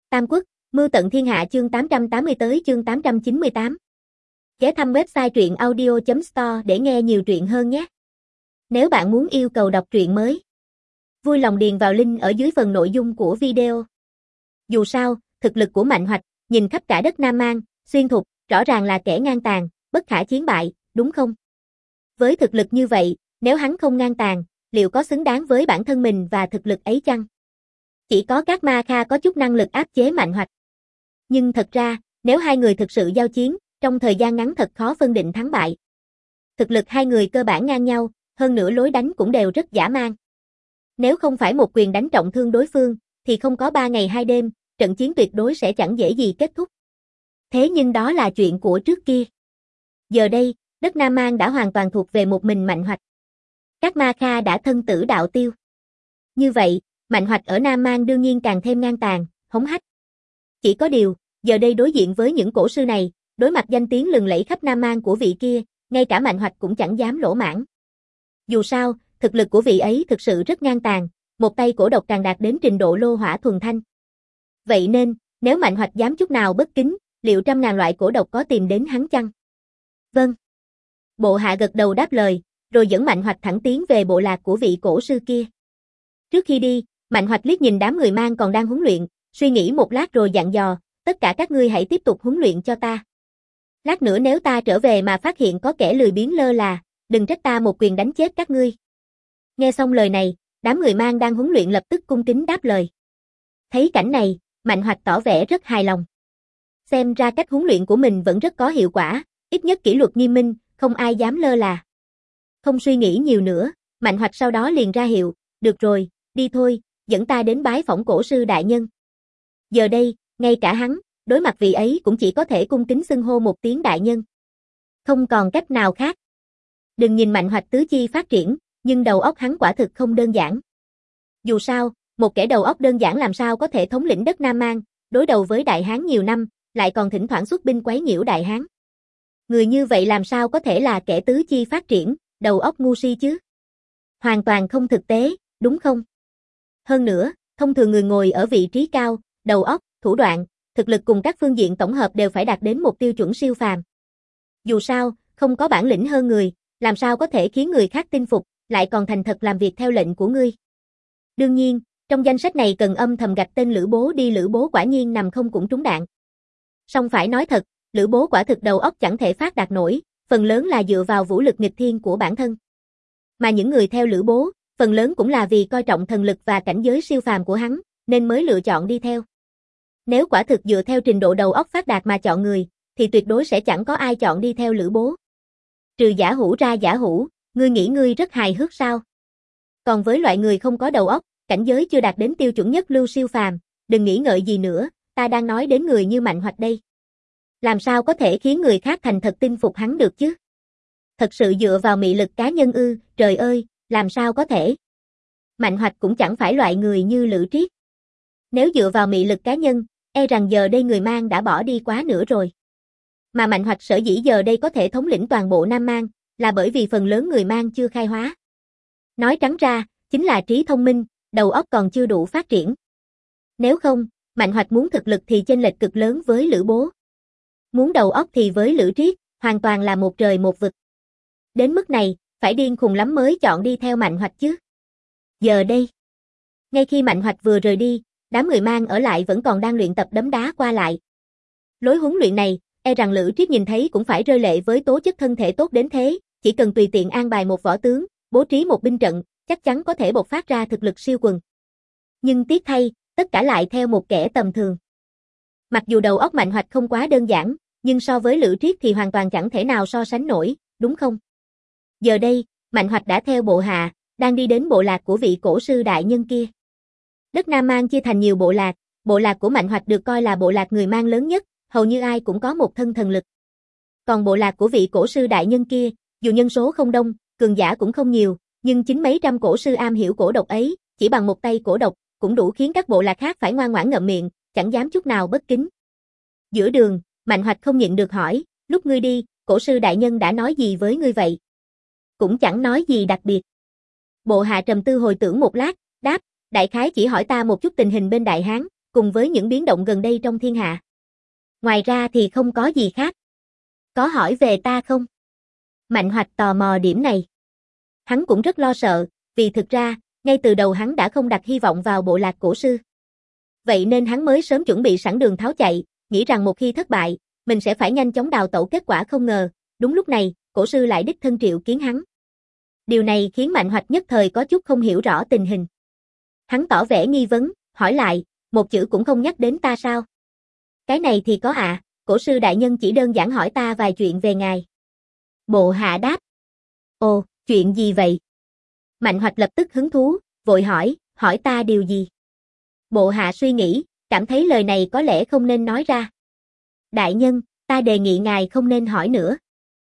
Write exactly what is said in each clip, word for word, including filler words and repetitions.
Tam Quốc, mưu tận thiên hạ chương tám trăm tám mươi tới chương tám trăm chín mươi tám. Ghé thăm website truyện audio chấm store để nghe nhiều truyện hơn nhé. Nếu bạn muốn yêu cầu đọc truyện mới, vui lòng điền vào link ở dưới phần nội dung của video. Dù sao, thực lực của Mạnh Hoạch, nhìn khắp cả đất Nam Mang, xuyên thục, rõ ràng là kẻ ngang tàn, bất khả chiến bại, đúng không? Với thực lực như vậy, nếu hắn không ngang tàn, liệu có xứng đáng với bản thân mình và thực lực ấy chăng? Chỉ có các ma kha có chút năng lực áp chế Mạnh Hoạch. Nhưng thật ra, nếu hai người thực sự giao chiến, trong thời gian ngắn thật khó phân định thắng bại. Thực lực hai người cơ bản ngang nhau, hơn nữa lối đánh cũng đều rất dã man. Nếu không phải một quyền đánh trọng thương đối phương, thì không có ba ngày hai đêm, trận chiến tuyệt đối sẽ chẳng dễ gì kết thúc. Thế nhưng đó là chuyện của trước kia. Giờ đây, đất Nam Mang đã hoàn toàn thuộc về một mình Mạnh Hoạch. Các ma kha đã thân tử đạo tiêu. Như vậy, Mạnh Hoạch ở Nam Mang đương nhiên càng thêm ngang tàn, hống hách. Chỉ có điều, giờ đây đối diện với những cổ sư này, đối mặt danh tiếng lừng lẫy khắp Nam Mang của vị kia, ngay cả Mạnh Hoạch cũng chẳng dám lỗ mãng. Dù sao, thực lực của vị ấy thực sự rất ngang tàn, một tay cổ độc càng đạt đến trình độ lô hỏa thuần thanh. Vậy nên, nếu Mạnh Hoạch dám chút nào bất kính, liệu trăm ngàn loại cổ độc có tìm đến hắn chăng? Vâng. Bộ hạ gật đầu đáp lời, rồi dẫn Mạnh Hoạch thẳng tiến về bộ lạc của vị cổ sư kia. Trước khi đi, Mạnh Hoạch liếc nhìn đám người mang còn đang huấn luyện, suy nghĩ một lát rồi dặn dò, tất cả các ngươi hãy tiếp tục huấn luyện cho ta. Lát nữa nếu ta trở về mà phát hiện có kẻ lười biếng lơ là, đừng trách ta một quyền đánh chết các ngươi. Nghe xong lời này, đám người mang đang huấn luyện lập tức cung kính đáp lời. Thấy cảnh này, Mạnh Hoạch tỏ vẻ rất hài lòng. Xem ra cách huấn luyện của mình vẫn rất có hiệu quả, ít nhất kỷ luật nghiêm minh, không ai dám lơ là. Không suy nghĩ nhiều nữa, Mạnh Hoạch sau đó liền ra hiệu, được rồi, đi thôi, dẫn ta đến bái phỏng cổ sư đại nhân. Giờ đây, ngay cả hắn, đối mặt vị ấy cũng chỉ có thể cung kính xưng hô một tiếng đại nhân. Không còn cách nào khác. Đừng nhìn Mạnh Hoạch tứ chi phát triển, nhưng đầu óc hắn quả thực không đơn giản. Dù sao, một kẻ đầu óc đơn giản làm sao có thể thống lĩnh đất Nam Mang, đối đầu với Đại Hán nhiều năm, lại còn thỉnh thoảng xuất binh quấy nhiễu Đại Hán. Người như vậy làm sao có thể là kẻ tứ chi phát triển, đầu óc ngu si chứ? Hoàn toàn không thực tế, đúng không? Hơn nữa, thông thường người ngồi ở vị trí cao, đầu óc, thủ đoạn, thực lực cùng các phương diện tổng hợp đều phải đạt đến một tiêu chuẩn siêu phàm. Dù sao, không có bản lĩnh hơn người, làm sao có thể khiến người khác tin phục, lại còn thành thật làm việc theo lệnh của ngươi. Đương nhiên, trong danh sách này cần âm thầm gạch tên Lữ Bố đi. Lữ Bố quả nhiên nằm không cũng trúng đạn. Song phải nói thật, Lữ Bố quả thực đầu óc chẳng thể phát đạt nổi, phần lớn là dựa vào vũ lực nghịch thiên của bản thân. Mà những người theo Lữ Bố, phần lớn cũng là vì coi trọng thần lực và cảnh giới siêu phàm của hắn, nên mới lựa chọn đi theo. Nếu quả thực dựa theo trình độ đầu óc phát đạt mà chọn người, thì tuyệt đối sẽ chẳng có ai chọn đi theo Lữ Bố. Trừ giả hủ ra giả hủ, ngươi nghĩ ngươi rất hài hước sao? Còn với loại người không có đầu óc, cảnh giới chưa đạt đến tiêu chuẩn nhất lưu siêu phàm, đừng nghĩ ngợi gì nữa, ta đang nói đến người như Mạnh Hoạch đây. Làm sao có thể khiến người khác thành thật tin phục hắn được chứ? Thật sự dựa vào mị lực cá nhân ư, trời ơi, làm sao có thể? Mạnh Hoạch cũng chẳng phải loại người như Lữ Triết. Nếu dựa vào mị lực cá nhân, e rằng giờ đây người mang đã bỏ đi quá nửa rồi. Mà Mạnh Hoạch sở dĩ giờ đây có thể thống lĩnh toàn bộ Nam Mang, là bởi vì phần lớn người mang chưa khai hóa. Nói trắng ra, chính là trí thông minh, đầu óc còn chưa đủ phát triển. Nếu không, Mạnh Hoạch muốn thực lực thì chênh lệch cực lớn với Lữ Bố. Muốn đầu óc thì với Lữ Triết, hoàn toàn là một trời một vực. Đến mức này, phải điên khùng lắm mới chọn đi theo Mạnh Hoạch chứ. Giờ đây, ngay khi Mạnh Hoạch vừa rời đi, đám người mang ở lại vẫn còn đang luyện tập đấm đá qua lại. Lối huấn luyện này, e rằng Lữ Triết nhìn thấy cũng phải rơi lệ với tố chất thân thể tốt đến thế, chỉ cần tùy tiện an bài một võ tướng, bố trí một binh trận, chắc chắn có thể bộc phát ra thực lực siêu quần. Nhưng tiếc thay, tất cả lại theo một kẻ tầm thường. Mặc dù đầu óc Mạnh Hoạch không quá đơn giản, nhưng so với Lữ Triết thì hoàn toàn chẳng thể nào so sánh nổi, đúng không? Giờ đây, Mạnh Hoạch đã theo bộ hạ, đang đi đến bộ lạc của vị cổ sư đại nhân kia. Đất Nam Mang chia thành nhiều bộ lạc, bộ lạc của Mạnh Hoạch được coi là bộ lạc người mang lớn nhất, hầu như ai cũng có một thân thần lực. Còn bộ lạc của vị cổ sư đại nhân kia, dù nhân số không đông, cường giả cũng không nhiều, nhưng chính mấy trăm cổ sư am hiểu cổ độc ấy, chỉ bằng một tay cổ độc, cũng đủ khiến các bộ lạc khác phải ngoan ngoãn ngậm miệng, chẳng dám chút nào bất kính. Giữa đường, Mạnh Hoạch không nhịn được hỏi, lúc ngươi đi, cổ sư đại nhân đã nói gì với ngươi vậy? Cũng chẳng nói gì đặc biệt. Bộ hạ trầm tư hồi tưởng một lát, đáp, đại khái chỉ hỏi ta một chút tình hình bên Đại Hán, cùng với những biến động gần đây trong thiên hạ. Ngoài ra thì không có gì khác. Có hỏi về ta không? Mạnh Hoạch tò mò điểm này. Hắn cũng rất lo sợ, vì thực ra, ngay từ đầu hắn đã không đặt hy vọng vào bộ lạc cổ sư. Vậy nên hắn mới sớm chuẩn bị sẵn đường tháo chạy, nghĩ rằng một khi thất bại, mình sẽ phải nhanh chóng đào tẩu. Kết quả không ngờ, đúng lúc này, cổ sư lại đích thân triệu kiến hắn. Điều này khiến Mạnh Hoạch nhất thời có chút không hiểu rõ tình hình. Hắn tỏ vẻ nghi vấn, hỏi lại, một chữ cũng không nhắc đến ta sao? Cái này thì có ạ, à, cổ sư đại nhân chỉ đơn giản hỏi ta vài chuyện về ngài. Bộ hạ đáp. Ồ, chuyện gì vậy? Mạnh Hoạch lập tức hứng thú, vội hỏi, hỏi ta điều gì? Bộ hạ suy nghĩ, cảm thấy lời này có lẽ không nên nói ra. Đại nhân, ta đề nghị ngài không nên hỏi nữa.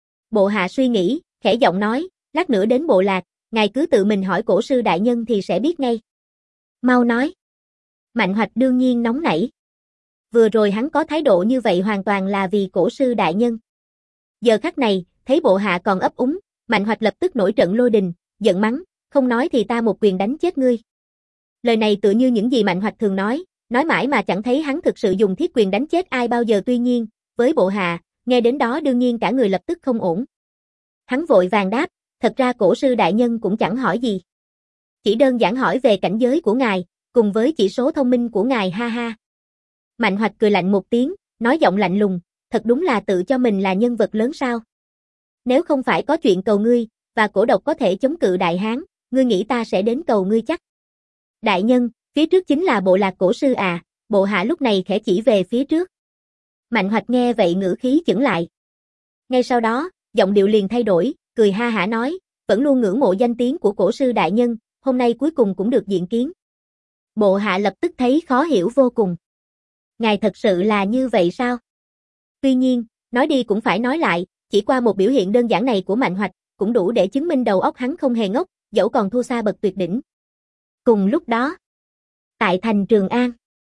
Bộ hạ suy nghĩ, khẽ giọng nói, lát nữa đến bộ lạc, ngài cứ tự mình hỏi cổ sư đại nhân thì sẽ biết ngay. Mau nói. Mạnh Hoạch đương nhiên nóng nảy. Vừa rồi hắn có thái độ như vậy hoàn toàn là vì cổ sư đại nhân. Giờ khắc này, thấy bộ hạ còn ấp úng, Mạnh Hoạch lập tức nổi trận lôi đình, giận mắng, không nói thì ta một quyền đánh chết ngươi. Lời này tựa như những gì Mạnh Hoạch thường nói, nói mãi mà chẳng thấy hắn thực sự dùng thiết quyền đánh chết ai bao giờ. Tuy nhiên, với bộ hạ, nghe đến đó đương nhiên cả người lập tức không ổn. Hắn vội vàng đáp, thật ra cổ sư đại nhân cũng chẳng hỏi gì. Chỉ đơn giản hỏi về cảnh giới của ngài, cùng với chỉ số thông minh của ngài, ha ha. Mạnh Hoạch cười lạnh một tiếng, nói giọng lạnh lùng, thật đúng là tự cho mình là nhân vật lớn sao. Nếu không phải có chuyện cầu ngươi, và cổ độc có thể chống cự đại hán, ngươi nghĩ ta sẽ đến cầu ngươi chắc. Đại nhân, phía trước chính là bộ lạc cổ sư à, bộ hạ lúc này khẽ chỉ về phía trước. Mạnh Hoạch nghe vậy ngữ khí chững lại. Ngay sau đó, giọng điệu liền thay đổi, cười ha hả nói, vẫn luôn ngưỡng mộ danh tiếng của cổ sư đại nhân, hôm nay cuối cùng cũng được diện kiến. Bộ hạ lập tức thấy khó hiểu vô cùng. Ngài thật sự là như vậy sao? Tuy nhiên, nói đi cũng phải nói lại, chỉ qua một biểu hiện đơn giản này của Mạnh Hoạch, cũng đủ để chứng minh đầu óc hắn không hề ngốc, dẫu còn thua xa bậc tuyệt đỉnh. Cùng lúc đó, tại thành Trường An,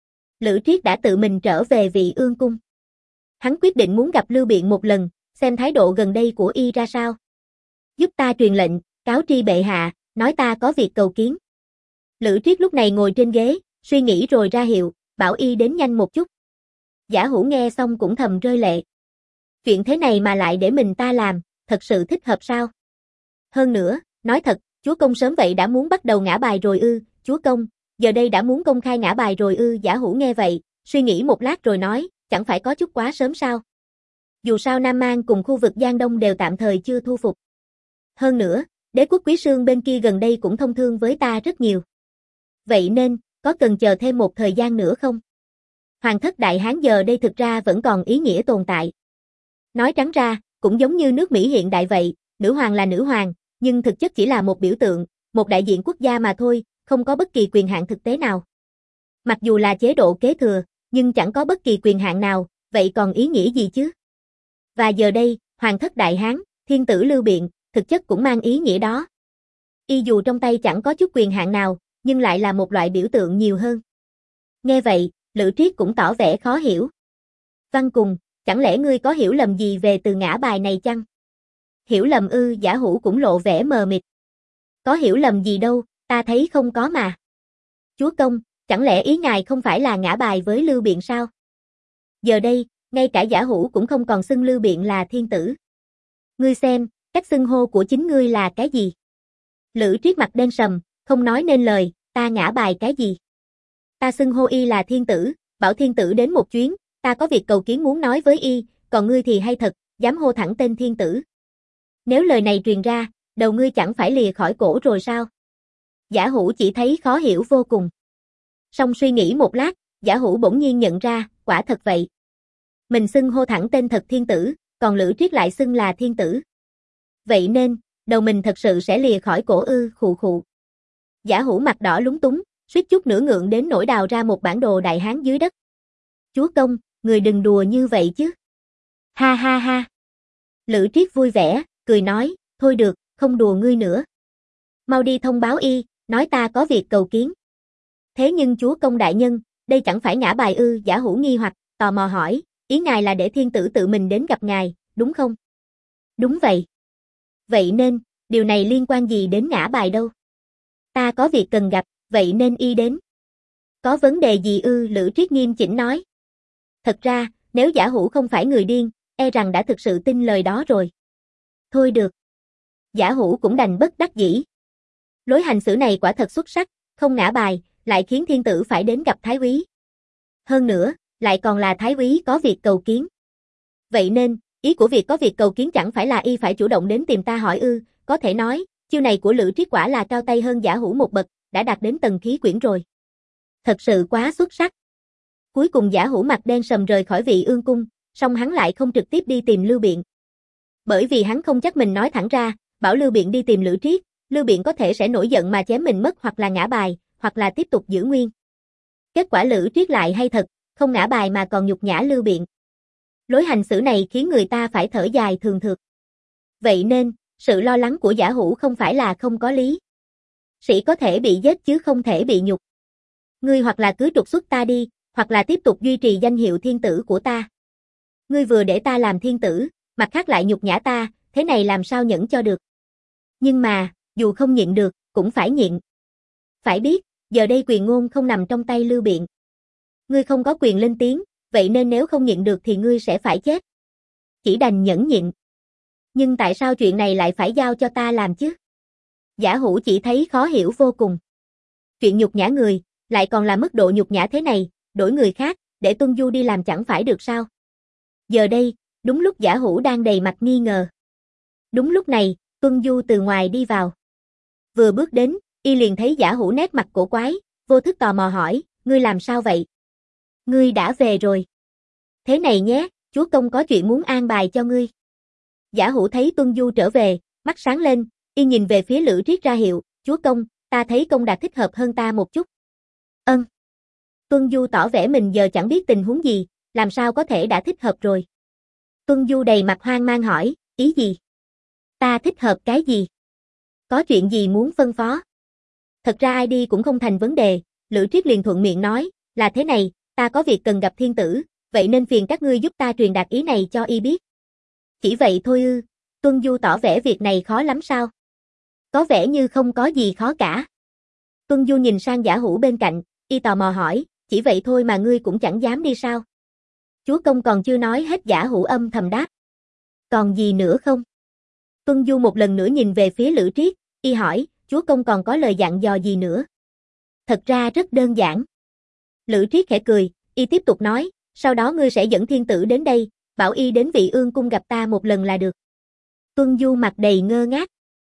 Lữ Triết đã tự mình trở về Vị Ương cung. Hắn quyết định muốn gặp Lưu Biện một lần, xem thái độ gần đây của y ra sao. Giúp ta truyền lệnh, cáo tri bệ hạ, nói ta có việc cầu kiến. Lữ Triết lúc này ngồi trên ghế, suy nghĩ rồi ra hiệu, bảo y đến nhanh một chút. Giả Hữu nghe xong cũng thầm rơi lệ. Chuyện thế này mà lại để mình ta làm, thật sự thích hợp sao? Hơn nữa, nói thật, chúa công sớm vậy đã muốn bắt đầu ngã bài rồi ư? Chúa công, giờ đây đã muốn công khai ngã bài rồi ư? Giả Hữu nghe vậy, suy nghĩ một lát rồi nói, chẳng phải có chút quá sớm sao? Dù sao Nam Mang cùng khu vực Giang Đông đều tạm thời chưa thu phục. Hơn nữa, đế quốc Quý Sương bên kia gần đây cũng thông thương với ta rất nhiều. Vậy nên, có cần chờ thêm một thời gian nữa không? Hoàng thất Đại Hán giờ đây thực ra vẫn còn ý nghĩa tồn tại. Nói trắng ra, cũng giống như nước Mỹ hiện đại vậy, nữ hoàng là nữ hoàng, nhưng thực chất chỉ là một biểu tượng, một đại diện quốc gia mà thôi, không có bất kỳ quyền hạn thực tế nào. Mặc dù là chế độ kế thừa, nhưng chẳng có bất kỳ quyền hạn nào, vậy còn ý nghĩa gì chứ? Và giờ đây, Hoàng thất Đại Hán, thiên tử Lưu Biện, thực chất cũng mang ý nghĩa đó. Y dù trong tay chẳng có chút quyền hạn nào, nhưng lại là một loại biểu tượng nhiều hơn. Nghe vậy, Lữ Triết cũng tỏ vẻ khó hiểu. Văn Cùng, chẳng lẽ ngươi có hiểu lầm gì về từ ngã bài này chăng? Hiểu lầm ư? Giả Hữu cũng lộ vẻ mờ mịt. Có hiểu lầm gì đâu, ta thấy không có mà. Chúa công, chẳng lẽ ý ngài không phải là ngã bài với Lưu Biện sao? Giờ đây, ngay cả Giả Hữu cũng không còn xưng Lưu Biện là thiên tử. Ngươi xem, cách xưng hô của chính ngươi là cái gì? Lữ Triết mặt đen sầm, không nói nên lời, ta ngã bài cái gì? Ta xưng hô y là thiên tử, bảo thiên tử đến một chuyến, ta có việc cầu kiến muốn nói với y, còn ngươi thì hay thật, dám hô thẳng tên thiên tử. Nếu lời này truyền ra, đầu ngươi chẳng phải lìa khỏi cổ rồi sao? Giả Hữu chỉ thấy khó hiểu vô cùng. Song suy nghĩ một lát, Giả Hữu bỗng nhiên nhận ra, quả thật vậy. Mình xưng hô thẳng tên thật thiên tử, còn Lữ Triết lại xưng là thiên tử. Vậy nên, đầu mình thật sự sẽ lìa khỏi cổ ư? Khụ khụ. Giả Hữu mặt đỏ lúng túng, suýt chút nữa ngượng đến nỗi đào ra một bản đồ Đại Hán dưới đất. Chúa công, người đừng đùa như vậy chứ. Ha ha ha. Lữ Triết vui vẻ, cười nói, thôi được, không đùa ngươi nữa. Mau đi thông báo y, nói ta có việc cầu kiến. Thế nhưng chúa công đại nhân, đây chẳng phải ngã bài ư? Giả Hữu nghi hoặc, tò mò hỏi, ý ngài là để thiên tử tự mình đến gặp ngài, đúng không? Đúng vậy. Vậy nên, điều này liên quan gì đến ngã bài đâu? Ta có việc cần gặp, vậy nên y đến. Có vấn đề gì ư? Lữ Triết nghiêm chỉnh nói. Thật ra, nếu Giả Hủ không phải người điên, e rằng đã thực sự tin lời đó rồi. Thôi được. Giả Hủ cũng đành bất đắc dĩ. Lối hành xử này quả thật xuất sắc, không ngã bài, lại khiến thiên tử phải đến gặp thái úy. Hơn nữa, lại còn là thái úy có việc cầu kiến. Vậy nên, ý của việc có việc cầu kiến chẳng phải là y phải chủ động đến tìm ta hỏi ư? Có thể nói, chiêu này của Lữ Triết quả là cao tay hơn Giả Hủ một bậc, đã đạt đến tầng khí quyển rồi. Thật sự quá xuất sắc. Cuối cùng Giả Hủ mặt đen sầm rời khỏi Vị Ương cung, song hắn lại không trực tiếp đi tìm Lưu Biện. Bởi vì hắn không chắc mình nói thẳng ra, bảo Lưu Biện đi tìm Lữ Triết, Lưu Biện có thể sẽ nổi giận mà chém mình mất hoặc là ngã bài, hoặc là tiếp tục giữ nguyên. Kết quả Lữ Triết lại hay thật, không ngã bài mà còn nhục nhã Lưu Biện. Lối hành xử này khiến người ta phải thở dài thường thượt. Vậy nên, sự lo lắng của Giả Hủ không phải là không có lý. Sĩ có thể bị giết chứ không thể bị nhục. Ngươi hoặc là cứ trục xuất ta đi, hoặc là tiếp tục duy trì danh hiệu thiên tử của ta. Ngươi vừa để ta làm thiên tử, mặt khác lại nhục nhã ta, thế này làm sao nhẫn cho được. Nhưng mà, dù không nhịn được, cũng phải nhịn. Phải biết, giờ đây quyền ngôn không nằm trong tay Lưu Biện. Ngươi không có quyền lên tiếng, vậy nên nếu không nhịn được thì ngươi sẽ phải chết. Chỉ đành nhẫn nhịn. Nhưng tại sao chuyện này lại phải giao cho ta làm chứ? Giả Hủ chỉ thấy khó hiểu vô cùng. Chuyện nhục nhã người, lại còn là mức độ nhục nhã thế này, đổi người khác, để Tuân Du đi làm chẳng phải được sao? Giờ đây, đúng lúc Giả Hủ đang đầy mặt nghi ngờ. Đúng lúc này, Tuân Du từ ngoài đi vào. Vừa bước đến, y liền thấy Giả Hủ nét mặt cổ quái, vô thức tò mò hỏi, ngươi làm sao vậy? Ngươi đã về rồi. Thế này nhé, chúa công có chuyện muốn an bài cho ngươi. Giả Hủ thấy Tuân Du trở về, mắt sáng lên, y nhìn về phía Lữ Triết ra hiệu, chúa công, ta thấy công đạt thích hợp hơn ta một chút. Ân. Tuân Du tỏ vẻ mình giờ chẳng biết tình huống gì, làm sao có thể đã thích hợp rồi. Tuân Du đầy mặt hoang mang hỏi, ý gì? Ta thích hợp cái gì? Có chuyện gì muốn phân phó? Thật ra ai đi cũng không thành vấn đề, Lữ Triết liền thuận miệng nói, là thế này, ta có việc cần gặp thiên tử, vậy nên phiền các ngươi giúp ta truyền đạt ý này cho y biết. Chỉ vậy thôi ư? Tuân Du tỏ vẻ việc này khó lắm sao? Có vẻ như không có gì khó cả. Tuân Du nhìn sang Giả Hủ bên cạnh, y tò mò hỏi, chỉ vậy thôi mà ngươi cũng chẳng dám đi sao? Chúa công còn chưa nói hết. Giả Hủ âm thầm đáp. Còn gì nữa không? Tuân Du một lần nữa nhìn về phía Lữ Triết, y hỏi, chúa công còn có lời dặn dò gì nữa? Thật ra rất đơn giản. Lữ Triết khẽ cười, y tiếp tục nói, sau đó ngươi sẽ dẫn thiên tử đến đây, bảo y đến Vị Ương cung gặp ta một lần là được. Tuân Du mặt đầy ngơ ngác.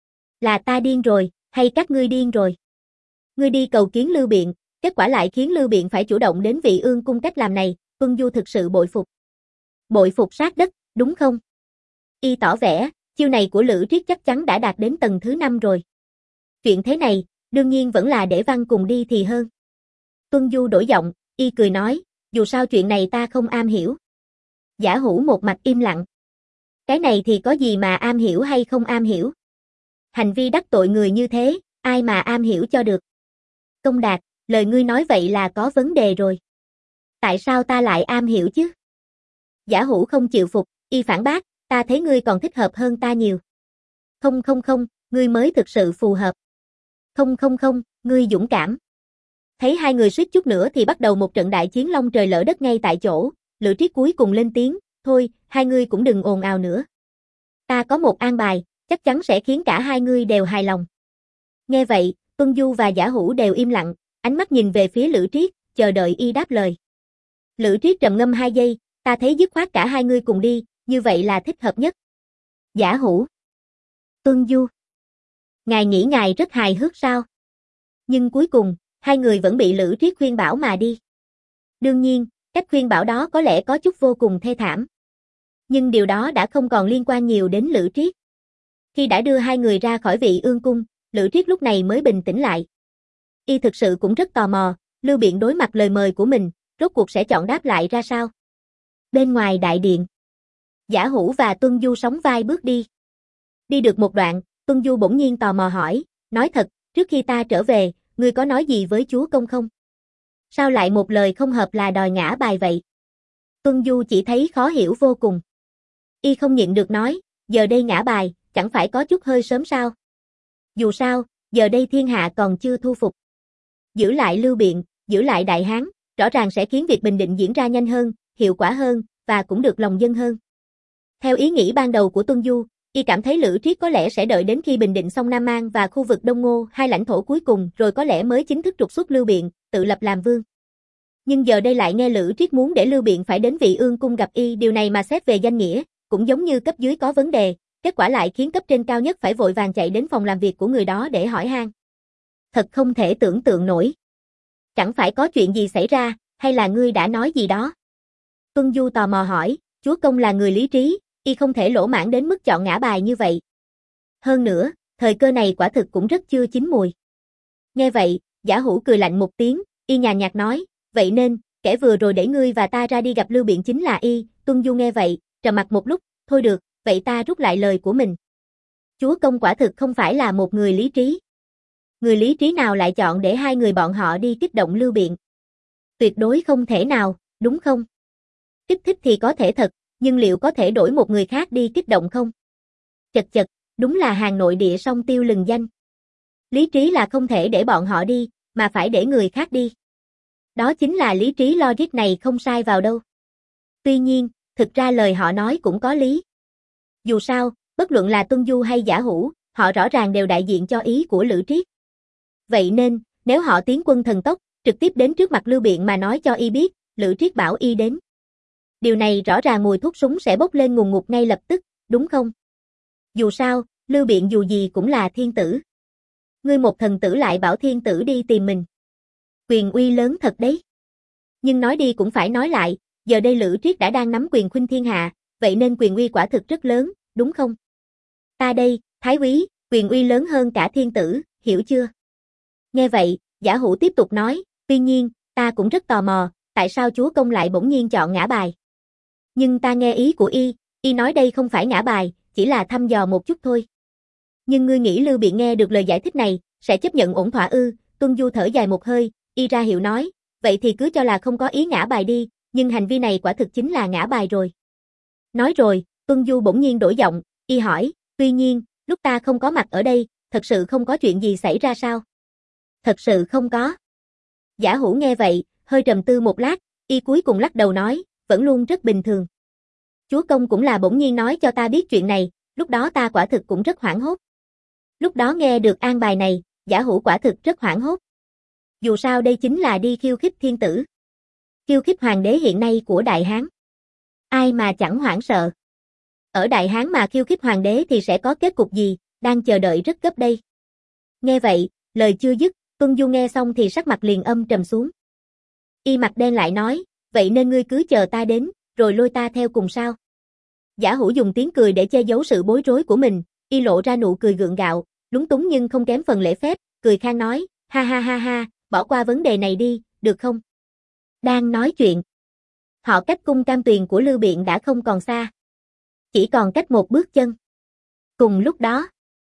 Là ta điên rồi, hay các ngươi điên rồi? Ngươi đi cầu kiến Lưu Biện, kết quả lại khiến Lưu Biện phải chủ động đến Vị Ương cung, cách làm này, Tuân Du thực sự bội phục. Bội phục sát đất, đúng không? Y tỏ vẻ, chiêu này của Lữ Triết chắc chắn đã đạt đến tầng thứ năm rồi. Chuyện thế này, đương nhiên vẫn là để Văn cùng đi thì hơn. Tuân Du đổi giọng, y cười nói, dù sao chuyện này ta không am hiểu. Giả Hủ một mạch im lặng. Cái này thì có gì mà am hiểu hay không am hiểu? Hành vi đắc tội người như thế, ai mà am hiểu cho được? Công Đạt, lời ngươi nói vậy là có vấn đề rồi. Tại sao ta lại am hiểu chứ? Giả Hủ không chịu phục, y phản bác, ta thấy ngươi còn thích hợp hơn ta nhiều. Không không không, ngươi mới thực sự phù hợp. Không không không, ngươi dũng cảm. Thấy hai người suýt chút nữa thì bắt đầu một trận đại chiến long trời lỡ đất ngay tại chỗ, Lữ Triết cuối cùng lên tiếng, thôi, hai ngươi cũng đừng ồn ào nữa. Ta có một an bài, chắc chắn sẽ khiến cả hai ngươi đều hài lòng. Nghe vậy, Tuân Du và Giả Hủ đều im lặng, ánh mắt nhìn về phía Lữ Triết, chờ đợi y đáp lời. Lữ Triết trầm ngâm hai giây, ta thấy dứt khoát cả hai ngươi cùng đi, như vậy là thích hợp nhất. Giả Hủ. Tuân Du. Ngài nghĩ ngài rất hài hước sao? Nhưng cuối cùng, hai người vẫn bị Lữ Triết khuyên bảo mà đi. Đương nhiên, cách khuyên bảo đó có lẽ có chút vô cùng thê thảm. Nhưng điều đó đã không còn liên quan nhiều đến Lữ Triết. Khi đã đưa hai người ra khỏi Vị Ương cung, Lữ Triết lúc này mới bình tĩnh lại. Y thực sự cũng rất tò mò, Lưu Biện đối mặt lời mời của mình, rốt cuộc sẽ chọn đáp lại ra sao? Bên ngoài đại điện, Giả Hủ và Tuân Du sóng vai bước đi. Đi được một đoạn, Tuân Du bỗng nhiên tò mò hỏi, nói thật, trước khi ta trở về, ngươi có nói gì với chúa công không? Sao lại một lời không hợp là đòi ngã bài vậy? Tuân Du chỉ thấy khó hiểu vô cùng. Y không nhịn được nói, giờ đây ngã bài, chẳng phải có chút hơi sớm sao? Dù sao, giờ đây thiên hạ còn chưa thu phục. Giữ lại Lưu Biện, giữ lại Đại Hán, rõ ràng sẽ khiến việc bình định diễn ra nhanh hơn, hiệu quả hơn, và cũng được lòng dân hơn. Theo ý nghĩ ban đầu của Tuân Du, y cảm thấy Lữ Triết có lẽ sẽ đợi đến khi bình định xong Nam Mang và khu vực Đông Ngô, hai lãnh thổ cuối cùng, rồi có lẽ mới chính thức trục xuất Lưu Biện, tự lập làm vương. Nhưng giờ đây lại nghe Lữ Triết muốn để Lưu Biện phải đến Vị Ương cung gặp y, điều này mà xét về danh nghĩa, cũng giống như cấp dưới có vấn đề, kết quả lại khiến cấp trên cao nhất phải vội vàng chạy đến phòng làm việc của người đó để hỏi han. Thật không thể tưởng tượng nổi. Chẳng phải có chuyện gì xảy ra, hay là ngươi đã nói gì đó? Tuân Du tò mò hỏi, chúa công là người lý trí, y không thể lỗ mãng đến mức chọn ngã bài như vậy. Hơn nữa, thời cơ này quả thực cũng rất chưa chín mùi. Nghe vậy, Giả Hữu cười lạnh một tiếng, y nhàn nhạt nói, vậy nên, kẻ vừa rồi để ngươi và ta ra đi gặp Lưu Biện chính là y. Tuân Du nghe vậy, trầm mặc một lúc, thôi được, vậy ta rút lại lời của mình. Chúa công quả thực không phải là một người lý trí. Người lý trí nào lại chọn để hai người bọn họ đi kích động Lưu Biện? Tuyệt đối không thể nào, đúng không? Kích thích thì có thể thật, nhưng liệu có thể đổi một người khác đi kích động không? Chật chật, đúng là hàng nội địa song tiêu lừng danh. Lý trí là không thể để bọn họ đi, mà phải để người khác đi. Đó chính là lý trí logic này không sai vào đâu. Tuy nhiên, thực ra lời họ nói cũng có lý. Dù sao, bất luận là Tuân Du hay Giả Hữu, họ rõ ràng đều đại diện cho ý của Lữ Triết. Vậy nên, nếu họ tiến quân thần tốc, trực tiếp đến trước mặt Lưu Biện mà nói cho y biết, Lữ Triết bảo y đến. Điều này rõ ràng mùi thuốc súng sẽ bốc lên ngùn ngụt ngay lập tức, đúng không? Dù sao, Lưu Biện dù gì cũng là thiên tử. Ngươi một thần tử lại bảo thiên tử đi tìm mình. Quyền uy lớn thật đấy. Nhưng nói đi cũng phải nói lại, giờ đây Lữ Triết đã đang nắm quyền khuynh thiên hạ, vậy nên quyền uy quả thực rất lớn, đúng không? Ta đây, Thái úy, quyền uy lớn hơn cả thiên tử, hiểu chưa? Nghe vậy, Giả Hữu tiếp tục nói, tuy nhiên, ta cũng rất tò mò, tại sao chúa công lại bỗng nhiên chọn ngã bài? Nhưng ta nghe ý của y, y nói đây không phải ngã bài, chỉ là thăm dò một chút thôi. Nhưng ngươi nghĩ Lưu Biện nghe được lời giải thích này, sẽ chấp nhận ổn thỏa ư? Tuân Du thở dài một hơi, y ra hiệu nói, vậy thì cứ cho là không có ý ngã bài đi, nhưng hành vi này quả thực chính là ngã bài rồi. Nói rồi, Tuân Du bỗng nhiên đổi giọng, y hỏi, tuy nhiên, lúc ta không có mặt ở đây, thật sự không có chuyện gì xảy ra sao? Thật sự không có. Giả Hữu nghe vậy, hơi trầm tư một lát, y cuối cùng lắc đầu nói, vẫn luôn rất bình thường. Chúa công cũng là bỗng nhiên nói cho ta biết chuyện này, lúc đó ta quả thực cũng rất hoảng hốt. Lúc đó nghe được an bài này, Giả Hữu quả thực rất hoảng hốt. Dù sao đây chính là đi khiêu khích thiên tử. Khiêu khích hoàng đế hiện nay của Đại Hán. Ai mà chẳng hoảng sợ. Ở Đại Hán mà khiêu khích hoàng đế thì sẽ có kết cục gì, đang chờ đợi rất gấp đây. Nghe vậy, lời chưa dứt, Tuân Du nghe xong thì sắc mặt liền âm trầm xuống. Y mặt đen lại nói, vậy nên ngươi cứ chờ ta đến, rồi lôi ta theo cùng sao? Giả Hữu dùng tiếng cười để che giấu sự bối rối của mình, y lộ ra nụ cười gượng gạo, lúng túng nhưng không kém phần lễ phép, cười khang nói, ha ha ha ha, bỏ qua vấn đề này đi, được không? Đang nói chuyện. Họ cách cung Cam Tuyền của Lưu Biện đã không còn xa. Chỉ còn cách một bước chân. Cùng lúc đó,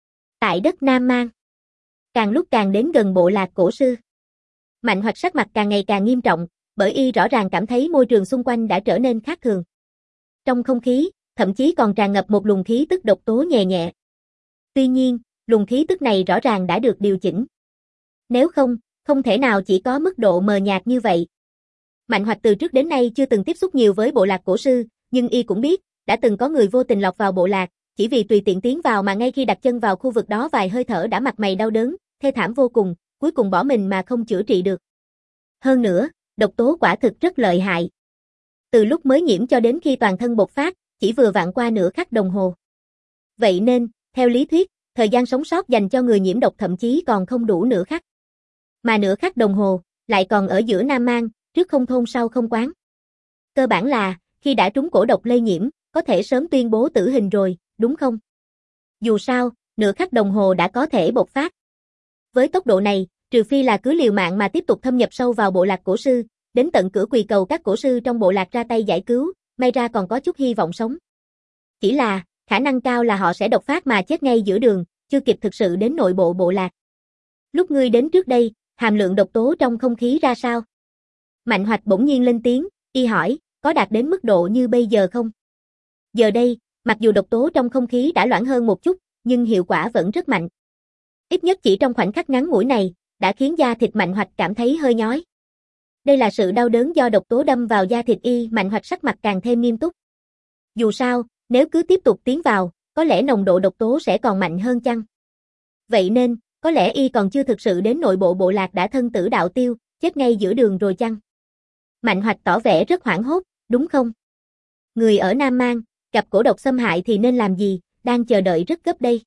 tại đất Nam Mang, càng lúc càng đến gần bộ lạc cổ sư. Mạnh Hoạch sắc mặt càng ngày càng nghiêm trọng, bởi y rõ ràng cảm thấy môi trường xung quanh đã trở nên khác thường. Trong không khí, thậm chí còn tràn ngập một luồng khí tức độc tố nhẹ nhẹ. Tuy nhiên, luồng khí tức này rõ ràng đã được điều chỉnh. Nếu không, không thể nào chỉ có mức độ mờ nhạt như vậy. Mạnh Hoạch từ trước đến nay chưa từng tiếp xúc nhiều với bộ lạc cổ sư, nhưng y cũng biết, đã từng có người vô tình lọt vào bộ lạc, chỉ vì tùy tiện tiến vào mà ngay khi đặt chân vào khu vực đó vài hơi thở đã mặt mày đau đớn, thê thảm vô cùng, cuối cùng bỏ mình mà không chữa trị được. Hơn nữa, độc tố quả thực rất lợi hại. Từ lúc mới nhiễm cho đến khi toàn thân bộc phát, chỉ vừa vặn qua nửa khắc đồng hồ. Vậy nên, theo lý thuyết, thời gian sống sót dành cho người nhiễm độc thậm chí còn không đủ nửa khắc. Mà nửa khắc đồng hồ, lại còn ở giữa Nam Mang, trước không thôn sau không quán. Cơ bản là, khi đã trúng cổ độc lây nhiễm, có thể sớm tuyên bố tử hình rồi, đúng không? Dù sao, nửa khắc đồng hồ đã có thể bộc phát. Với tốc độ này, trừ phi là cứ liều mạng mà tiếp tục thâm nhập sâu vào bộ lạc cổ sư, đến tận cửa quỳ cầu các cổ sư trong bộ lạc ra tay giải cứu, may ra còn có chút hy vọng sống. Chỉ là, khả năng cao là họ sẽ độc phát mà chết ngay giữa đường, chưa kịp thực sự đến nội bộ bộ lạc. Lúc ngươi đến trước đây, hàm lượng độc tố trong không khí ra sao? Mạnh Hoạch bỗng nhiên lên tiếng, y hỏi, có đạt đến mức độ như bây giờ không? Giờ đây, mặc dù độc tố trong không khí đã loãng hơn một chút, nhưng hiệu quả vẫn rất mạnh. Ít nhất chỉ trong khoảnh khắc ngắn ngủi này, đã khiến da thịt Mạnh Hoạch cảm thấy hơi nhói. Đây là sự đau đớn do độc tố đâm vào da thịt y, Mạnh Hoạch sắc mặt càng thêm nghiêm túc. Dù sao, nếu cứ tiếp tục tiến vào, có lẽ nồng độ độc tố sẽ còn mạnh hơn chăng? Vậy nên, có lẽ y còn chưa thực sự đến nội bộ bộ lạc đã thân tử đạo tiêu, chết ngay giữa đường rồi chăng? Mạnh Hoạch tỏ vẻ rất hoảng hốt, đúng không? Người ở Nam Mang, gặp cổ độc xâm hại thì nên làm gì, đang chờ đợi rất gấp đây.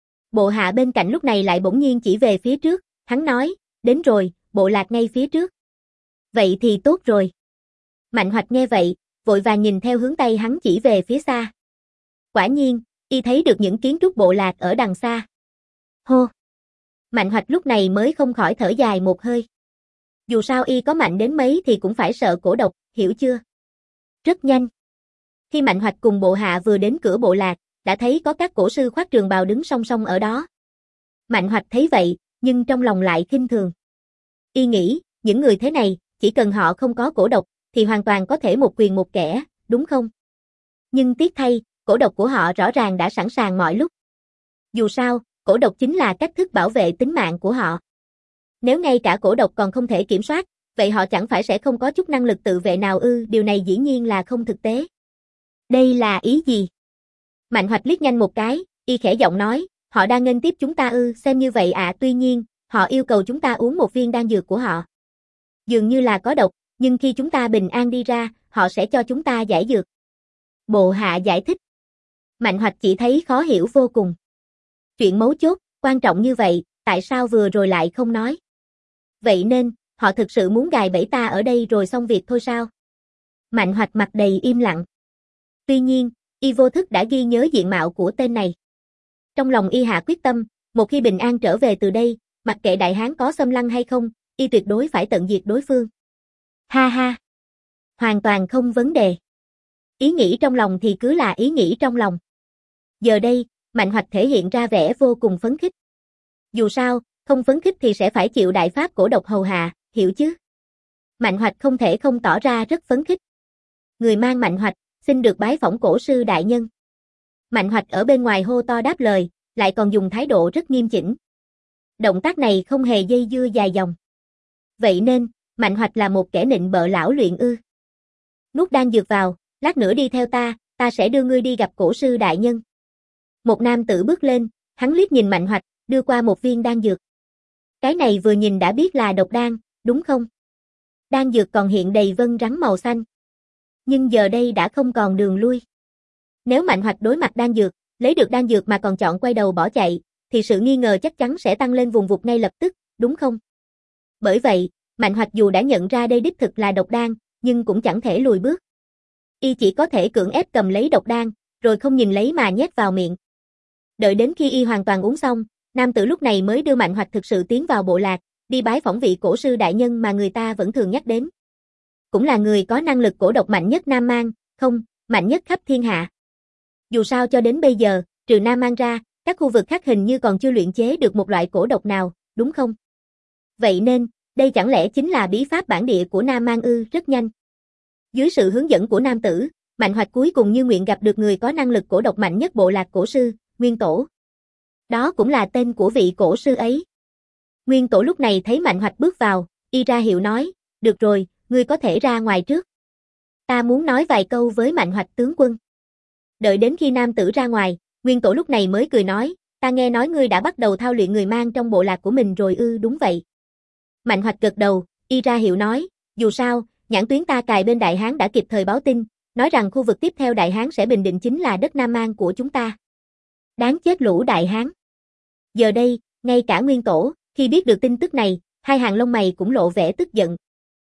Bộ hạ bên cạnh lúc này lại bỗng nhiên chỉ về phía trước, hắn nói, đến rồi, bộ lạc ngay phía trước. Vậy thì tốt rồi. Mạnh Hoạch nghe vậy, vội vàng nhìn theo hướng tay hắn chỉ về phía xa. Quả nhiên, y thấy được những kiến trúc bộ lạc ở đằng xa. Hô! Mạnh Hoạch lúc này mới không khỏi thở dài một hơi. Dù sao y có mạnh đến mấy thì cũng phải sợ cổ độc, hiểu chưa? Rất nhanh. Khi Mạnh Hoạch cùng bộ hạ vừa đến cửa bộ lạc, đã thấy có các cổ sư khoác trường bào đứng song song ở đó. Mạnh Hoạch thấy vậy, nhưng trong lòng lại khinh thường. Y nghĩ, những người thế này, chỉ cần họ không có cổ độc, thì hoàn toàn có thể một quyền một kẻ, đúng không? Nhưng tiếc thay, cổ độc của họ rõ ràng đã sẵn sàng mọi lúc. Dù sao, cổ độc chính là cách thức bảo vệ tính mạng của họ. Nếu ngay cả cổ độc còn không thể kiểm soát, vậy họ chẳng phải sẽ không có chút năng lực tự vệ nào ư? Điều này dĩ nhiên là không thực tế. Đây là ý gì? Mạnh Hoạch liếc nhanh một cái, y khẽ giọng nói, họ đang nghênh tiếp chúng ta ư? Xem như vậy ạ, à, tuy nhiên, họ yêu cầu chúng ta uống một viên đan dược của họ. Dường như là có độc, nhưng khi chúng ta bình an đi ra, họ sẽ cho chúng ta giải dược. Bộ hạ giải thích. Mạnh Hoạch chỉ thấy khó hiểu vô cùng. Chuyện mấu chốt, quan trọng như vậy, tại sao vừa rồi lại không nói? Vậy nên, họ thực sự muốn gài bẫy ta ở đây rồi xong việc thôi sao? Mạnh Hoạch mặt đầy im lặng. Tuy nhiên, y vô thức đã ghi nhớ diện mạo của tên này. Trong lòng y hạ quyết tâm, một khi bình an trở về từ đây, mặc kệ đại hán có xâm lăng hay không, y tuyệt đối phải tận diệt đối phương. Ha ha! Hoàn toàn không vấn đề. Ý nghĩ trong lòng thì cứ là ý nghĩ trong lòng. Giờ đây, Mạnh Hoạch thể hiện ra vẻ vô cùng phấn khích. Dù sao, không phấn khích thì sẽ phải chịu đại pháp cổ độc hầu hạ, hiểu chứ? Mạnh Hoạch không thể không tỏ ra rất phấn khích. Người mang Mạnh Hoạch, xin được bái phỏng cổ sư đại nhân. Mạnh Hoạch ở bên ngoài hô to đáp lời, lại còn dùng thái độ rất nghiêm chỉnh. Động tác này không hề dây dưa dài dòng. Vậy nên, Mạnh Hoạch là một kẻ nịnh bợ lão luyện ư? Nuốt đan dược vào, lát nữa đi theo ta, ta sẽ đưa ngươi đi gặp cổ sư đại nhân. Một nam tử bước lên, hắn liếc nhìn Mạnh Hoạch, đưa qua một viên đan dược. Cái này vừa nhìn đã biết là độc đan, đúng không? Đan dược còn hiện đầy vân rắn màu xanh. Nhưng giờ đây đã không còn đường lui. Nếu Mạnh Hoạch đối mặt đan dược, lấy được đan dược mà còn chọn quay đầu bỏ chạy, thì sự nghi ngờ chắc chắn sẽ tăng lên vùng vụt ngay lập tức, đúng không? Bởi vậy, Mạnh Hoạch dù đã nhận ra đây đích thực là độc đan, nhưng cũng chẳng thể lùi bước. Y chỉ có thể cưỡng ép cầm lấy độc đan, rồi không nhìn lấy mà nhét vào miệng. Đợi đến khi y hoàn toàn uống xong, nam tử lúc này mới đưa Mạnh Hoạch thực sự tiến vào bộ lạc, đi bái phỏng vị cổ sư đại nhân mà người ta vẫn thường nhắc đến. Cũng là người có năng lực cổ độc mạnh nhất Nam Mang, không, mạnh nhất khắp thiên hạ. Dù sao cho đến bây giờ, trừ Nam Mang ra, các khu vực khác hình như còn chưa luyện chế được một loại cổ độc nào, đúng không? Vậy nên, đây chẳng lẽ chính là bí pháp bản địa của Nam Mang ư? Rất nhanh. Dưới sự hướng dẫn của nam tử, Mạnh Hoạch cuối cùng như nguyện gặp được người có năng lực cổ độc mạnh nhất bộ lạc cổ sư, Nguyên Tổ. Đó cũng là tên của vị cổ sư ấy. Nguyên Tổ lúc này thấy Mạnh Hoạch bước vào, y ra hiệu nói, được rồi, ngươi có thể ra ngoài trước. Ta muốn nói vài câu với Mạnh Hoạch tướng quân. Đợi đến khi nam tử ra ngoài, Nguyên Tổ lúc này mới cười nói, ta nghe nói ngươi đã bắt đầu thao luyện người mang trong bộ lạc của mình rồi ư? Đúng vậy. Mạnh Hoạch gật đầu, y ra hiệu nói, dù sao, nhãn tuyến ta cài bên Đại Hán đã kịp thời báo tin, nói rằng khu vực tiếp theo Đại Hán sẽ bình định chính là đất Nam Mang của chúng ta. Đáng chết lũ Đại Hán. Giờ đây, ngay cả Nguyên Tổ, khi biết được tin tức này, hai hàng lông mày cũng lộ vẻ tức giận.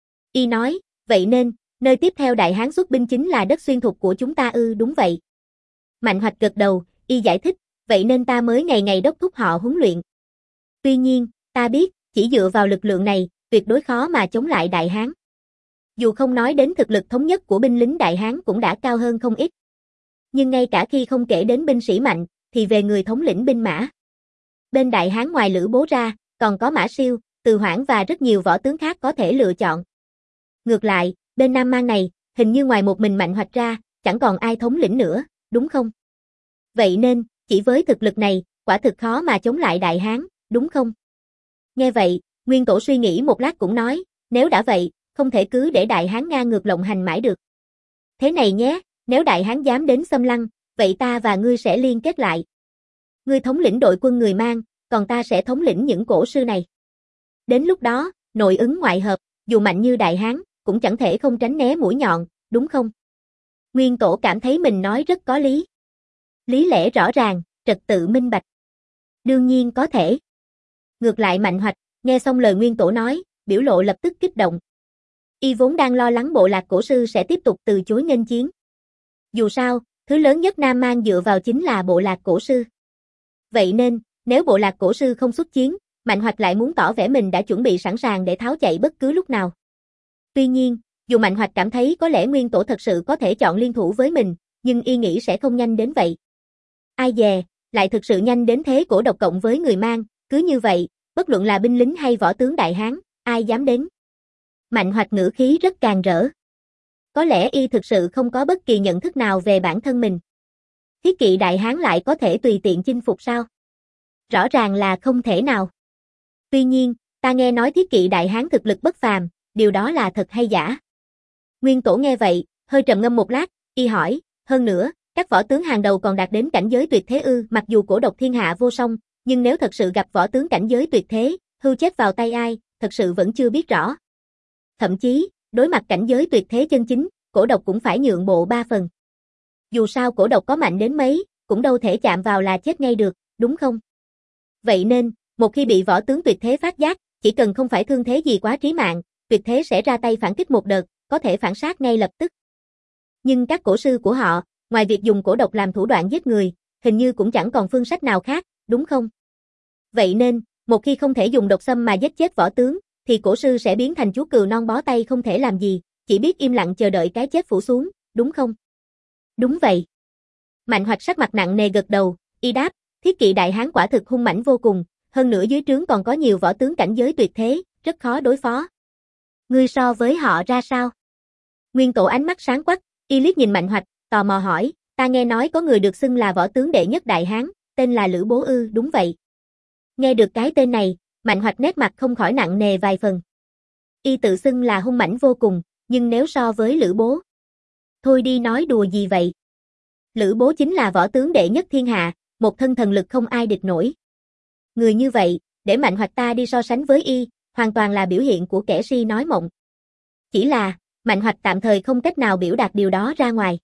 Y nói, vậy nên, nơi tiếp theo Đại Hán xuất binh chính là đất xuyên thục của chúng ta ư? Đúng vậy. Mạnh Hoạch gật đầu, y giải thích, vậy nên ta mới ngày ngày đốc thúc họ huấn luyện. Tuy nhiên, ta biết, chỉ dựa vào lực lượng này, tuyệt đối khó mà chống lại Đại Hán. Dù không nói đến thực lực thống nhất của binh lính Đại Hán cũng đã cao hơn không ít. Nhưng ngay cả khi không kể đến binh sĩ mạnh, thì về người thống lĩnh binh mã. Bên Đại Hán ngoài Lữ Bố ra, còn có Mã Siêu, Từ Hoảng và rất nhiều võ tướng khác có thể lựa chọn. Ngược lại, bên Nam Mang này, hình như ngoài một mình Mạnh Hoạch ra, chẳng còn ai thống lĩnh nữa, đúng không? Vậy nên, chỉ với thực lực này, quả thực khó mà chống lại Đại Hán, đúng không? Nghe vậy, Nguyên Tổ suy nghĩ một lát cũng nói, nếu đã vậy, không thể cứ để đại hán ngang ngược lộng hành mãi được. Thế này nhé, nếu đại hán dám đến xâm lăng, vậy ta và ngươi sẽ liên kết lại. Ngươi thống lĩnh đội quân người Mang, còn ta sẽ thống lĩnh những cổ sư này. Đến lúc đó, nội ứng ngoại hợp, dù mạnh như đại hán, cũng chẳng thể không tránh né mũi nhọn, đúng không? Nguyên Tổ cảm thấy mình nói rất có lý. Lý lẽ rõ ràng, trật tự minh bạch. Đương nhiên có thể. Ngược lại Mạnh Hoạch, nghe xong lời Nguyên Tổ nói, biểu lộ lập tức kích động. Y vốn đang lo lắng bộ lạc cổ sư sẽ tiếp tục từ chối nghênh chiến. Dù sao, thứ lớn nhất Nam Mang dựa vào chính là bộ lạc cổ sư. Vậy nên, nếu bộ lạc cổ sư không xuất chiến, Mạnh Hoạch lại muốn tỏ vẻ mình đã chuẩn bị sẵn sàng để tháo chạy bất cứ lúc nào. Tuy nhiên, dù Mạnh Hoạch cảm thấy có lẽ Nguyên Tổ thật sự có thể chọn liên thủ với mình, nhưng y nghĩ sẽ không nhanh đến vậy. Ai dè, lại thực sự nhanh đến thế, cổ độc cộng với người Mang, cứ như vậy, bất luận là binh lính hay võ tướng đại hán, ai dám đến. Mạnh Hoạch ngữ khí rất càng rỡ. Có lẽ y thực sự không có bất kỳ nhận thức nào về bản thân mình. Thiết kỵ đại hán lại có thể tùy tiện chinh phục sao? Rõ ràng là không thể nào. Tuy nhiên, ta nghe nói thiết kỵ đại hán thực lực bất phàm, điều đó là thật hay giả? Nguyên Tổ nghe vậy, hơi trầm ngâm một lát, y hỏi, hơn nữa, các võ tướng hàng đầu còn đạt đến cảnh giới tuyệt thế ư? Mặc dù cổ độc thiên hạ vô song, nhưng nếu thật sự gặp võ tướng cảnh giới tuyệt thế, hưu chết vào tay ai, thật sự vẫn chưa biết rõ. Thậm chí, đối mặt cảnh giới tuyệt thế chân chính, cổ độc cũng phải nhượng bộ ba phần. Dù sao cổ độc có mạnh đến mấy, cũng đâu thể chạm vào là chết ngay được, đúng không? Vậy nên, một khi bị võ tướng tuyệt thế phát giác, chỉ cần không phải thương thế gì quá trí mạng, tuyệt thế sẽ ra tay phản kích một đợt, có thể phản sát ngay lập tức. Nhưng các cổ sư của họ, ngoài việc dùng cổ độc làm thủ đoạn giết người, hình như cũng chẳng còn phương sách nào khác, đúng không? Vậy nên, một khi không thể dùng độc xâm mà giết chết võ tướng, thì cổ sư sẽ biến thành chú cừu non bó tay không thể làm gì, chỉ biết im lặng chờ đợi cái chết phủ xuống, đúng không? Đúng vậy. Mạnh Hoạch sắc mặt nặng nề gật đầu, y đáp, thiết kỵ đại hán quả thực hung mãnh vô cùng, hơn nữa dưới trướng còn có nhiều võ tướng cảnh giới tuyệt thế, rất khó đối phó. Ngươi so với họ ra sao? Nguyên Tổ ánh mắt sáng quắc, y liếc nhìn Mạnh Hoạch, tò mò hỏi, ta nghe nói có người được xưng là võ tướng đệ nhất đại hán, tên là Lữ Bố ư? Đúng vậy. Nghe được cái tên này, Mạnh Hoạch nét mặt không khỏi nặng nề vài phần. Y tự xưng là hung mãnh vô cùng, nhưng nếu so với Lữ Bố, thôi đi, nói đùa gì vậy? Lữ Bố chính là võ tướng đệ nhất thiên hạ, một thân thần lực không ai địch nổi. Người như vậy, để Mạnh Hoạch ta đi so sánh với y, hoàn toàn là biểu hiện của kẻ si nói mộng. Chỉ là, Mạnh Hoạch tạm thời không cách nào biểu đạt điều đó ra ngoài.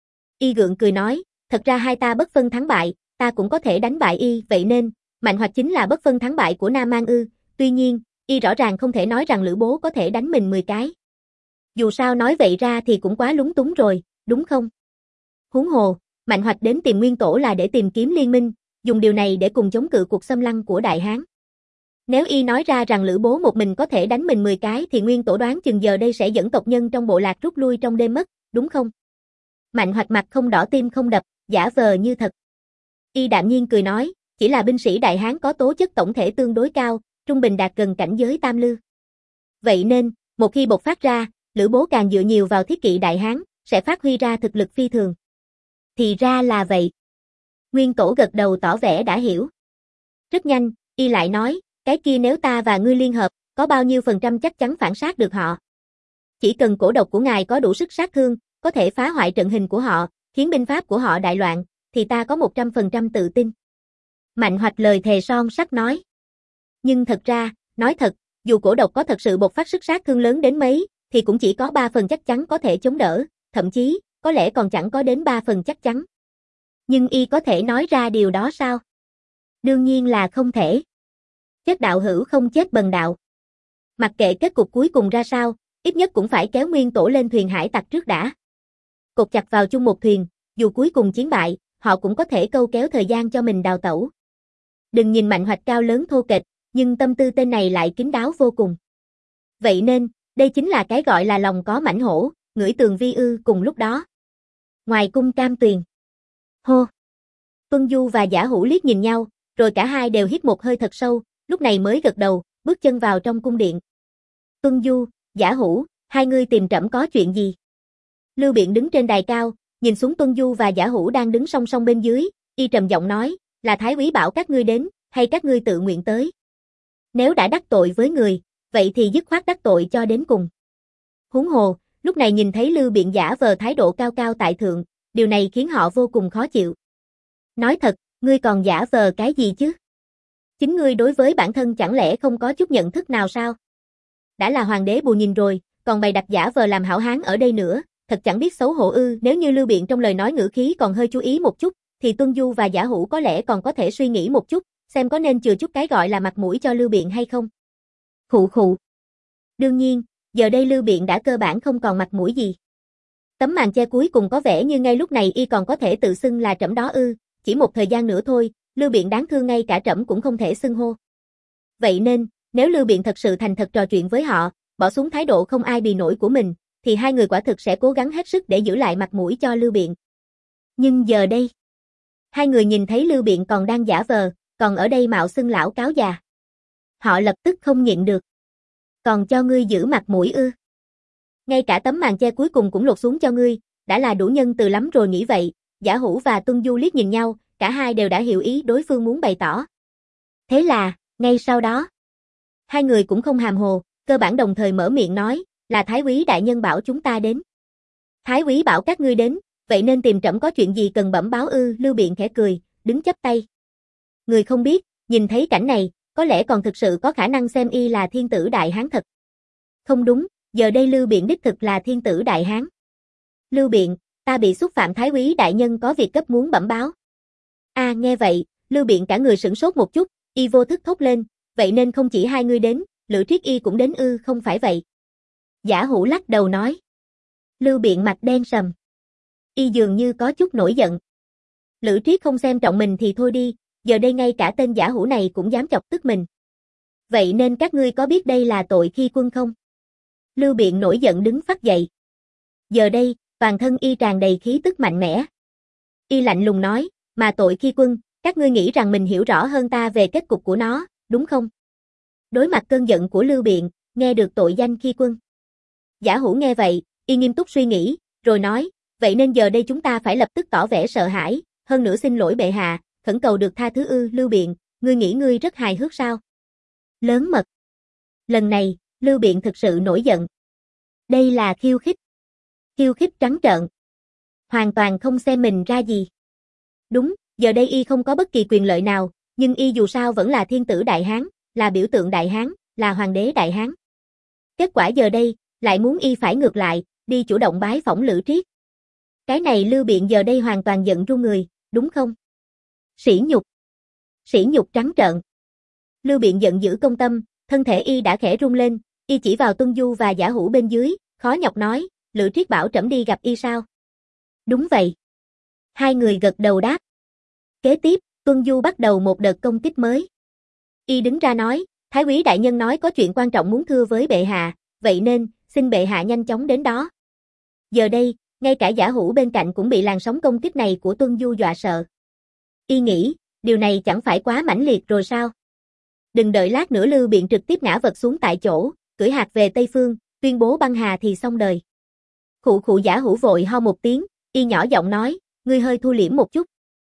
Y gượng cười nói, thật ra hai ta bất phân thắng bại, ta cũng có thể đánh bại y, vậy nên, Mạnh Hoạch chính là bất phân thắng bại của Nam Mang ư? Tuy nhiên, y rõ ràng không thể nói rằng Lữ Bố có thể đánh mình mười cái. Dù sao nói vậy ra thì cũng quá lúng túng rồi, đúng không? Huống hồ, Mạnh Hoạch đến tìm Nguyên Tổ là để tìm kiếm liên minh, dùng điều này để cùng chống cự cuộc xâm lăng của Đại Hán. Nếu y nói ra rằng Lữ Bố một mình có thể đánh mình mười cái thì Nguyên Tổ đoán chừng giờ đây sẽ dẫn tộc nhân trong bộ lạc rút lui trong đêm mất, đúng không? Mạnh Hoạch mặt không đỏ tim không đập, giả vờ như thật. Y đạm nhiên cười nói, chỉ là binh sĩ Đại Hán có tố chất tổng thể tương đối cao, trung bình đạt gần cảnh giới tam lư. Vậy nên, một khi bộc phát ra, Lữ Bố càng dựa nhiều vào thiết kỵ Đại Hán, sẽ phát huy ra thực lực phi thường. Thì ra là vậy. Nguyên Tổ gật đầu tỏ vẻ đã hiểu. Rất nhanh, y lại nói, cái kia nếu ta và ngươi liên hợp, có bao nhiêu phần trăm chắc chắn phản sát được họ. Chỉ cần cổ độc của ngài có đủ sức sát thương, có thể phá hoại trận hình của họ, khiến binh pháp của họ đại loạn, thì ta có một trăm phần trăm tự tin. Mạnh Hoạch lời thề son sắt nói. Nhưng thật ra, nói thật, dù cổ độc có thật sự bộc phát sức sát thương lớn đến mấy, thì cũng chỉ có ba phần chắc chắn có thể chống đỡ, thậm chí, có lẽ còn chẳng có đến ba phần chắc chắn. Nhưng y có thể nói ra điều đó sao? Đương nhiên là không thể. Chết đạo hữu không chết bần đạo. Mặc kệ kết cục cuối cùng ra sao, ít nhất cũng phải kéo Nguyên Tổ lên thuyền hải tặc trước đã. Cột chặt vào chung một thuyền, dù cuối cùng chiến bại, họ cũng có thể câu kéo thời gian cho mình đào tẩu. Đừng nhìn Mạnh Hoạch cao lớn thô kệch, nhưng tâm tư tên này lại kín đáo vô cùng. Vậy nên, đây chính là cái gọi là lòng có mãnh hổ, ngửi tường vi ư. Cùng lúc đó. Ngoài cung Cam Tuyền. Hô! Tuân Du và Giả Hữu liếc nhìn nhau, rồi cả hai đều hít một hơi thật sâu, lúc này mới gật đầu, bước chân vào trong cung điện. Tuân Du, Giả Hữu, hai ngươi tìm trẫm có chuyện gì? Lưu Biện đứng trên đài cao, nhìn xuống Tuân Du và Giả Hữu đang đứng song song bên dưới, y trầm giọng nói, là Thái úy bảo các ngươi đến, hay các ngươi tự nguyện tới? Nếu đã đắc tội với người, vậy thì dứt khoát đắc tội cho đến cùng. Huống hồ, lúc này nhìn thấy Lưu Biện giả vờ thái độ cao cao tại thượng, điều này khiến họ vô cùng khó chịu. Nói thật, ngươi còn giả vờ cái gì chứ? Chính ngươi đối với bản thân chẳng lẽ không có chút nhận thức nào sao? Đã là hoàng đế bù nhìn rồi, còn bày đặt giả vờ làm hảo hán ở đây nữa, thật chẳng biết xấu hổ ư. Nếu như Lưu Biện trong lời nói ngữ khí còn hơi chú ý một chút, thì Tuân Du và Giả Hữu có lẽ còn có thể suy nghĩ một chút, xem có nên chừa chút cái gọi là mặt mũi cho Lưu Biện hay không. Khụ khụ. Đương nhiên, giờ đây Lưu Biện đã cơ bản không còn mặt mũi gì. Tấm màn che cuối cùng có vẻ như ngay lúc này y còn có thể tự xưng là trẫm đó ư, chỉ một thời gian nữa thôi, Lưu Biện đáng thương ngay cả trẫm cũng không thể xưng hô. Vậy nên, nếu Lưu Biện thật sự thành thật trò chuyện với họ, bỏ xuống thái độ không ai bì nổi của mình, thì hai người quả thực sẽ cố gắng hết sức để giữ lại mặt mũi cho Lưu Biện. Nhưng giờ đây, hai người nhìn thấy Lưu Biện còn đang giả vờ, còn ở đây mạo xưng lão cáo già. Họ lập tức không nhịn được. Còn cho ngươi giữ mặt mũi ư? Ngay cả tấm màn che cuối cùng cũng lột xuống cho ngươi, đã là đủ nhân từ lắm rồi nghĩ vậy. Giả Hữu và Tuân Du liếc nhìn nhau, cả hai đều đã hiểu ý đối phương muốn bày tỏ. Thế là, ngay sau đó, hai người cũng không hàm hồ, cơ bản đồng thời mở miệng nói, là Thái Úy đại nhân bảo chúng ta đến. Thái Úy bảo các ngươi đến, vậy nên tìm trẫm có chuyện gì cần bẩm báo ư? Lưu Biện khẽ cười, đứng chắp tay. Người không biết, nhìn thấy cảnh này, có lẽ còn thực sự có khả năng xem y là thiên tử đại hán thật. Không đúng, giờ đây Lưu Biện đích thực là thiên tử đại hán. Lưu Biện, ta bị xúc phạm Thái Úy đại nhân có việc cấp muốn bẩm báo. A à, nghe vậy, Lưu Biện cả người sửng sốt một chút, y vô thức thốt lên, vậy nên không chỉ hai người đến, Lữ Triết y cũng đến ư? Không phải vậy. Giả Hữu lắc đầu nói. Lưu Biện mặt đen sầm. Y dường như có chút nổi giận. Lữ Triết không xem trọng mình thì thôi đi, giờ đây ngay cả tên Giả Hữu này cũng dám chọc tức mình. Vậy nên các ngươi có biết đây là tội khi quân không? Lưu Biện nổi giận đứng phắt dậy. Giờ đây, toàn thân y tràn đầy khí tức mạnh mẽ. Y lạnh lùng nói, mà tội khi quân, các ngươi nghĩ rằng mình hiểu rõ hơn ta về kết cục của nó, đúng không? Đối mặt cơn giận của Lưu Biện, nghe được tội danh khi quân. Giả Hữu nghe vậy, y nghiêm túc suy nghĩ, rồi nói, vậy nên giờ đây chúng ta phải lập tức tỏ vẻ sợ hãi, hơn nữa xin lỗi bệ hạ, khẩn cầu được tha thứ ư? Lưu Biện, ngươi nghĩ ngươi rất hài hước sao? Lớn mật. Lần này, Lưu Biện thực sự nổi giận. Đây là khiêu khích. Khiêu khích trắng trợn. Hoàn toàn không xem mình ra gì. Đúng, giờ đây y không có bất kỳ quyền lợi nào, nhưng y dù sao vẫn là thiên tử đại hán, là biểu tượng đại hán, là hoàng đế đại hán. Kết quả giờ đây, lại muốn y phải ngược lại, đi chủ động bái phỏng Lữ Triết. Cái này Lưu Biện giờ đây hoàn toàn giận run người, đúng không? Sỉ nhục. Sỉ nhục trắng trợn. Lưu Biện giận dữ công tâm, thân thể y đã khẽ run lên, y chỉ vào Tuân Du và Giả Hữu bên dưới, khó nhọc nói, Lữ Triết bảo trẫm đi gặp y sao? Đúng vậy. Hai người gật đầu đáp. Kế tiếp, Tuân Du bắt đầu một đợt công kích mới. Y đứng ra nói, Thái Úy đại nhân nói có chuyện quan trọng muốn thưa với bệ hạ, vậy nên, xin bệ hạ nhanh chóng đến đó. Giờ đây, ngay cả Giả Hữu bên cạnh cũng bị làn sóng công kích này của Tuân Du dọa sợ. Y nghĩ, điều này chẳng phải quá mãnh liệt rồi sao? Đừng đợi lát nữa Lưu Biện trực tiếp ngã vật xuống tại chỗ, cưỡi hạc về Tây Phương, tuyên bố băng hà thì xong đời. Khụ khụ. Giả Hữu vội ho một tiếng, y nhỏ giọng nói, ngươi hơi thu liễm một chút.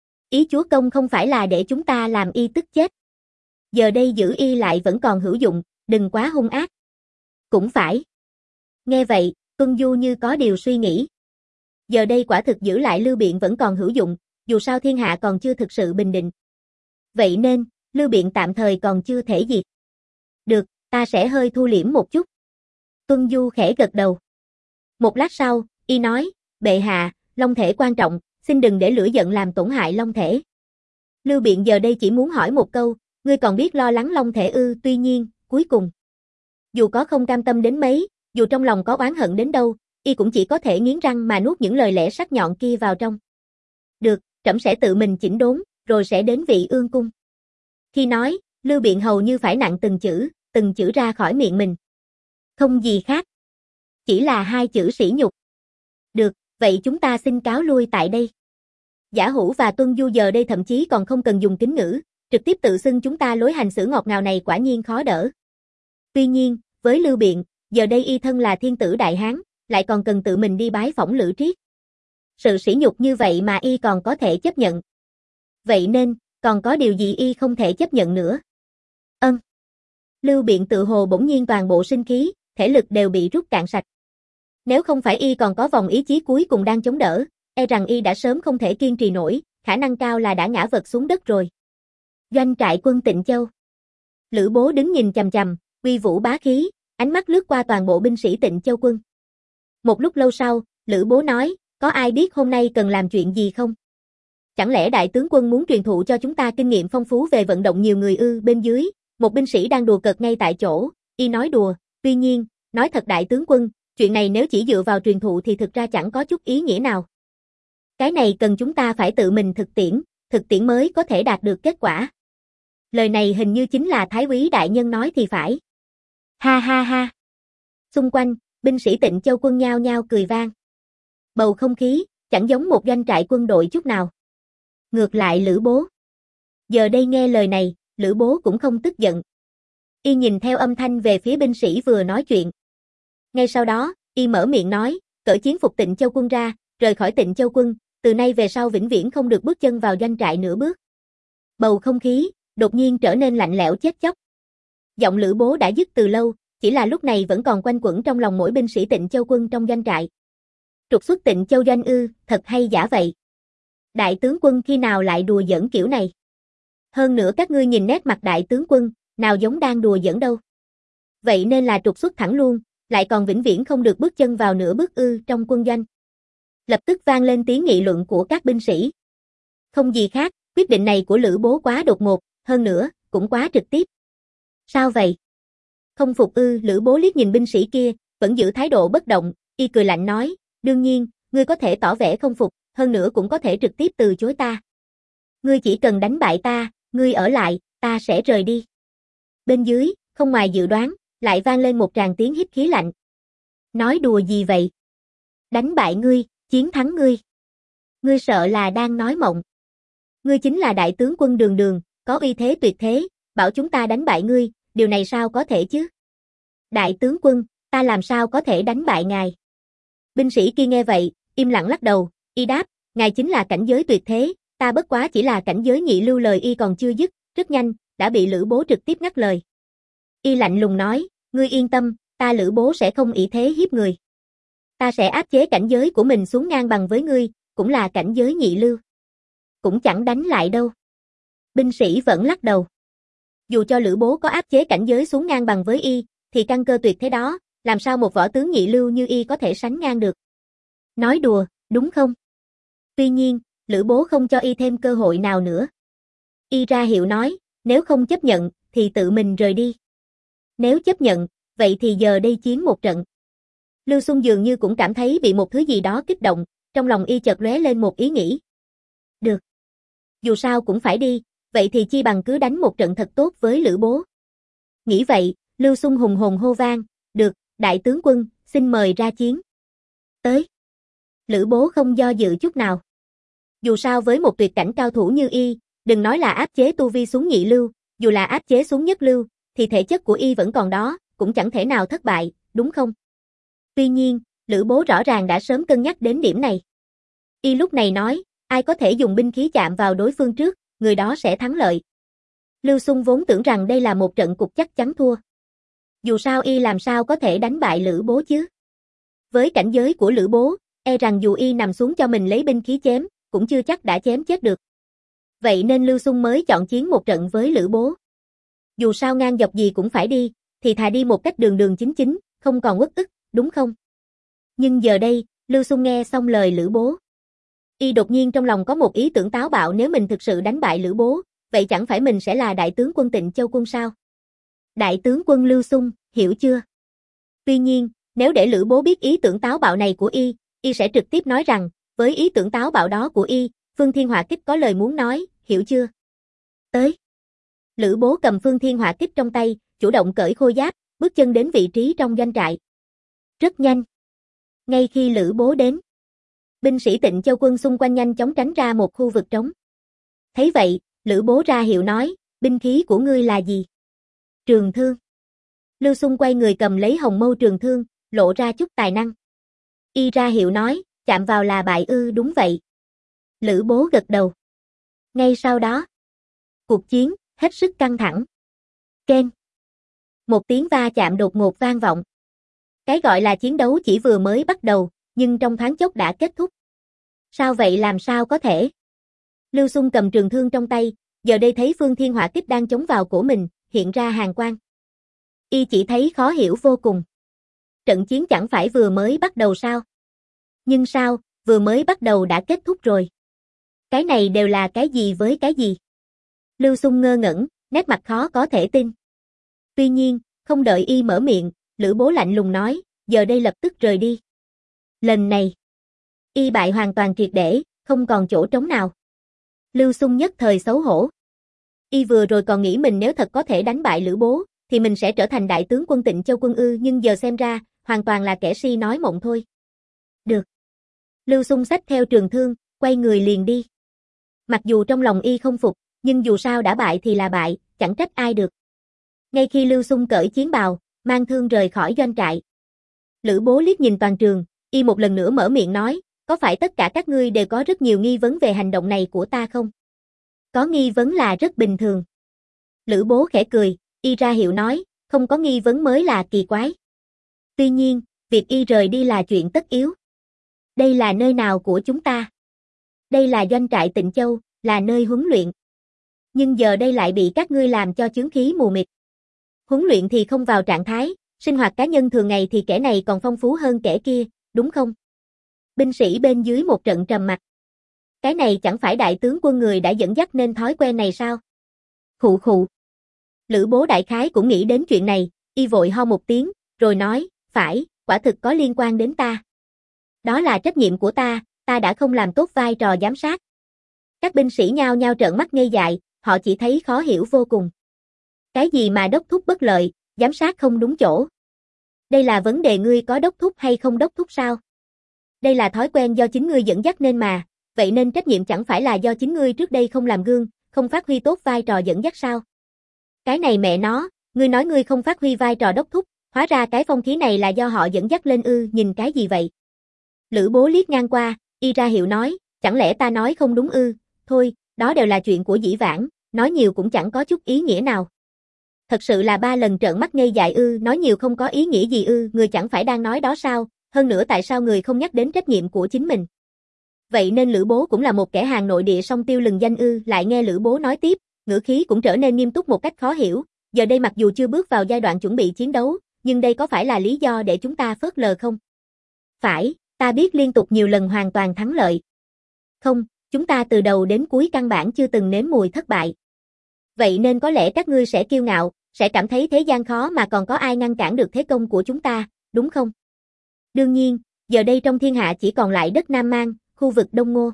Ý chúa công không phải là để chúng ta làm y tức chết. Giờ đây giữ y lại vẫn còn hữu dụng, đừng quá hung ác. Cũng phải. Nghe vậy, Tuân Du như có điều suy nghĩ. Giờ đây quả thực giữ lại Lưu Biện vẫn còn hữu dụng, dù sao thiên hạ còn chưa thực sự bình định. Vậy nên, Lưu Biện tạm thời còn chưa thể diệt. Được, ta sẽ hơi thu liễm một chút. Tuân Du khẽ gật đầu. Một lát sau, y nói, bệ hạ, long thể quan trọng, xin đừng để lửa giận làm tổn hại long thể. Lưu Biện giờ đây chỉ muốn hỏi một câu, ngươi còn biết lo lắng long thể ư? Tuy nhiên, cuối cùng, dù có không cam tâm đến mấy, dù trong lòng có oán hận đến đâu, y cũng chỉ có thể nghiến răng mà nuốt những lời lẽ sắc nhọn kia vào trong. Được, trẫm sẽ tự mình chỉnh đốn, rồi sẽ đến Vị Ương cung. Khi nói, Lưu Biện hầu như phải nặng từng chữ, từng chữ ra khỏi miệng mình. Không gì khác. Chỉ là hai chữ sỉ nhục. Được, vậy chúng ta xin cáo lui tại đây. Giả Hữu và Tuân Du giờ đây thậm chí còn không cần dùng kính ngữ, trực tiếp tự xưng chúng ta lối hành xử ngọt ngào này quả nhiên khó đỡ. Tuy nhiên, với Lưu Biện, giờ đây y thân là thiên tử đại hán, lại còn cần tự mình đi bái phỏng Lữ Triết. Sự sỉ nhục như vậy mà y còn có thể chấp nhận. Vậy nên, còn có điều gì y không thể chấp nhận nữa? Ân. Lưu Biện tự hồ bỗng nhiên toàn bộ sinh khí, thể lực đều bị rút cạn sạch. Nếu không phải y còn có vòng ý chí cuối cùng đang chống đỡ, e rằng y đã sớm không thể kiên trì nổi, khả năng cao là đã ngã vật xuống đất rồi. Doanh trại quân Tịnh Châu. Lữ Bố đứng nhìn chằm chằm, uy vũ bá khí, ánh mắt lướt qua toàn bộ binh sĩ Tịnh Châu quân. Một lúc lâu sau, Lữ Bố nói, có ai biết hôm nay cần làm chuyện gì không? Chẳng lẽ đại tướng quân muốn truyền thụ cho chúng ta kinh nghiệm phong phú về vận động nhiều người ư? Bên dưới, một binh sĩ đang đùa cợt ngay tại chỗ, y nói đùa, tuy nhiên, nói thật đại tướng quân, chuyện này nếu chỉ dựa vào truyền thụ thì thực ra chẳng có chút ý nghĩa nào. Cái này cần chúng ta phải tự mình thực tiễn, thực tiễn mới có thể đạt được kết quả. Lời này hình như chính là Thái úy đại nhân nói thì phải. Ha ha ha. Xung quanh, binh sĩ Tịnh Châu quân nhao nhao cười vang. Bầu không khí, chẳng giống một doanh trại quân đội chút nào. Ngược lại Lữ Bố. Giờ đây nghe lời này, Lữ Bố cũng không tức giận. Y nhìn theo âm thanh về phía binh sĩ vừa nói chuyện. Ngay sau đó, y mở miệng nói, cởi chiến phục Tịnh Châu quân ra, rời khỏi Tịnh Châu quân, từ nay về sau vĩnh viễn không được bước chân vào doanh trại nửa bước. Bầu không khí, đột nhiên trở nên lạnh lẽo chết chóc. Giọng Lữ Bố đã dứt từ lâu, chỉ là lúc này vẫn còn quanh quẩn trong lòng mỗi binh sĩ Tịnh Châu quân trong doanh trại. Trục xuất Tịnh Châu doanh ư, thật hay giả vậy? Đại tướng quân khi nào lại đùa giỡn kiểu này? Hơn nữa các ngươi nhìn nét mặt đại tướng quân, nào giống đang đùa giỡn đâu. Vậy nên là trục xuất thẳng luôn, lại còn vĩnh viễn không được bước chân vào nửa bước ư trong quân doanh. Lập tức vang lên tiếng nghị luận của các binh sĩ. Không gì khác, quyết định này của Lữ Bố quá đột ngột, hơn nữa, cũng quá trực tiếp. Sao vậy? Không phục ư? Lữ Bố liếc nhìn binh sĩ kia, vẫn giữ thái độ bất động, y cười lạnh nói, đương nhiên, ngươi có thể tỏ vẻ không phục, hơn nữa cũng có thể trực tiếp từ chối ta. Ngươi chỉ cần đánh bại ta, ngươi ở lại, ta sẽ rời đi. Bên dưới, không ngoài dự đoán, lại vang lên một tràng tiếng hít khí lạnh. Nói đùa gì vậy? Đánh bại ngươi, chiến thắng ngươi. Ngươi sợ là đang nói mộng. Ngươi chính là đại tướng quân Đường Đường, có uy thế tuyệt thế, bảo chúng ta đánh bại ngươi, điều này sao có thể chứ? Đại tướng quân, ta làm sao có thể đánh bại ngài? Binh sĩ kia nghe vậy, im lặng lắc đầu, y đáp, ngài chính là cảnh giới tuyệt thế, ta bất quá chỉ là cảnh giới nhị lưu. Lời y còn chưa dứt, rất nhanh, đã bị Lữ Bố trực tiếp ngắt lời. Y lạnh lùng nói, ngươi yên tâm, ta Lữ Bố sẽ không ỷ thế hiếp người. Ta sẽ áp chế cảnh giới của mình xuống ngang bằng với ngươi, cũng là cảnh giới nhị lưu. Cũng chẳng đánh lại đâu. Binh sĩ vẫn lắc đầu. Dù cho Lữ Bố có áp chế cảnh giới xuống ngang bằng với y, thì căn cơ tuyệt thế đó, làm sao một võ tướng nhị lưu như y có thể sánh ngang được. Nói đùa, đúng không? Tuy nhiên, Lữ Bố không cho y thêm cơ hội nào nữa. Y ra hiệu nói, nếu không chấp nhận, thì tự mình rời đi. Nếu chấp nhận, vậy thì giờ đây chiến một trận. Lưu Xung dường như cũng cảm thấy bị một thứ gì đó kích động, trong lòng y chợt lóe lên một ý nghĩ. Được. Dù sao cũng phải đi, vậy thì chi bằng cứ đánh một trận thật tốt với Lữ Bố. Nghĩ vậy, Lưu Xung hùng hồn hô vang, được, đại tướng quân, xin mời ra chiến. Tới. Lữ Bố không do dự chút nào. Dù sao với một tuyệt cảnh cao thủ như y, đừng nói là áp chế tu vi xuống nhị lưu, dù là áp chế xuống nhất lưu, thì thể chất của y vẫn còn đó, cũng chẳng thể nào thất bại, đúng không? Tuy nhiên, Lữ Bố rõ ràng đã sớm cân nhắc đến điểm này. Y lúc này nói, ai có thể dùng binh khí chạm vào đối phương trước, người đó sẽ thắng lợi. Lưu Xung vốn tưởng rằng đây là một trận cục chắc chắn thua. Dù sao y làm sao có thể đánh bại Lữ Bố chứ? Với cảnh giới của Lữ Bố, e rằng dù y nằm xuống cho mình lấy binh khí chém, cũng chưa chắc đã chém chết được. Vậy nên Lưu Xung mới chọn chiến một trận với Lữ Bố. Dù sao ngang dọc gì cũng phải đi, thì thà đi một cách đường đường chính chính, không còn uất ức, đúng không? Nhưng giờ đây, Lưu Xung nghe xong lời Lữ Bố. Y đột nhiên trong lòng có một ý tưởng táo bạo, nếu mình thực sự đánh bại Lữ Bố, vậy chẳng phải mình sẽ là đại tướng quân Tịnh Châu quân sao? Đại tướng quân Lưu Xung, hiểu chưa? Tuy nhiên, nếu để Lữ Bố biết ý tưởng táo bạo này của y, y sẽ trực tiếp nói rằng, với ý tưởng táo bạo đó của y, Phương Thiên Hỏa Kích có lời muốn nói, hiểu chưa? Tới. Lữ Bố cầm Phương Thiên Hỏa Kích trong tay, chủ động cởi khôi giáp, bước chân đến vị trí trong doanh trại. Rất nhanh. Ngay khi Lữ Bố đến, binh sĩ Tịnh Châu quân xung quanh nhanh chóng tránh ra một khu vực trống. Thấy vậy, Lữ Bố ra hiệu nói, binh khí của ngươi là gì? Trường thương. Lưu Xung quay người cầm lấy hồng mâu trường thương, lộ ra chút tài năng. Y ra hiệu nói, chạm vào là bại ư? Đúng vậy. Lữ Bố gật đầu. Ngay sau đó, cuộc chiến hết sức căng thẳng. Keng. Một tiếng va chạm đột ngột vang vọng. Cái gọi là chiến đấu chỉ vừa mới bắt đầu, nhưng trong thoáng chốc đã kết thúc. Sao vậy, làm sao có thể? Lưu Xung cầm trường thương trong tay, giờ đây thấy Phương Thiên Hỏa Kích đang chống vào cổ mình, hiện ra hàn quang. Y chỉ thấy khó hiểu vô cùng. Trận chiến chẳng phải vừa mới bắt đầu sao? Nhưng sao, vừa mới bắt đầu đã kết thúc rồi? Cái này đều là cái gì với cái gì? Lưu Xung ngơ ngẩn, nét mặt khó có thể tin. Tuy nhiên, không đợi y mở miệng, Lữ Bố lạnh lùng nói, giờ đây lập tức rời đi. Lần này, y bại hoàn toàn triệt để, không còn chỗ trống nào. Lưu Xung nhất thời xấu hổ. Y vừa rồi còn nghĩ mình nếu thật có thể đánh bại Lữ Bố, thì mình sẽ trở thành đại tướng quân Tịnh Châu Quân ư, nhưng giờ xem ra, hoàn toàn là kẻ si nói mộng thôi. Được. Lưu Xung xách theo trường thương, quay người liền đi. Mặc dù trong lòng y không phục, nhưng dù sao đã bại thì là bại, chẳng trách ai được. Ngay khi Lưu Xung cởi chiến bào, mang thương rời khỏi doanh trại. Lữ Bố liếc nhìn toàn trường, y một lần nữa mở miệng nói, có phải tất cả các ngươi đều có rất nhiều nghi vấn về hành động này của ta không? Có nghi vấn là rất bình thường. Lữ Bố khẽ cười, y ra hiệu nói, không có nghi vấn mới là kỳ quái. Tuy nhiên, việc y rời đi là chuyện tất yếu. Đây là nơi nào của chúng ta? Đây là doanh trại Tịnh Châu, là nơi huấn luyện. Nhưng giờ đây lại bị các ngươi làm cho chướng khí mù mịt. Huấn luyện thì không vào trạng thái, sinh hoạt cá nhân thường ngày thì kẻ này còn phong phú hơn kẻ kia, đúng không? Binh sĩ bên dưới một trận trầm mặc. Cái này chẳng phải đại tướng quân người đã dẫn dắt nên thói quen này sao? Khụ khụ. Lữ Bố đại khái cũng nghĩ đến chuyện này, y vội ho một tiếng, rồi nói, phải, quả thực có liên quan đến ta. Đó là trách nhiệm của ta, ta đã không làm tốt vai trò giám sát. Các binh sĩ nhao nhao trợn mắt ngây dại, họ chỉ thấy khó hiểu vô cùng. Cái gì mà đốc thúc bất lợi, giám sát không đúng chỗ? Đây là vấn đề ngươi có đốc thúc hay không đốc thúc sao? Đây là thói quen do chính ngươi dẫn dắt nên mà, vậy nên trách nhiệm chẳng phải là do chính ngươi trước đây không làm gương, không phát huy tốt vai trò dẫn dắt sao? Cái này mẹ nó, ngươi nói ngươi không phát huy vai trò đốc thúc, hóa ra cái phong khí này là do họ dẫn dắt lên ư, nhìn cái gì vậy? Lữ Bố liếc ngang qua, y ra hiệu nói, chẳng lẽ ta nói không đúng ư? Thôi, đó đều là chuyện của dĩ vãng, nói nhiều cũng chẳng có chút ý nghĩa nào. Thật sự là ba lần trợn mắt ngây dại ư, nói nhiều không có ý nghĩa gì ư, người chẳng phải đang nói đó sao, hơn nữa tại sao người không nhắc đến trách nhiệm của chính mình? Vậy nên Lữ Bố cũng là một kẻ hàng nội địa song tiêu lừng danh ư, lại nghe Lữ Bố nói tiếp, ngữ khí cũng trở nên nghiêm túc một cách khó hiểu, giờ đây mặc dù chưa bước vào giai đoạn chuẩn bị chiến đấu, nhưng đây có phải là lý do để chúng ta phớt lờ không? Phải, ta biết liên tục nhiều lần hoàn toàn thắng lợi. Không, chúng ta từ đầu đến cuối căn bản chưa từng nếm mùi thất bại. Vậy nên có lẽ các ngươi sẽ kiêu ngạo, sẽ cảm thấy thế gian khó mà còn có ai ngăn cản được thế công của chúng ta, đúng không? Đương nhiên, giờ đây trong thiên hạ chỉ còn lại đất Nam Mang, khu vực Đông Ngô.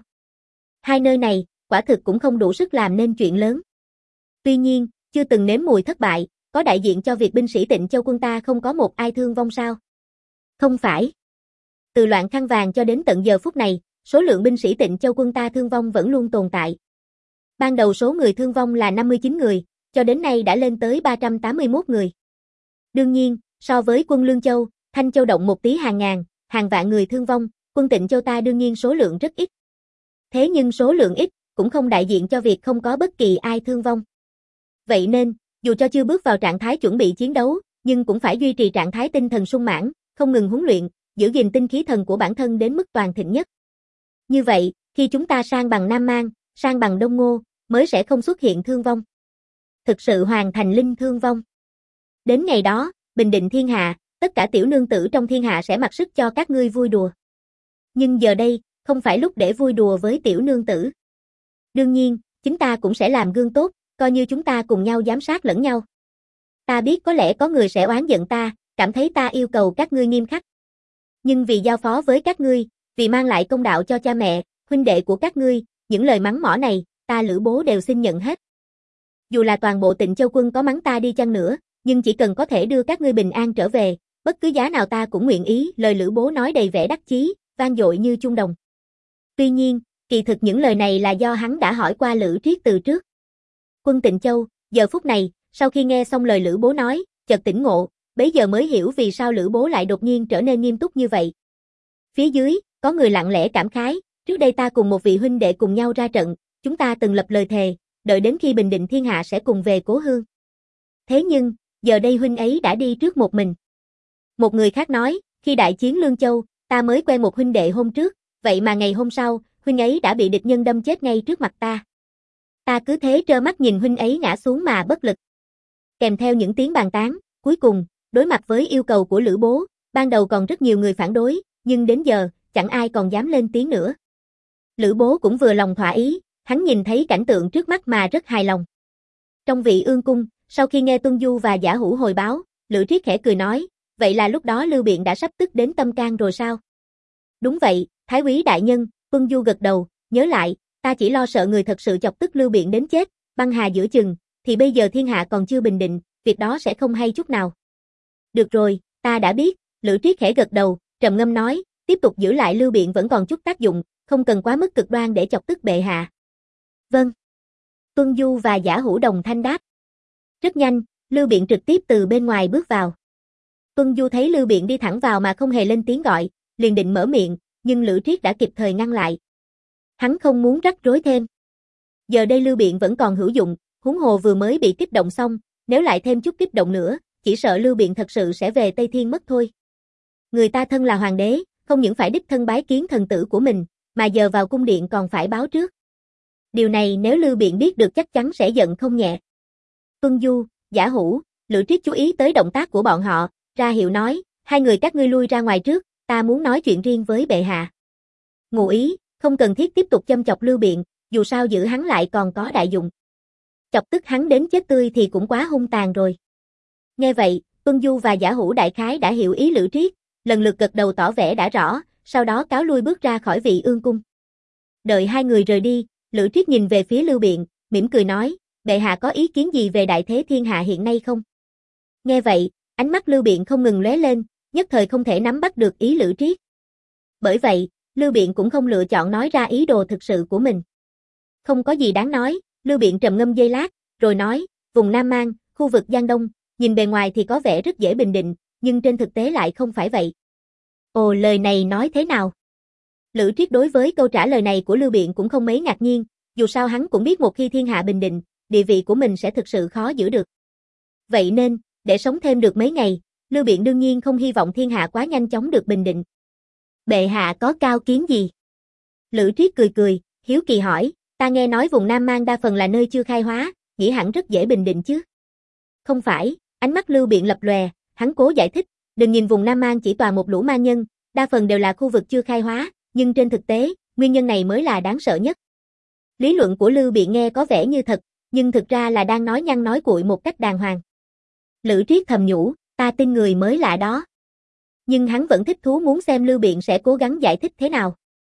Hai nơi này, quả thực cũng không đủ sức làm nên chuyện lớn. Tuy nhiên, chưa từng nếm mùi thất bại, có đại diện cho việc binh sĩ Tịnh Châu quân ta không có một ai thương vong sao? Không phải. Từ loạn khăn vàng cho đến tận giờ phút này, số lượng binh sĩ Tịnh Châu quân ta thương vong vẫn luôn tồn tại. Ban đầu số người thương vong là năm mươi chín người, cho đến nay đã lên tới ba trăm tám mươi mốt người. Đương nhiên, so với quân Lương Châu, Thanh Châu động một tí hàng ngàn, hàng vạn người thương vong, quân Tịnh Châu ta đương nhiên số lượng rất ít. Thế nhưng số lượng ít, cũng không đại diện cho việc không có bất kỳ ai thương vong. Vậy nên, dù cho chưa bước vào trạng thái chuẩn bị chiến đấu, nhưng cũng phải duy trì trạng thái tinh thần sung mãn, không ngừng huấn luyện, giữ gìn tinh khí thần của bản thân đến mức toàn thịnh nhất. Như vậy, khi chúng ta sang bằng Nam Mang, sang bằng Đông Ngô, mới sẽ không xuất hiện thương vong. Thực sự hoàn thành linh thương vong. Đến ngày đó, bình định thiên hạ, tất cả tiểu nương tử trong thiên hạ sẽ mặc sức cho các ngươi vui đùa. Nhưng giờ đây, không phải lúc để vui đùa với tiểu nương tử. Đương nhiên, chúng ta cũng sẽ làm gương tốt, coi như chúng ta cùng nhau giám sát lẫn nhau. Ta biết có lẽ có người sẽ oán giận ta, cảm thấy ta yêu cầu các ngươi nghiêm khắc. Nhưng vì giao phó với các ngươi, vì mang lại công đạo cho cha mẹ, huynh đệ của các ngươi, những lời mắng mỏ này, ta Lữ Bố đều xin nhận hết. Dù là toàn bộ Tịnh Châu quân có mắng ta đi chăng nữa, nhưng chỉ cần có thể đưa các ngươi bình an trở về, bất cứ giá nào ta cũng nguyện ý, lời Lữ Bố nói đầy vẻ đắc chí, vang dội như chuông đồng. Tuy nhiên, kỳ thực những lời này là do hắn đã hỏi qua Lữ Triết từ trước. Quân Tịnh Châu, giờ phút này, sau khi nghe xong lời Lữ Bố nói, chợt tỉnh ngộ, bấy giờ mới hiểu vì sao Lữ Bố lại đột nhiên trở nên nghiêm túc như vậy. Phía dưới, có người lặng lẽ cảm khái, trước đây ta cùng một vị huynh đệ cùng nhau ra trận, chúng ta từng lập lời thề, đợi đến khi bình định thiên hạ sẽ cùng về cố hương. Thế nhưng, giờ đây huynh ấy đã đi trước một mình. Một người khác nói, khi đại chiến Lương Châu, ta mới quen một huynh đệ hôm trước, vậy mà ngày hôm sau, huynh ấy đã bị địch nhân đâm chết ngay trước mặt ta. Ta cứ thế trơ mắt nhìn huynh ấy ngã xuống mà bất lực. Kèm theo những tiếng bàn tán, cuối cùng, đối mặt với yêu cầu của Lữ Bố, ban đầu còn rất nhiều người phản đối, nhưng đến giờ, chẳng ai còn dám lên tiếng nữa. Lữ Bố cũng vừa lòng thỏa ý, hắn nhìn thấy cảnh tượng trước mắt mà rất hài lòng. Trong Vị Ương cung, sau khi nghe Tuân Du và Giả Hữu hồi báo, Lữ Triết khẽ cười nói, vậy là lúc đó Lưu Biện đã sắp tức đến tâm can rồi sao? Đúng vậy, Thái úy đại nhân, Tuân Du gật đầu, nhớ lại, ta chỉ lo sợ người thật sự chọc tức Lưu Biện đến chết, băng hà giữa chừng, thì bây giờ thiên hạ còn chưa bình định, việc đó sẽ không hay chút nào. Được rồi, ta đã biết, Lữ Triết khẽ gật đầu, trầm ngâm nói, tiếp tục giữ lại Lưu Biện vẫn còn chút tác dụng, không cần quá mức cực đoan để chọc tức bệ hạ. Vâng. Tuân Du và Giả Hữu đồng thanh đáp. Rất nhanh, Lưu Biện trực tiếp từ bên ngoài bước vào. Tuân Du thấy Lưu Biện đi thẳng vào mà không hề lên tiếng gọi, liền định mở miệng, nhưng Lữ Triết đã kịp thời ngăn lại. Hắn không muốn rắc rối thêm. Giờ đây Lưu Biện vẫn còn hữu dụng, huống hồ vừa mới bị kích động xong, nếu lại thêm chút kích động nữa, chỉ sợ Lưu Biện thật sự sẽ về Tây Thiên mất thôi. Người ta thân là hoàng đế, không những phải đích thân bái kiến thần tử của mình, mà giờ vào cung điện còn phải báo trước. Điều này nếu Lưu Biện biết được chắc chắn sẽ giận không nhẹ. Tuân Du, Giả Hữu, Lữ Triết chú ý tới động tác của bọn họ, ra hiệu nói, hai người các ngươi lui ra ngoài trước, ta muốn nói chuyện riêng với bệ hạ. Ngụ ý, không cần thiết tiếp tục châm chọc Lưu Biện, dù sao giữ hắn lại còn có đại dụng. Chọc tức hắn đến chết tươi thì cũng quá hung tàn rồi. Nghe vậy, Tuân Du và Giả Hữu đại khái đã hiểu ý Lữ Triết, lần lượt gật đầu tỏ vẻ đã rõ, sau đó cáo lui bước ra khỏi Vị Ương cung. Đợi hai người rời đi, Lữ Triết nhìn về phía Lưu Biện, mỉm cười nói, bệ hạ có ý kiến gì về đại thế thiên hạ hiện nay không? Nghe vậy, ánh mắt Lưu Biện không ngừng lóe lên, nhất thời không thể nắm bắt được ý Lữ Triết. Bởi vậy, Lưu Biện cũng không lựa chọn nói ra ý đồ thực sự của mình. Không có gì đáng nói, Lưu Biện trầm ngâm giây lát, rồi nói, vùng Nam Mang, khu vực Giang Đông, nhìn bề ngoài thì có vẻ rất dễ bình định, nhưng trên thực tế lại không phải vậy. Ồ, lời này nói thế nào? Lữ Triết đối với câu trả lời này của Lưu Biện cũng không mấy ngạc nhiên, dù sao hắn cũng biết một khi thiên hạ bình định, địa vị của mình sẽ thực sự khó giữ được. Vậy nên, để sống thêm được mấy ngày, Lưu Biện đương nhiên không hy vọng thiên hạ quá nhanh chóng được bình định. Bệ hạ có cao kiến gì? Lữ Triết cười cười, hiếu kỳ hỏi, ta nghe nói vùng Nam Mang đa phần là nơi chưa khai hóa, nghĩ hẳn rất dễ bình định chứ? Không phải, ánh mắt Lưu Biện lập lòe, hắn cố giải thích, đừng nhìn vùng Nam Mang chỉ toàn một lũ ma nhân, đa phần đều là khu vực chưa khai hóa, nhưng trên thực tế, nguyên nhân này mới là đáng sợ nhất. Lý luận của Lưu Biện nghe có vẻ như thật, nhưng thực ra là đang nói nhăng nói cuội một cách đàng hoàng. Lữ Triết thầm nhủ, ta tin người mới lạ đó. Nhưng hắn vẫn thích thú muốn xem Lưu Biện sẽ cố gắng giải thích thế nào.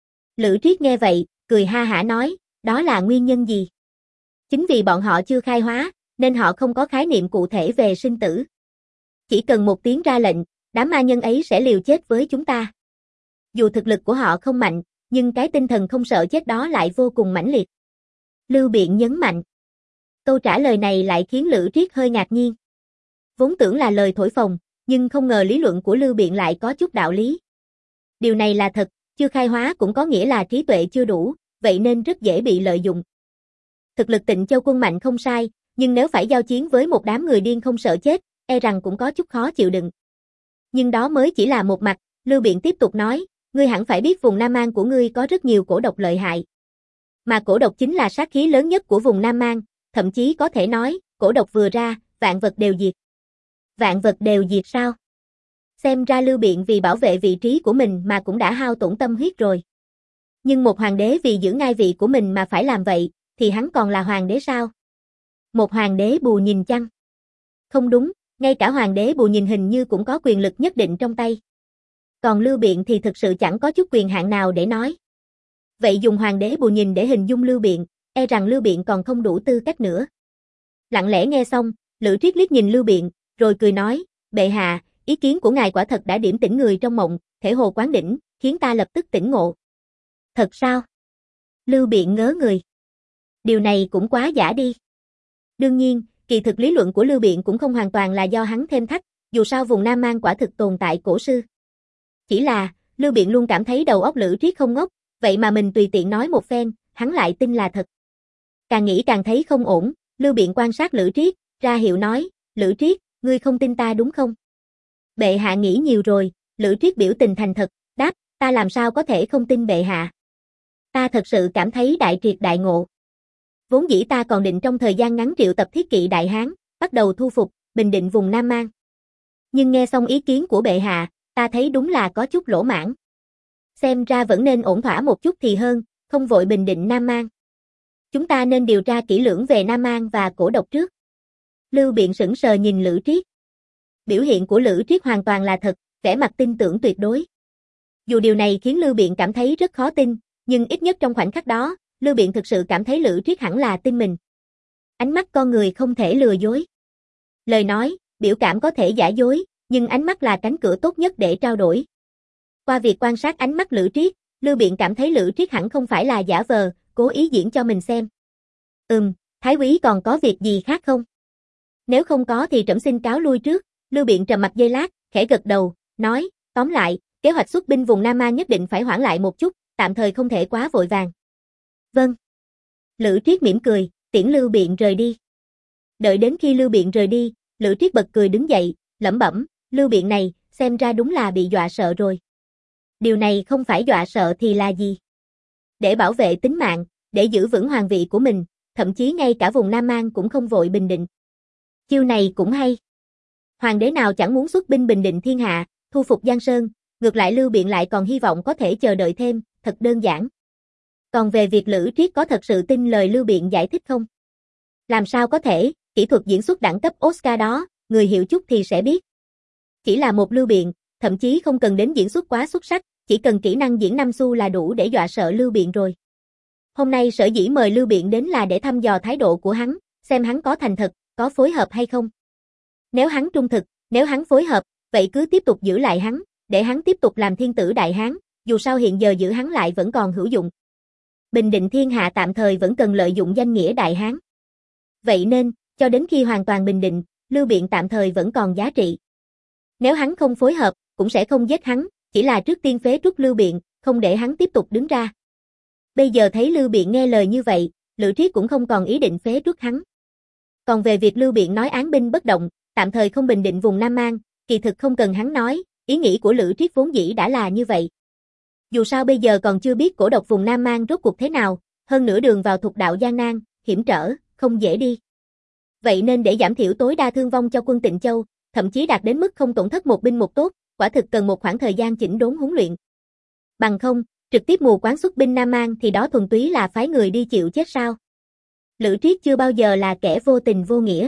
Lữ Triết nghe vậy, cười ha hả nói, đó là nguyên nhân gì? Chính vì bọn họ chưa khai hóa, nên họ không có khái niệm cụ thể về sinh tử. Chỉ cần một tiếng ra lệnh, đám ma nhân ấy sẽ liều chết với chúng ta. Dù thực lực của họ không mạnh, nhưng cái tinh thần không sợ chết đó lại vô cùng mãnh liệt. Lưu Biện nhấn mạnh. Câu trả lời này lại khiến Lữ Triết hơi ngạc nhiên. Vốn tưởng là lời thổi phồng, nhưng không ngờ lý luận của Lưu Biện lại có chút đạo lý. Điều này là thật, chưa khai hóa cũng có nghĩa là trí tuệ chưa đủ, vậy nên rất dễ bị lợi dụng. Thực lực Tịnh Châu quân mạnh không sai, nhưng nếu phải giao chiến với một đám người điên không sợ chết, e rằng cũng có chút khó chịu đựng. Nhưng đó mới chỉ là một mặt, Lưu Biện tiếp tục nói, ngươi hẳn phải biết vùng Nam Mang của ngươi có rất nhiều cổ độc lợi hại. Mà cổ độc chính là sát khí lớn nhất của vùng Nam Mang, thậm chí có thể nói, cổ độc vừa ra, vạn vật đều diệt. Vạn vật đều diệt sao? Xem ra Lưu Biện vì bảo vệ vị trí của mình mà cũng đã hao tổn tâm huyết rồi. Nhưng một hoàng đế vì giữ ngai vị của mình mà phải làm vậy, thì hắn còn là hoàng đế sao? Một hoàng đế bù nhìn chăng? Không đúng, ngay cả hoàng đế bù nhìn hình như cũng có quyền lực nhất định trong tay. Còn Lưu Biện thì thực sự chẳng có chút quyền hạn nào để nói. Vậy dùng hoàng đế bù nhìn để hình dung Lưu Biện, e rằng Lưu Biện còn không đủ tư cách nữa. Lặng lẽ nghe xong, Lữ Triết liếc nhìn Lưu Biện, rồi cười nói, bệ hạ, ý kiến của ngài quả thật đã điểm tỉnh người trong mộng, thể hồ quán đỉnh, khiến ta lập tức tỉnh ngộ. Thật sao? Lưu Biện ngớ người. Điều này cũng quá giả đi. Đương nhiên, kỳ thực lý luận của Lưu Biện cũng không hoàn toàn là do hắn thêm thắt, dù sao vùng Nam Mang quả thực tồn tại cổ xưa. Chỉ là, Lưu Biện luôn cảm thấy đầu óc Lữ Triết không ngốc, vậy mà mình tùy tiện nói một phen, hắn lại tin là thật. Càng nghĩ càng thấy không ổn, Lưu Biện quan sát Lữ Triết, ra hiệu nói, Lữ Triết, ngươi không tin ta đúng không? Bệ hạ nghĩ nhiều rồi, Lữ Triết biểu tình thành thật, đáp, ta làm sao có thể không tin bệ hạ. Ta thật sự cảm thấy đại triệt đại ngộ. Vốn dĩ ta còn định trong thời gian ngắn triệu tập thiết kỵ Đại Hán, bắt đầu thu phục, bình định vùng Nam Mang. Nhưng nghe xong ý kiến của bệ hạ, ta thấy đúng là có chút lỗ mãng. Xem ra vẫn nên ổn thỏa một chút thì hơn, không vội bình định Nam Mang. Chúng ta nên điều tra kỹ lưỡng về Nam Mang và cổ độc trước. Lưu Biện sững sờ nhìn Lữ Triết. Biểu hiện của Lữ Triết hoàn toàn là thật, vẻ mặt tin tưởng tuyệt đối. Dù điều này khiến Lưu Biện cảm thấy rất khó tin, nhưng ít nhất trong khoảnh khắc đó, Lưu Biện thực sự cảm thấy Lữ Triết hẳn là tin mình. Ánh mắt con người không thể lừa dối. Lời nói, biểu cảm có thể giả dối, nhưng ánh mắt là cánh cửa tốt nhất để trao đổi. Qua việc quan sát ánh mắt Lữ Triết, Lưu Biện cảm thấy Lữ Triết hẳn không phải là giả vờ, cố ý diễn cho mình xem. Ừm, Thái úy còn có việc gì khác không? Nếu không có thì trẫm xin cáo lui trước. Lưu Biện trầm mặt giây lát, khẽ gật đầu, nói, tóm lại, kế hoạch xuất binh vùng Nam Mang nhất định phải hoãn lại một chút, tạm thời không thể quá vội vàng. Vâng. Lữ Triết mỉm cười, tiễn Lưu Biện rời đi. Đợi đến khi Lưu Biện rời đi, Lữ Triết bật cười đứng dậy, lẩm bẩm, Lưu Biện này, xem ra đúng là bị dọa sợ rồi. Điều này không phải dọa sợ thì là gì? Để bảo vệ tính mạng, để giữ vững hoàng vị của mình, thậm chí ngay cả vùng Nam Mang cũng không vội bình định. Chiêu này cũng hay. Hoàng đế nào chẳng muốn xuất binh bình định thiên hạ, thu phục Giang Sơn, ngược lại Lưu Biện lại còn hy vọng có thể chờ đợi thêm, thật đơn giản. Còn về việc Lữ Triết có thật sự tin lời Lưu Biện giải thích không? Làm sao có thể, kỹ thuật diễn xuất đẳng cấp Oscar đó, người hiểu chút thì sẽ biết. Chỉ là một Lưu Biện, thậm chí không cần đến diễn xuất quá xuất sắc, chỉ cần kỹ năng diễn năm xu là đủ để dọa sợ Lưu Biện rồi. Hôm nay sở dĩ mời Lưu Biện đến là để thăm dò thái độ của hắn, xem hắn có thành thật, có phối hợp hay không. Nếu hắn trung thực, nếu hắn phối hợp, vậy cứ tiếp tục giữ lại hắn, để hắn tiếp tục làm thiên tử Đại Hán, dù sao hiện giờ giữ hắn lại vẫn còn hữu dụng. Bình định thiên hạ tạm thời vẫn cần lợi dụng danh nghĩa Đại Hán. Vậy nên, cho đến khi hoàn toàn bình định, Lưu Biện tạm thời vẫn còn giá trị. Nếu hắn không phối hợp, cũng sẽ không giết hắn, chỉ là trước tiên phế truất Lưu Biện, không để hắn tiếp tục đứng ra. Bây giờ thấy Lưu Biện nghe lời như vậy, Lữ Triết cũng không còn ý định phế truất hắn. Còn về việc Lưu Biện nói án binh bất động, tạm thời không bình định vùng Nam Mang, kỳ thực không cần hắn nói, ý nghĩ của Lữ Triết vốn dĩ đã là như vậy. Dù sao bây giờ còn chưa biết cổ độc vùng Nam Mang rốt cuộc thế nào, hơn nữa đường vào Thục Đạo gian nan, hiểm trở, không dễ đi. Vậy nên để giảm thiểu tối đa thương vong cho quân Tịnh Châu, thậm chí đạt đến mức không tổn thất một binh một tốt, quả thực cần một khoảng thời gian chỉnh đốn huấn luyện. Bằng không, trực tiếp mù quáng xuất binh Nam Mang thì đó thuần túy là phái người đi chịu chết sao. Lữ Triết chưa bao giờ là kẻ vô tình vô nghĩa.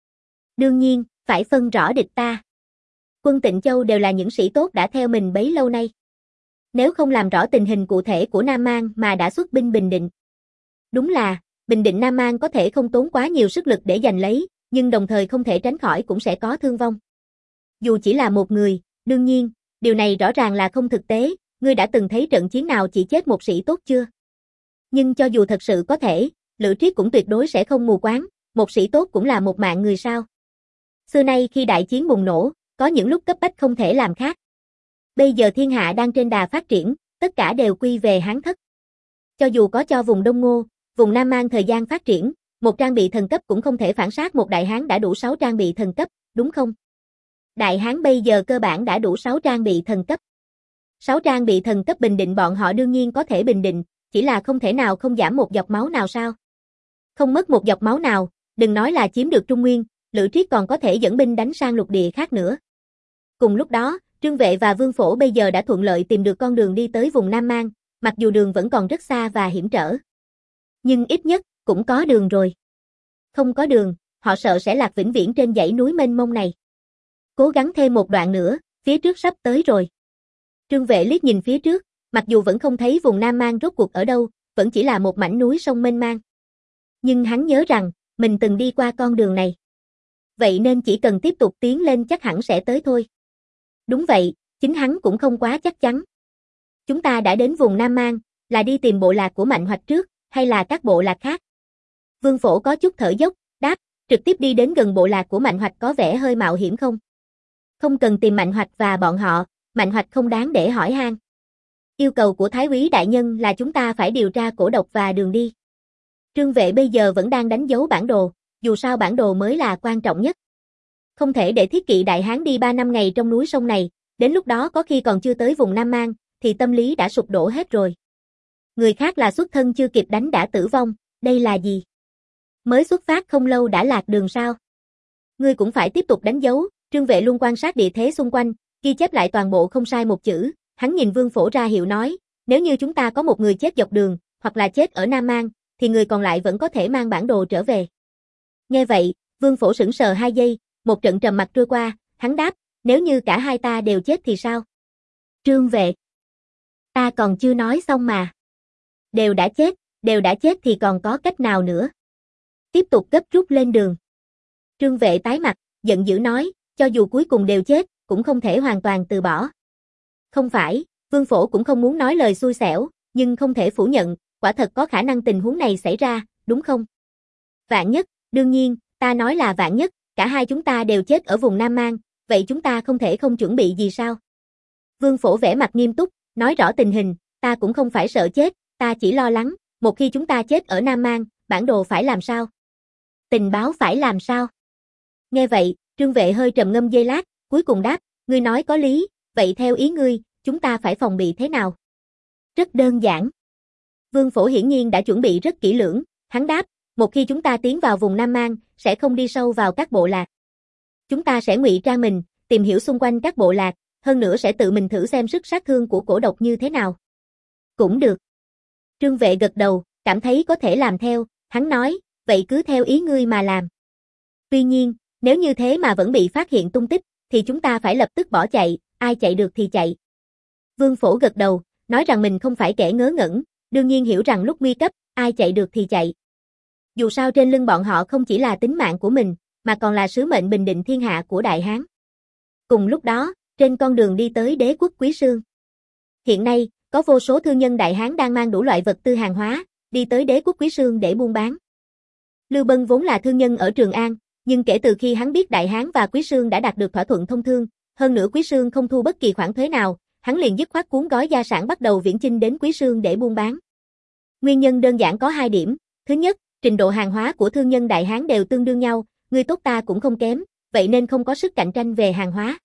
Đương nhiên, phải phân rõ địch ta. Quân Tịnh Châu đều là những sĩ tốt đã theo mình bấy lâu nay. Nếu không làm rõ tình hình cụ thể của Nam Mang mà đã xuất binh bình định. Đúng là, bình định Nam Mang có thể không tốn quá nhiều sức lực để giành lấy, nhưng đồng thời không thể tránh khỏi cũng sẽ có thương vong. Dù chỉ là một người, đương nhiên, điều này rõ ràng là không thực tế, ngươi đã từng thấy trận chiến nào chỉ chết một sĩ tốt chưa? Nhưng cho dù thật sự có thể, Lữ Triết cũng tuyệt đối sẽ không mù quáng, một sĩ tốt cũng là một mạng người sao. Xưa nay khi đại chiến bùng nổ, có những lúc cấp bách không thể làm khác. Bây giờ thiên hạ đang trên đà phát triển, tất cả đều quy về Hán thất. Cho dù có cho vùng Đông Ngô, vùng Nam Mang thời gian phát triển, một trang bị thần cấp cũng không thể phản sát một đại hán đã đủ sáu trang bị thần cấp, đúng không? Đại hán bây giờ cơ bản đã đủ sáu trang bị thần cấp. sáu trang bị thần cấp bình định bọn họ đương nhiên có thể bình định, chỉ là không thể nào không giảm một giọt máu nào sao? Không mất một giọt máu nào, đừng nói là chiếm được Trung Nguyên, Lữ Triết còn có thể dẫn binh đánh sang lục địa khác nữa. Cùng lúc đó, Trương Vệ và Vương Phổ bây giờ đã thuận lợi tìm được con đường đi tới vùng Nam Mang, mặc dù đường vẫn còn rất xa và hiểm trở. Nhưng ít nhất, cũng có đường rồi. Không có đường, họ sợ sẽ lạc vĩnh viễn trên dãy núi mênh mông này. Cố gắng thêm một đoạn nữa, phía trước sắp tới rồi. Trương Vệ liếc nhìn phía trước, mặc dù vẫn không thấy vùng Nam Mang rốt cuộc ở đâu, vẫn chỉ là một mảnh núi sông mênh mang. Nhưng hắn nhớ rằng, mình từng đi qua con đường này. Vậy nên chỉ cần tiếp tục tiến lên chắc hẳn sẽ tới thôi. Đúng vậy, chính hắn cũng không quá chắc chắn. Chúng ta đã đến vùng Nam Mang, là đi tìm bộ lạc của Mạnh Hoạch trước, hay là các bộ lạc khác? Vương Phổ có chút thở dốc, đáp, trực tiếp đi đến gần bộ lạc của Mạnh Hoạch có vẻ hơi mạo hiểm không? Không cần tìm Mạnh Hoạch và bọn họ, Mạnh Hoạch không đáng để hỏi han. Yêu cầu của Thái úy đại nhân là chúng ta phải điều tra cổ độc và đường đi. Trương Vệ bây giờ vẫn đang đánh dấu bản đồ, dù sao bản đồ mới là quan trọng nhất. Không thể để Thiết Kỵ Đại Hán đi ba năm ngày trong núi sông này, đến lúc đó có khi còn chưa tới vùng Nam Mang, thì tâm lý đã sụp đổ hết rồi. Người khác là xuất thân chưa kịp đánh đã tử vong, đây là gì? Mới xuất phát không lâu đã lạc đường sao? Ngươi cũng phải tiếp tục đánh dấu, Trương Vệ luôn quan sát địa thế xung quanh, ghi chép lại toàn bộ không sai một chữ, hắn nhìn Vương Phổ ra hiệu nói, nếu như chúng ta có một người chết dọc đường, hoặc là chết ở Nam Mang, thì người còn lại vẫn có thể mang bản đồ trở về. Nghe vậy, Vương Phổ sững sờ hai giây, một trận trầm mặc trôi qua, hắn đáp, nếu như cả hai ta đều chết thì sao? Trương Vệ, ta còn chưa nói xong mà. Đều đã chết, đều đã chết thì còn có cách nào nữa? Tiếp tục gấp rút lên đường. Trương Vệ tái mặt, giận dữ nói, cho dù cuối cùng đều chết, cũng không thể hoàn toàn từ bỏ. Không phải, Vương Phổ cũng không muốn nói lời xui xẻo, nhưng không thể phủ nhận, quả thật có khả năng tình huống này xảy ra, đúng không? Vạn nhất, đương nhiên, ta nói là vạn nhất, cả hai chúng ta đều chết ở vùng Nam Mang, vậy chúng ta không thể không chuẩn bị gì sao? Vương Phổ vẻ mặt nghiêm túc, nói rõ tình hình, ta cũng không phải sợ chết, ta chỉ lo lắng, một khi chúng ta chết ở Nam Mang, bản đồ phải làm sao? Tình báo phải làm sao? Nghe vậy, Trương Vệ hơi trầm ngâm giây lát, cuối cùng đáp, ngươi nói có lý, vậy theo ý ngươi, chúng ta phải phòng bị thế nào? Rất đơn giản. Vương Phổ hiển nhiên đã chuẩn bị rất kỹ lưỡng, hắn đáp, một khi chúng ta tiến vào vùng Nam Mang, sẽ không đi sâu vào các bộ lạc. Chúng ta sẽ ngụy trang mình, tìm hiểu xung quanh các bộ lạc, hơn nữa sẽ tự mình thử xem sức sát thương của cổ độc như thế nào. Cũng được. Trương Vệ gật đầu, cảm thấy có thể làm theo, hắn nói, vậy cứ theo ý ngươi mà làm. Tuy nhiên, nếu như thế mà vẫn bị phát hiện tung tích, thì chúng ta phải lập tức bỏ chạy, ai chạy được thì chạy. Vương Phổ gật đầu, nói rằng mình không phải kẻ ngớ ngẩn, đương nhiên hiểu rằng lúc nguy cấp, ai chạy được thì chạy. Dù sao trên lưng bọn họ không chỉ là tính mạng của mình, mà còn là sứ mệnh bình định thiên hạ của Đại Hán. Cùng lúc đó, trên con đường đi tới đế quốc Quý Sương. Hiện nay, có vô số thương nhân Đại Hán đang mang đủ loại vật tư hàng hóa, đi tới đế quốc Quý Sương để buôn bán. Lưu Bân vốn là thương nhân ở Trường An, nhưng kể từ khi hắn biết Đại Hán và Quý Sương đã đạt được thỏa thuận thông thương, hơn nữa Quý Sương không thu bất kỳ khoản thuế nào, hắn liền dứt khoát cuốn gói gia sản bắt đầu viễn chinh đến Quý Sương để buôn bán. Nguyên nhân đơn giản có hai điểm, thứ nhất, trình độ hàng hóa của thương nhân Đại Hán đều tương đương nhau, người tốt ta cũng không kém, vậy nên không có sức cạnh tranh về hàng hóa.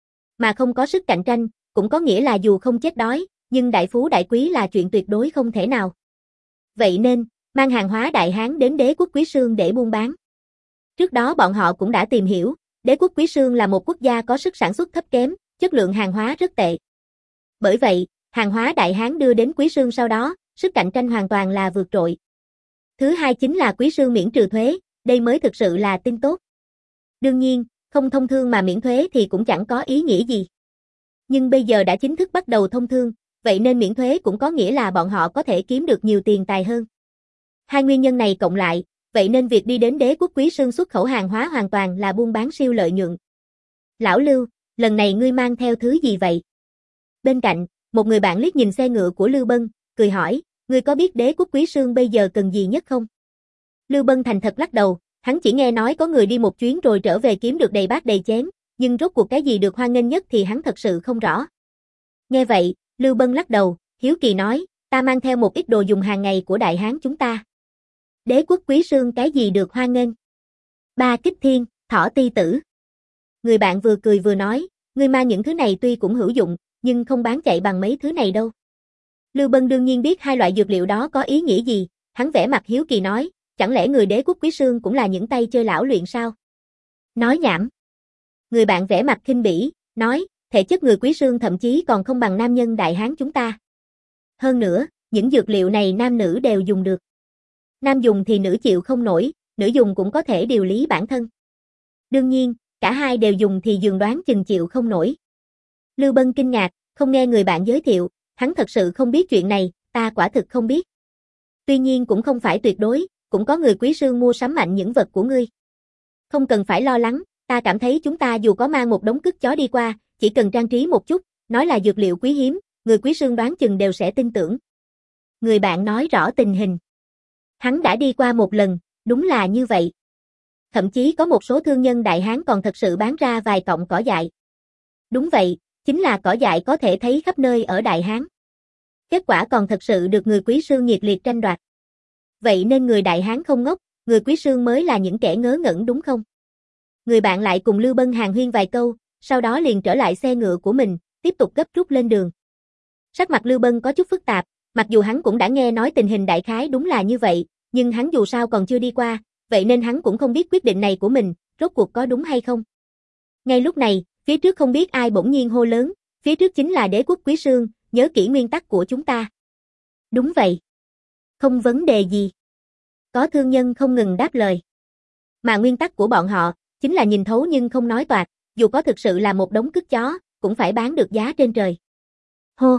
Mà không có sức cạnh tranh, cũng có nghĩa là dù không chết đói, nhưng đại phú đại quý là chuyện tuyệt đối không thể nào. Vậy nên, mang hàng hóa Đại Hán đến đế quốc Quý Sương để buôn bán. Trước đó bọn họ cũng đã tìm hiểu, đế quốc Quý Sương là một quốc gia có sức sản xuất thấp kém, chất lượng hàng hóa rất tệ. Bởi vậy, hàng hóa Đại Hán đưa đến Quý Sương sau đó, sức cạnh tranh hoàn toàn là vượt trội. Thứ hai chính là Quý Sương miễn trừ thuế, đây mới thực sự là tin tốt. Đương nhiên, không thông thương mà miễn thuế thì cũng chẳng có ý nghĩa gì. Nhưng bây giờ đã chính thức bắt đầu thông thương, vậy nên miễn thuế cũng có nghĩa là bọn họ có thể kiếm được nhiều tiền tài hơn. Hai nguyên nhân này cộng lại, vậy nên việc đi đến đế quốc Quý Sương xuất khẩu hàng hóa hoàn toàn là buôn bán siêu lợi nhuận. Lão Lưu, lần này ngươi mang theo thứ gì vậy? Bên cạnh, một người bạn liếc nhìn xe ngựa của Lưu Bân, cười hỏi, ngươi có biết đế quốc Quý Sương bây giờ cần gì nhất không? Lưu Bân thành thật lắc đầu, hắn chỉ nghe nói có người đi một chuyến rồi trở về kiếm được đầy bát đầy chén, nhưng rốt cuộc cái gì được hoan nghênh nhất thì hắn thật sự không rõ. Nghe vậy, Lưu Bân lắc đầu, hiếu kỳ nói, ta mang theo một ít đồ dùng hàng ngày của Đại Hán chúng ta. Đế quốc Quý Sương cái gì được hoan nghênh? Ba kích thiên, thỏ ti tử. Người bạn vừa cười vừa nói, ngươi mang những thứ này tuy cũng hữu dụng, nhưng không bán chạy bằng mấy thứ này đâu. Lưu Bân đương nhiên biết hai loại dược liệu đó có ý nghĩa gì, hắn vẽ mặt hiếu kỳ nói, chẳng lẽ người đế quốc Quý Sương cũng là những tay chơi lão luyện sao? Nói nhảm. Người bạn vẽ mặt khinh bỉ, nói, thể chất người Quý Sương thậm chí còn không bằng nam nhân Đại Hán chúng ta. Hơn nữa, những dược liệu này nam nữ đều dùng được. Nam dùng thì nữ chịu không nổi, nữ dùng cũng có thể điều lý bản thân. Đương nhiên, cả hai đều dùng thì dường đoán chừng chịu không nổi. Lưu Bân kinh ngạc, không nghe người bạn giới thiệu, hắn thật sự không biết chuyện này, ta quả thực không biết. Tuy nhiên cũng không phải tuyệt đối, cũng có người Quý Sương mua sắm mạnh những vật của ngươi. Không cần phải lo lắng, ta cảm thấy chúng ta dù có mang một đống cứt chó đi qua, chỉ cần trang trí một chút, nói là dược liệu quý hiếm, người Quý Sương đoán chừng đều sẽ tin tưởng. Người bạn nói rõ tình hình. Hắn đã đi qua một lần, đúng là như vậy. Thậm chí có một số thương nhân Đại Hán còn thật sự bán ra vài cọng cỏ dại. Đúng vậy, chính là cỏ dại có thể thấy khắp nơi ở Đại Hán. Kết quả còn thật sự được người Quý Sương nhiệt liệt tranh đoạt. Vậy nên người Đại Hán không ngốc, người Quý Sương mới là những kẻ ngớ ngẩn đúng không? người bạn lại cùng Lưu Bân hàn huyên vài câu, sau đó liền trở lại xe ngựa của mình, tiếp tục gấp rút lên đường. Sắc mặt Lưu Bân có chút phức tạp, mặc dù hắn cũng đã nghe nói tình hình đại khái đúng là như vậy, nhưng hắn dù sao còn chưa đi qua, vậy nên hắn cũng không biết quyết định này của mình, rốt cuộc có đúng hay không. Ngay lúc này, phía trước không biết ai bỗng nhiên hô lớn, phía trước chính là đế quốc Quý Sương, nhớ kỹ nguyên tắc của chúng ta. Đúng vậy. Không vấn đề gì. Có thương nhân không ngừng đáp lời. Mà nguyên tắc của bọn họ, chính là nhìn thấu nhưng không nói toạc, dù có thực sự là một đống cứt chó, cũng phải bán được giá trên trời. Hô!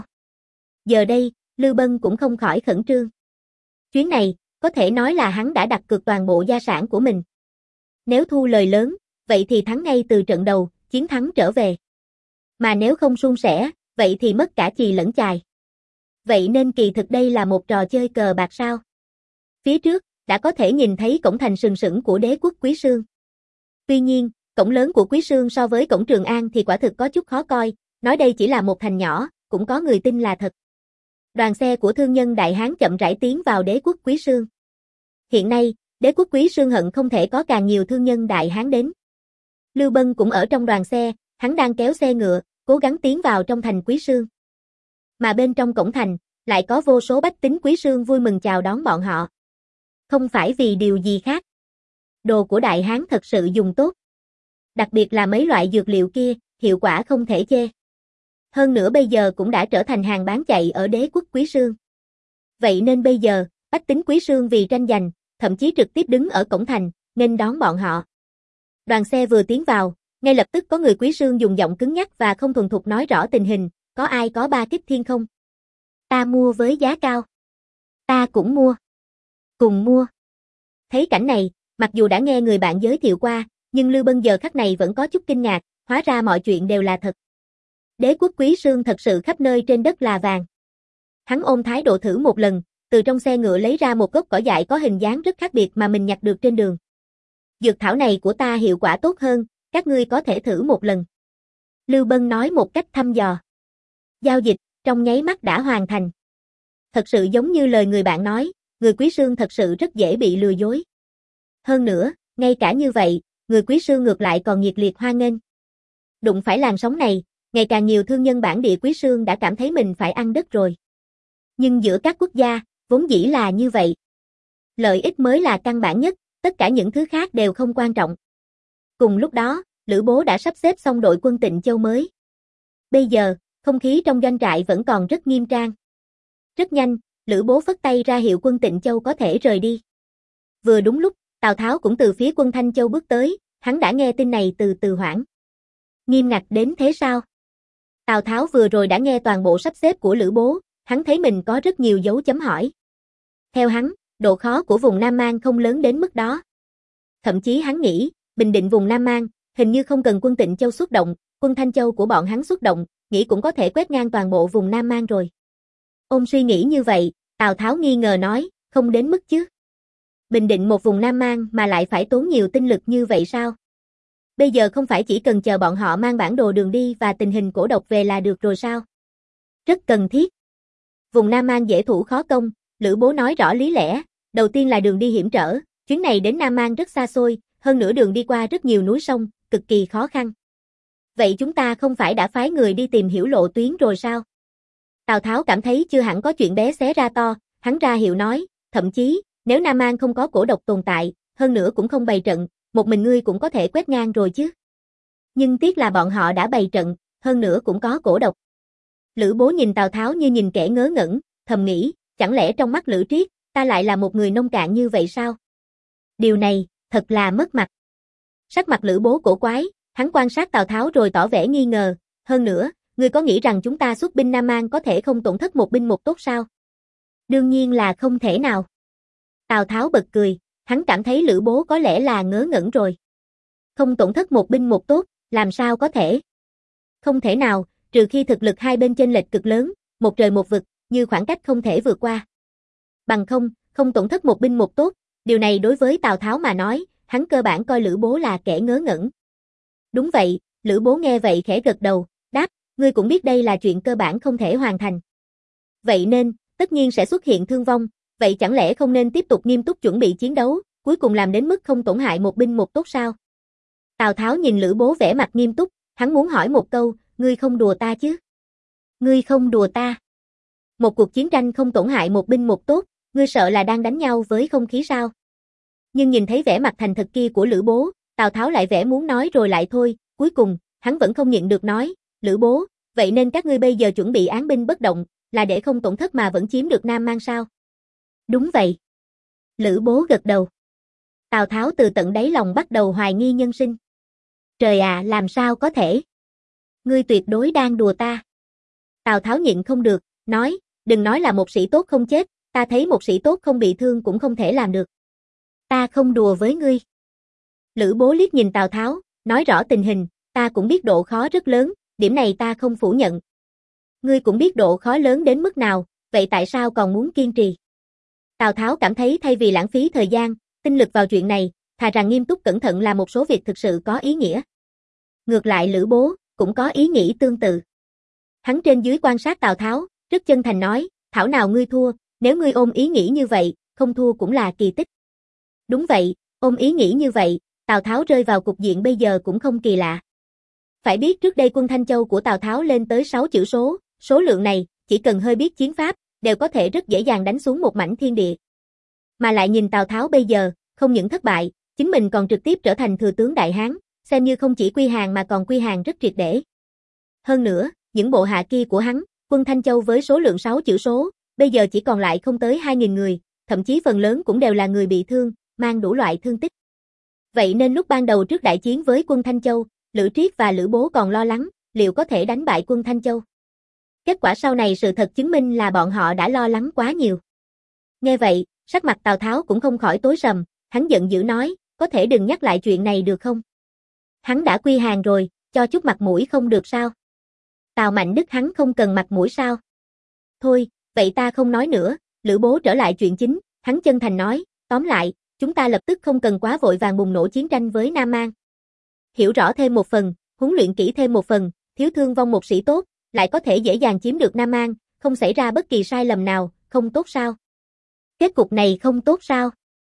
Giờ đây, Lưu Bân cũng không khỏi khẩn trương. Chuyến này, có thể nói là hắn đã đặt cược toàn bộ gia sản của mình. Nếu thu lời lớn, vậy thì thắng ngay từ trận đầu, chiến thắng trở về. Mà nếu không suôn sẻ, vậy thì mất cả chì lẫn chài. Vậy nên kỳ thực đây là một trò chơi cờ bạc sao. Phía trước, đã có thể nhìn thấy cổng thành sừng sững của đế quốc Quý Sương. Tuy nhiên, cổng lớn của Quý Sương so với cổng Trường An thì quả thực có chút khó coi, nói đây chỉ là một thành nhỏ, cũng có người tin là thật. Đoàn xe của thương nhân Đại Hán chậm rãi tiến vào đế quốc Quý Sương. Hiện nay, đế quốc Quý Sương hận không thể có càng nhiều thương nhân Đại Hán đến. Lưu Bân cũng ở trong đoàn xe, hắn đang kéo xe ngựa, cố gắng tiến vào trong thành Quý Sương. Mà bên trong cổng thành, lại có vô số bách tính Quý Sương vui mừng chào đón bọn họ. Không phải vì điều gì khác. Đồ của Đại Hán thật sự dùng tốt. Đặc biệt là mấy loại dược liệu kia, hiệu quả không thể chê. Hơn nữa bây giờ cũng đã trở thành hàng bán chạy ở đế quốc Quý Sương. Vậy nên bây giờ, bách tính Quý Sương vì tranh giành, thậm chí trực tiếp đứng ở cổng thành, nghênh đón bọn họ. Đoàn xe vừa tiến vào, ngay lập tức có người Quý Sương dùng giọng cứng nhắc và không thuần thục nói rõ tình hình, có ai có ba kích thiên không? Ta mua với giá cao. Ta cũng mua. Cùng mua. Thấy cảnh này, mặc dù đã nghe người bạn giới thiệu qua, nhưng Lưu Bân giờ khắc này vẫn có chút kinh ngạc, hóa ra mọi chuyện đều là thật. Đế quốc Quý Sương thật sự khắp nơi trên đất là vàng. Hắn ôm thái độ thử một lần, từ trong xe ngựa lấy ra một gốc cỏ dại có hình dáng rất khác biệt mà mình nhặt được trên đường. Dược thảo này của ta hiệu quả tốt hơn, các ngươi có thể thử một lần. Lưu Bân nói một cách thăm dò. Giao dịch, trong nháy mắt đã hoàn thành. Thật sự giống như lời người bạn nói, người Quý Sương thật sự rất dễ bị lừa dối. Hơn nữa, ngay cả như vậy, người Quý Sương ngược lại còn nhiệt liệt hoan nghênh. Đụng phải làn sóng này, ngày càng nhiều thương nhân bản địa Quý Sương đã cảm thấy mình phải ăn đất rồi. Nhưng giữa các quốc gia, vốn dĩ là như vậy. Lợi ích mới là căn bản nhất, tất cả những thứ khác đều không quan trọng. Cùng lúc đó, Lữ Bố đã sắp xếp xong đội quân Tịnh Châu mới. Bây giờ, không khí trong doanh trại vẫn còn rất nghiêm trang. Rất nhanh, Lữ Bố phất tay ra hiệu quân Tịnh Châu có thể rời đi. Vừa đúng lúc, Tào Tháo cũng từ phía quân Thanh Châu bước tới, hắn đã nghe tin này từ Từ Hoảng. Nghiêm ngặt đến thế sao? Tào Tháo vừa rồi đã nghe toàn bộ sắp xếp của Lữ Bố, hắn thấy mình có rất nhiều dấu chấm hỏi. Theo hắn, độ khó của vùng Nam Mang không lớn đến mức đó. Thậm chí hắn nghĩ, bình định vùng Nam Mang, hình như không cần quân Tịnh Châu xuất động, quân Thanh Châu của bọn hắn xuất động, nghĩ cũng có thể quét ngang toàn bộ vùng Nam Mang rồi. Ôm suy nghĩ như vậy, Tào Tháo nghi ngờ nói, không đến mức chứ. Bình định một vùng Nam Mang mà lại phải tốn nhiều tinh lực như vậy sao? Bây giờ không phải chỉ cần chờ bọn họ mang bản đồ đường đi và tình hình cổ độc về là được rồi sao? Rất cần thiết. Vùng Nam Mang dễ thủ khó công, Lữ Bố nói rõ lý lẽ, đầu tiên là đường đi hiểm trở, chuyến này đến Nam Mang rất xa xôi, hơn nữa đường đi qua rất nhiều núi sông, cực kỳ khó khăn. Vậy chúng ta không phải đã phái người đi tìm hiểu lộ tuyến rồi sao? Tào Tháo cảm thấy chưa hẳn có chuyện bé xé ra to, hắn ra hiệu nói, thậm chí, nếu Nam Mang không có cổ độc tồn tại, hơn nữa cũng không bày trận, một mình ngươi cũng có thể quét ngang rồi chứ. Nhưng tiếc là bọn họ đã bày trận, hơn nữa cũng có cổ độc. Lữ Bố nhìn Tào Tháo như nhìn kẻ ngớ ngẩn, thầm nghĩ, chẳng lẽ trong mắt Lữ Triết, ta lại là một người nông cạn như vậy sao? Điều này, thật là mất mặt. Sắc mặt Lữ Bố cổ quái, hắn quan sát Tào Tháo rồi tỏ vẻ nghi ngờ, hơn nữa, ngươi có nghĩ rằng chúng ta xuất binh Nam Mang có thể không tổn thất một binh một tốt sao? Đương nhiên là không thể nào. Tào Tháo bật cười, hắn cảm thấy Lữ Bố có lẽ là ngớ ngẩn rồi. Không tổn thất một binh một tốt, làm sao có thể? Không thể nào, trừ khi thực lực hai bên chênh lệch cực lớn, một trời một vực, như khoảng cách không thể vượt qua. Bằng không, không tổn thất một binh một tốt, điều này đối với Tào Tháo mà nói, hắn cơ bản coi Lữ Bố là kẻ ngớ ngẩn. Đúng vậy, Lữ Bố nghe vậy khẽ gật đầu, đáp, ngươi cũng biết đây là chuyện cơ bản không thể hoàn thành. Vậy nên, tất nhiên sẽ xuất hiện thương vong, vậy chẳng lẽ không nên tiếp tục nghiêm túc chuẩn bị chiến đấu, cuối cùng làm đến mức không tổn hại một binh một tốt sao? Tào Tháo nhìn Lữ Bố vẻ mặt nghiêm túc, hắn muốn hỏi một câu, ngươi không đùa ta chứ? Ngươi không đùa ta. Một cuộc chiến tranh không tổn hại một binh một tốt, ngươi sợ là đang đánh nhau với không khí sao? Nhưng nhìn thấy vẻ mặt thành thật kia của Lữ Bố, Tào Tháo lại vẻ muốn nói rồi lại thôi, cuối cùng, hắn vẫn không nhịn được nói, Lữ Bố, vậy nên các ngươi bây giờ chuẩn bị án binh bất động, là để không tổn thất mà vẫn chiếm được Nam Mang sao? Đúng vậy. Lữ Bố gật đầu. Tào Tháo từ tận đáy lòng bắt đầu hoài nghi nhân sinh. Trời ạ, à, làm sao có thể? Ngươi tuyệt đối đang đùa ta. Tào Tháo nhịn không được, nói, đừng nói là một sĩ tốt không chết, ta thấy một sĩ tốt không bị thương cũng không thể làm được. Ta không đùa với ngươi. Lữ Bố liếc nhìn Tào Tháo, nói rõ tình hình, ta cũng biết độ khó rất lớn, điểm này ta không phủ nhận. Ngươi cũng biết độ khó lớn đến mức nào, vậy tại sao còn muốn kiên trì? Tào Tháo cảm thấy thay vì lãng phí thời gian, tinh lực vào chuyện này, thà rằng nghiêm túc cẩn thận làm một số việc thực sự có ý nghĩa. Ngược lại Lữ Bố, cũng có ý nghĩ tương tự. Hắn trên dưới quan sát Tào Tháo, rất chân thành nói, thảo nào ngươi thua, nếu ngươi ôm ý nghĩ như vậy, không thua cũng là kỳ tích. Đúng vậy, ôm ý nghĩ như vậy, Tào Tháo rơi vào cục diện bây giờ cũng không kỳ lạ. Phải biết trước đây quân Thanh Châu của Tào Tháo lên tới sáu chữ số, số lượng này, chỉ cần hơi biết chiến pháp, đều có thể rất dễ dàng đánh xuống một mảnh thiên địa. Mà lại nhìn Tào Tháo bây giờ, không những thất bại, chính mình còn trực tiếp trở thành thừa tướng Đại Hán, xem như không chỉ quy hàng mà còn quy hàng rất triệt để. Hơn nữa, những bộ hạ kia của hắn, quân Thanh Châu với số lượng sáu chữ số, bây giờ chỉ còn lại không tới hai nghìn người, thậm chí phần lớn cũng đều là người bị thương, mang đủ loại thương tích. Vậy nên lúc ban đầu trước đại chiến với quân Thanh Châu, Lữ Triết và Lữ Bố còn lo lắng, liệu có thể đánh bại quân Thanh Châu. Kết quả sau này sự thật chứng minh là bọn họ đã lo lắng quá nhiều. Nghe vậy, sắc mặt Tào Tháo cũng không khỏi tối sầm, hắn giận dữ nói, có thể đừng nhắc lại chuyện này được không? Hắn đã quy hàng rồi, cho chút mặt mũi không được sao? Tào Mạnh Đức hắn không cần mặt mũi sao? Thôi, vậy ta không nói nữa, Lữ Bố trở lại chuyện chính, hắn chân thành nói, tóm lại, chúng ta lập tức không cần quá vội vàng bùng nổ chiến tranh với Nam Mang. Hiểu rõ thêm một phần, huấn luyện kỹ thêm một phần, thiếu thương vong một sĩ tốt, lại có thể dễ dàng chiếm được Nam Mang, không xảy ra bất kỳ sai lầm nào, không tốt sao? Kết cục này không tốt sao?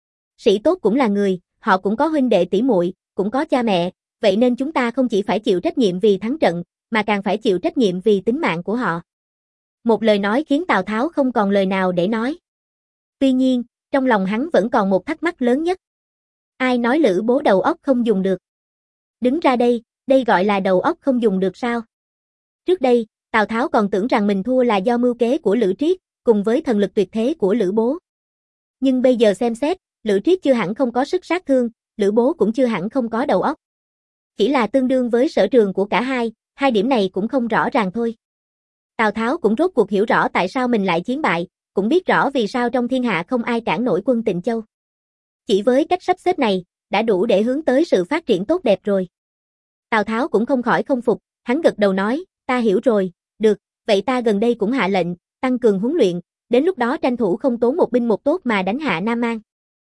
Sĩ tốt cũng là người, họ cũng có huynh đệ tỷ muội, cũng có cha mẹ, vậy nên chúng ta không chỉ phải chịu trách nhiệm vì thắng trận, mà càng phải chịu trách nhiệm vì tính mạng của họ. Một lời nói khiến Tào Tháo không còn lời nào để nói. Tuy nhiên, trong lòng hắn vẫn còn một thắc mắc lớn nhất. Ai nói Lữ Bố đầu óc không dùng được? Đứng ra đây, đây gọi là đầu óc không dùng được sao? Trước đây, Tào Tháo còn tưởng rằng mình thua là do mưu kế của Lữ Triết, cùng với thần lực tuyệt thế của Lữ Bố. Nhưng bây giờ xem xét, Lữ Triết chưa hẳn không có sức sát thương, Lữ Bố cũng chưa hẳn không có đầu óc. Chỉ là tương đương với sở trường của cả hai, hai điểm này cũng không rõ ràng thôi. Tào Tháo cũng rốt cuộc hiểu rõ tại sao mình lại chiến bại, cũng biết rõ vì sao trong thiên hạ không ai cản nổi quân Tịnh Châu. Chỉ với cách sắp xếp này, đã đủ để hướng tới sự phát triển tốt đẹp rồi. Tào Tháo cũng không khỏi không phục, hắn gật đầu nói, ta hiểu rồi, được, vậy ta gần đây cũng hạ lệnh, tăng cường huấn luyện, đến lúc đó tranh thủ không tốn một binh một tốt mà đánh hạ Nam Mang.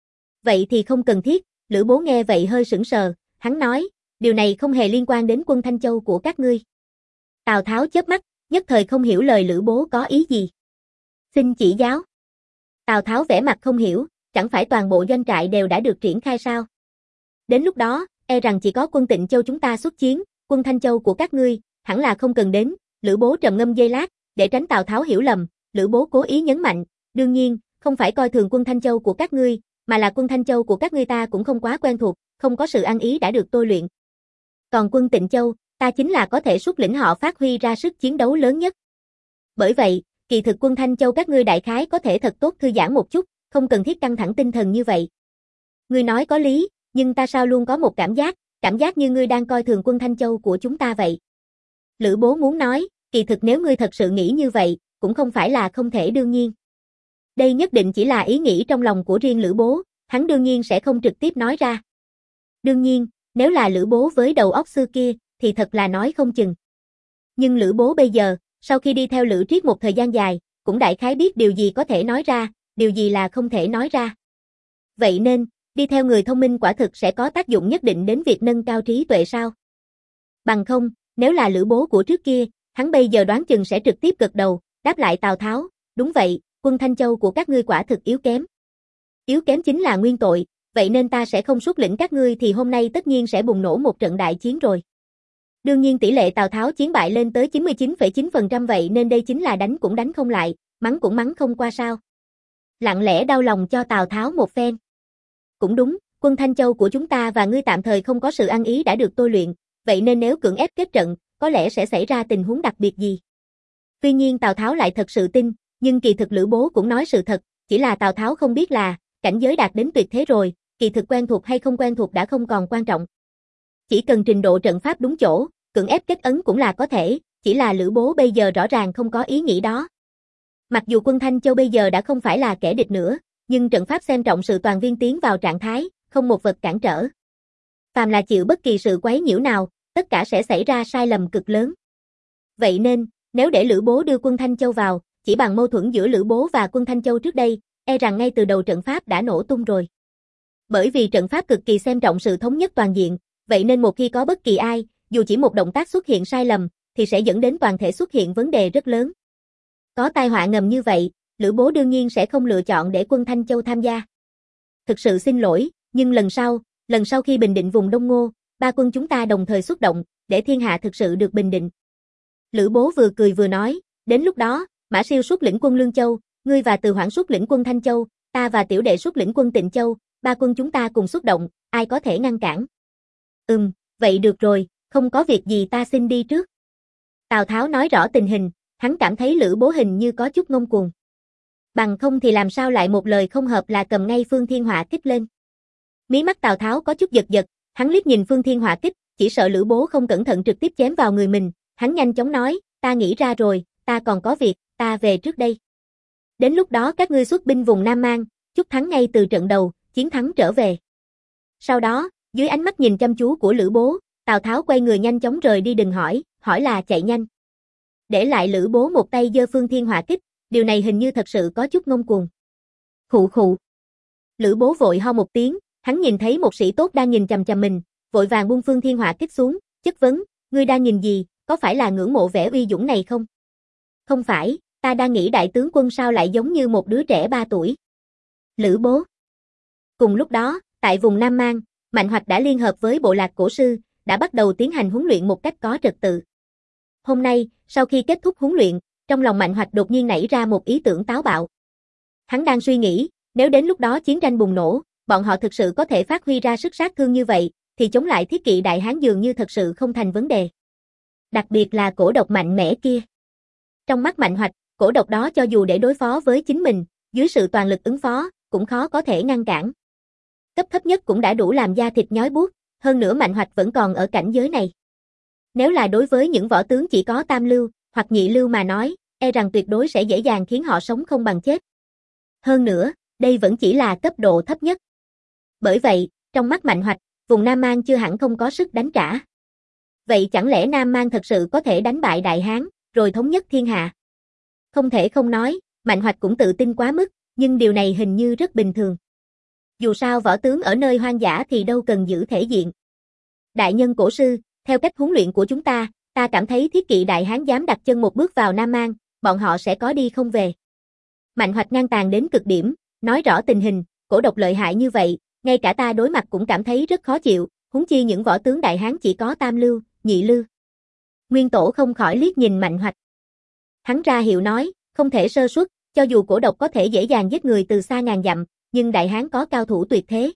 Vậy thì không cần thiết, Lữ Bố nghe vậy hơi sững sờ, hắn nói, điều này không hề liên quan đến quân Thanh Châu của các ngươi. Tào Tháo chớp mắt, nhất thời không hiểu lời Lữ Bố có ý gì. Xin chỉ giáo. Tào Tháo vẻ mặt không hiểu, chẳng phải toàn bộ doanh trại đều đã được triển khai sao? Đến lúc đó, e rằng chỉ có quân Tịnh Châu chúng ta xuất chiến, quân Thanh Châu của các ngươi, hẳn là không cần đến. Lữ Bố trầm ngâm giây lát, để tránh Tào Tháo hiểu lầm, Lữ Bố cố ý nhấn mạnh, đương nhiên, không phải coi thường quân Thanh Châu của các ngươi, mà là quân Thanh Châu của các ngươi ta cũng không quá quen thuộc, không có sự ăn ý đã được tôi luyện. Còn quân Tịnh Châu, ta chính là có thể xuất lĩnh họ phát huy ra sức chiến đấu lớn nhất. Bởi vậy, kỳ thực quân Thanh Châu các ngươi đại khái có thể thật tốt thư giãn một chút, không cần thiết căng thẳng tinh thần như vậy. Ngươi nói có lý, nhưng ta sao luôn có một cảm giác, cảm giác như ngươi đang coi thường quân Thanh Châu của chúng ta vậy. Lữ Bố muốn nói, kỳ thực nếu ngươi thật sự nghĩ như vậy, cũng không phải là không thể đương nhiên. Đây nhất định chỉ là ý nghĩ trong lòng của riêng Lữ Bố, hắn đương nhiên sẽ không trực tiếp nói ra. Đương nhiên, nếu là Lữ Bố với đầu óc xưa kia, thì thật là nói không chừng. Nhưng Lữ Bố bây giờ, sau khi đi theo Lữ Triết một thời gian dài, cũng đại khái biết điều gì có thể nói ra, điều gì là không thể nói ra. Vậy nên, đi theo người thông minh quả thực sẽ có tác dụng nhất định đến việc nâng cao trí tuệ sao? Bằng không, nếu là Lữ Bố của trước kia, hắn bây giờ đoán chừng sẽ trực tiếp gật đầu, đáp lại Tào Tháo, đúng vậy, quân Thanh Châu của các ngươi quả thực yếu kém. Yếu kém chính là nguyên tội, vậy nên ta sẽ không xuất lĩnh các ngươi thì hôm nay tất nhiên sẽ bùng nổ một trận đại chiến rồi. Đương nhiên tỷ lệ Tào Tháo chiến bại lên tới chín mươi chín phẩy chín phần trăm vậy nên đây chính là đánh cũng đánh không lại, mắng cũng mắng không qua sao. Lặng lẽ đau lòng cho Tào Tháo một phen. Cũng đúng, quân Thanh Châu của chúng ta và ngươi tạm thời không có sự ăn ý đã được tôi luyện, vậy nên nếu cưỡng ép kết trận, có lẽ sẽ xảy ra tình huống đặc biệt gì. Tuy nhiên Tào Tháo lại thật sự tin, nhưng kỳ thực Lữ Bố cũng nói sự thật, chỉ là Tào Tháo không biết là, cảnh giới đạt đến tuyệt thế rồi, kỳ thực quen thuộc hay không quen thuộc đã không còn quan trọng. Chỉ cần trình độ trận pháp đúng chỗ, cưỡng ép kết ấn cũng là có thể, chỉ là Lữ Bố bây giờ rõ ràng không có ý nghĩ đó. Mặc dù quân Thanh Châu bây giờ đã không phải là kẻ địch nữa, nhưng trận pháp xem trọng sự toàn viên tiến vào trạng thái, không một vật cản trở. Phàm là chịu bất kỳ sự quấy nhiễu nào, tất cả sẽ xảy ra sai lầm cực lớn. Vậy nên, nếu để Lữ Bố đưa quân Thanh Châu vào, chỉ bằng mâu thuẫn giữa Lữ Bố và quân Thanh Châu trước đây, e rằng ngay từ đầu trận pháp đã nổ tung rồi. Bởi vì trận pháp cực kỳ xem trọng sự thống nhất toàn diện, vậy nên một khi có bất kỳ ai, dù chỉ một động tác xuất hiện sai lầm, thì sẽ dẫn đến toàn thể xuất hiện vấn đề rất lớn. Có tai họa ngầm như vậy, Lữ Bố đương nhiên sẽ không lựa chọn để quân Thanh Châu tham gia. Thực sự xin lỗi, nhưng lần sau, lần sau khi bình định vùng Đông Ngô, ba quân chúng ta đồng thời xuất động, để thiên hạ thực sự được bình định. Lữ Bố vừa cười vừa nói, đến lúc đó, Mã Siêu xuất lĩnh quân Lương Châu, ngươi và Từ Hoảng xuất lĩnh quân Thanh Châu, ta và Tiểu Đệ xuất lĩnh quân Tịnh Châu, ba quân chúng ta cùng xuất động, ai có thể ngăn cản? Ừm, vậy được rồi, không có việc gì ta xin đi trước. Tào Tháo nói rõ tình hình, hắn cảm thấy Lữ Bố hình như có chút ngông cuồng. Bằng không thì làm sao lại một lời không hợp là cầm ngay Phương Thiên Họa kích lên. Mí mắt Tào Tháo có chút giật giật, hắn liếc nhìn Phương Thiên Họa kích, chỉ sợ Lữ Bố không cẩn thận trực tiếp chém vào người mình, hắn nhanh chóng nói, ta nghĩ ra rồi, ta còn có việc, ta về trước đây. Đến lúc đó các ngươi xuất binh vùng Nam Mang, chúc thắng ngay từ trận đầu, chiến thắng trở về. Sau đó, dưới ánh mắt nhìn chăm chú của Lữ Bố, Tào Tháo quay người nhanh chóng rời đi đừng hỏi, hỏi là chạy nhanh. Để lại Lữ Bố một tay giơ Phương Thiên Họa kích, điều này hình như thật sự có chút ngông cuồng. Khụ khụ. Lữ Bố vội ho một tiếng, hắn nhìn thấy một sĩ tốt đang nhìn chằm chằm mình, vội vàng buông Phương Thiên Họa kích xuống, chất vấn, ngươi đang nhìn gì, có phải là ngưỡng mộ vẻ uy dũng này không? Không phải, ta đang nghĩ đại tướng quân sao lại giống như một đứa trẻ ba tuổi. Lữ Bố. Cùng lúc đó, tại vùng Nam Mang, Mạnh Hoạch đã liên hợp với bộ lạc cổ sư, đã bắt đầu tiến hành huấn luyện một cách có trật tự. Hôm nay, sau khi kết thúc huấn luyện, trong lòng Mạnh Hoạch đột nhiên nảy ra một ý tưởng táo bạo. Hắn đang suy nghĩ, nếu đến lúc đó chiến tranh bùng nổ, bọn họ thực sự có thể phát huy ra sức sát thương như vậy, thì chống lại thiết kỵ Đại Hán dường như thật sự không thành vấn đề. Đặc biệt là cổ độc mạnh mẽ kia. Trong mắt Mạnh Hoạch, cổ độc đó cho dù để đối phó với chính mình, dưới sự toàn lực ứng phó, cũng khó có thể ngăn cản. Cấp thấp nhất cũng đã đủ làm da thịt nhói buốt, hơn nữa Mạnh Hoạch vẫn còn ở cảnh giới này. Nếu là đối với những võ tướng chỉ có tam lưu, hoặc nhị lưu mà nói, e rằng tuyệt đối sẽ dễ dàng khiến họ sống không bằng chết. Hơn nữa, đây vẫn chỉ là cấp độ thấp nhất. Bởi vậy, trong mắt Mạnh Hoạch, vùng Nam Mang chưa hẳn không có sức đánh trả. Vậy chẳng lẽ Nam Mang thật sự có thể đánh bại Đại Hán, rồi thống nhất thiên hạ? Không thể không nói, Mạnh Hoạch cũng tự tin quá mức, nhưng điều này hình như rất bình thường. Dù sao võ tướng ở nơi hoang dã thì đâu cần giữ thể diện. Đại nhân cổ sư, theo cách huấn luyện của chúng ta, ta cảm thấy thiết kỵ Đại Hán dám đặt chân một bước vào Nam Mang, bọn họ sẽ có đi không về. Mạnh Hoạch ngang tàn đến cực điểm, nói rõ tình hình, cổ độc lợi hại như vậy, ngay cả ta đối mặt cũng cảm thấy rất khó chịu, huống chi những võ tướng Đại Hán chỉ có tam lưu, nhị lưu. Nguyên Tổ không khỏi liếc nhìn Mạnh Hoạch. Hắn ra hiệu nói, không thể sơ suất, cho dù cổ độc có thể dễ dàng giết người từ xa ngàn dặm, nhưng Đại Hán có cao thủ tuyệt thế.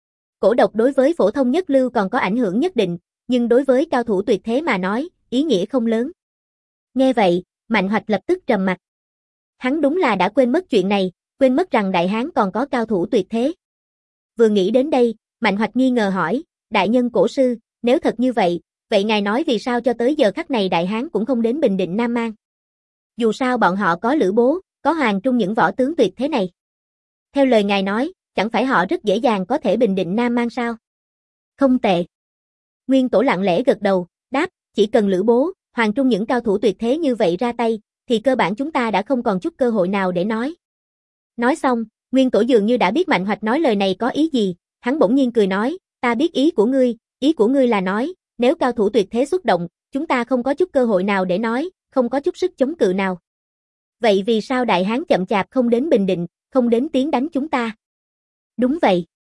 Cổ độc đối với phổ thông nhất lưu còn có ảnh hưởng nhất định, nhưng đối với cao thủ tuyệt thế mà nói, ý nghĩa không lớn. Nghe vậy, Mạnh Hoạch lập tức trầm mặt. Hắn đúng là đã quên mất chuyện này, quên mất rằng Đại Hán còn có cao thủ tuyệt thế. Vừa nghĩ đến đây, Mạnh Hoạch nghi ngờ hỏi, đại nhân cổ sư, nếu thật như vậy, vậy ngài nói vì sao cho tới giờ khắc này Đại Hán cũng không đến bình định Nam Mang? Dù sao bọn họ có Lữ Bố, có Hoàng Trung những võ tướng tuyệt thế này. Theo lời ngài nói, chẳng phải họ rất dễ dàng có thể bình định Nam Mang sao? Không tệ. Nguyên Tổ lặng lẽ gật đầu, đáp, chỉ cần Lữ Bố, Hoàng Trung những cao thủ tuyệt thế như vậy ra tay, thì cơ bản chúng ta đã không còn chút cơ hội nào để nói. Nói xong, Nguyên Tổ dường như đã biết Mạnh Hoạch nói lời này có ý gì, hắn bỗng nhiên cười nói, ta biết ý của ngươi, ý của ngươi là nói, nếu cao thủ tuyệt thế xuất động, chúng ta không có chút cơ hội nào để nói, không có chút sức chống cự nào. Vậy vì sao Đại Hán chậm chạp không đến bình định, không đến tiến đánh chúng ta? Đúng vậy.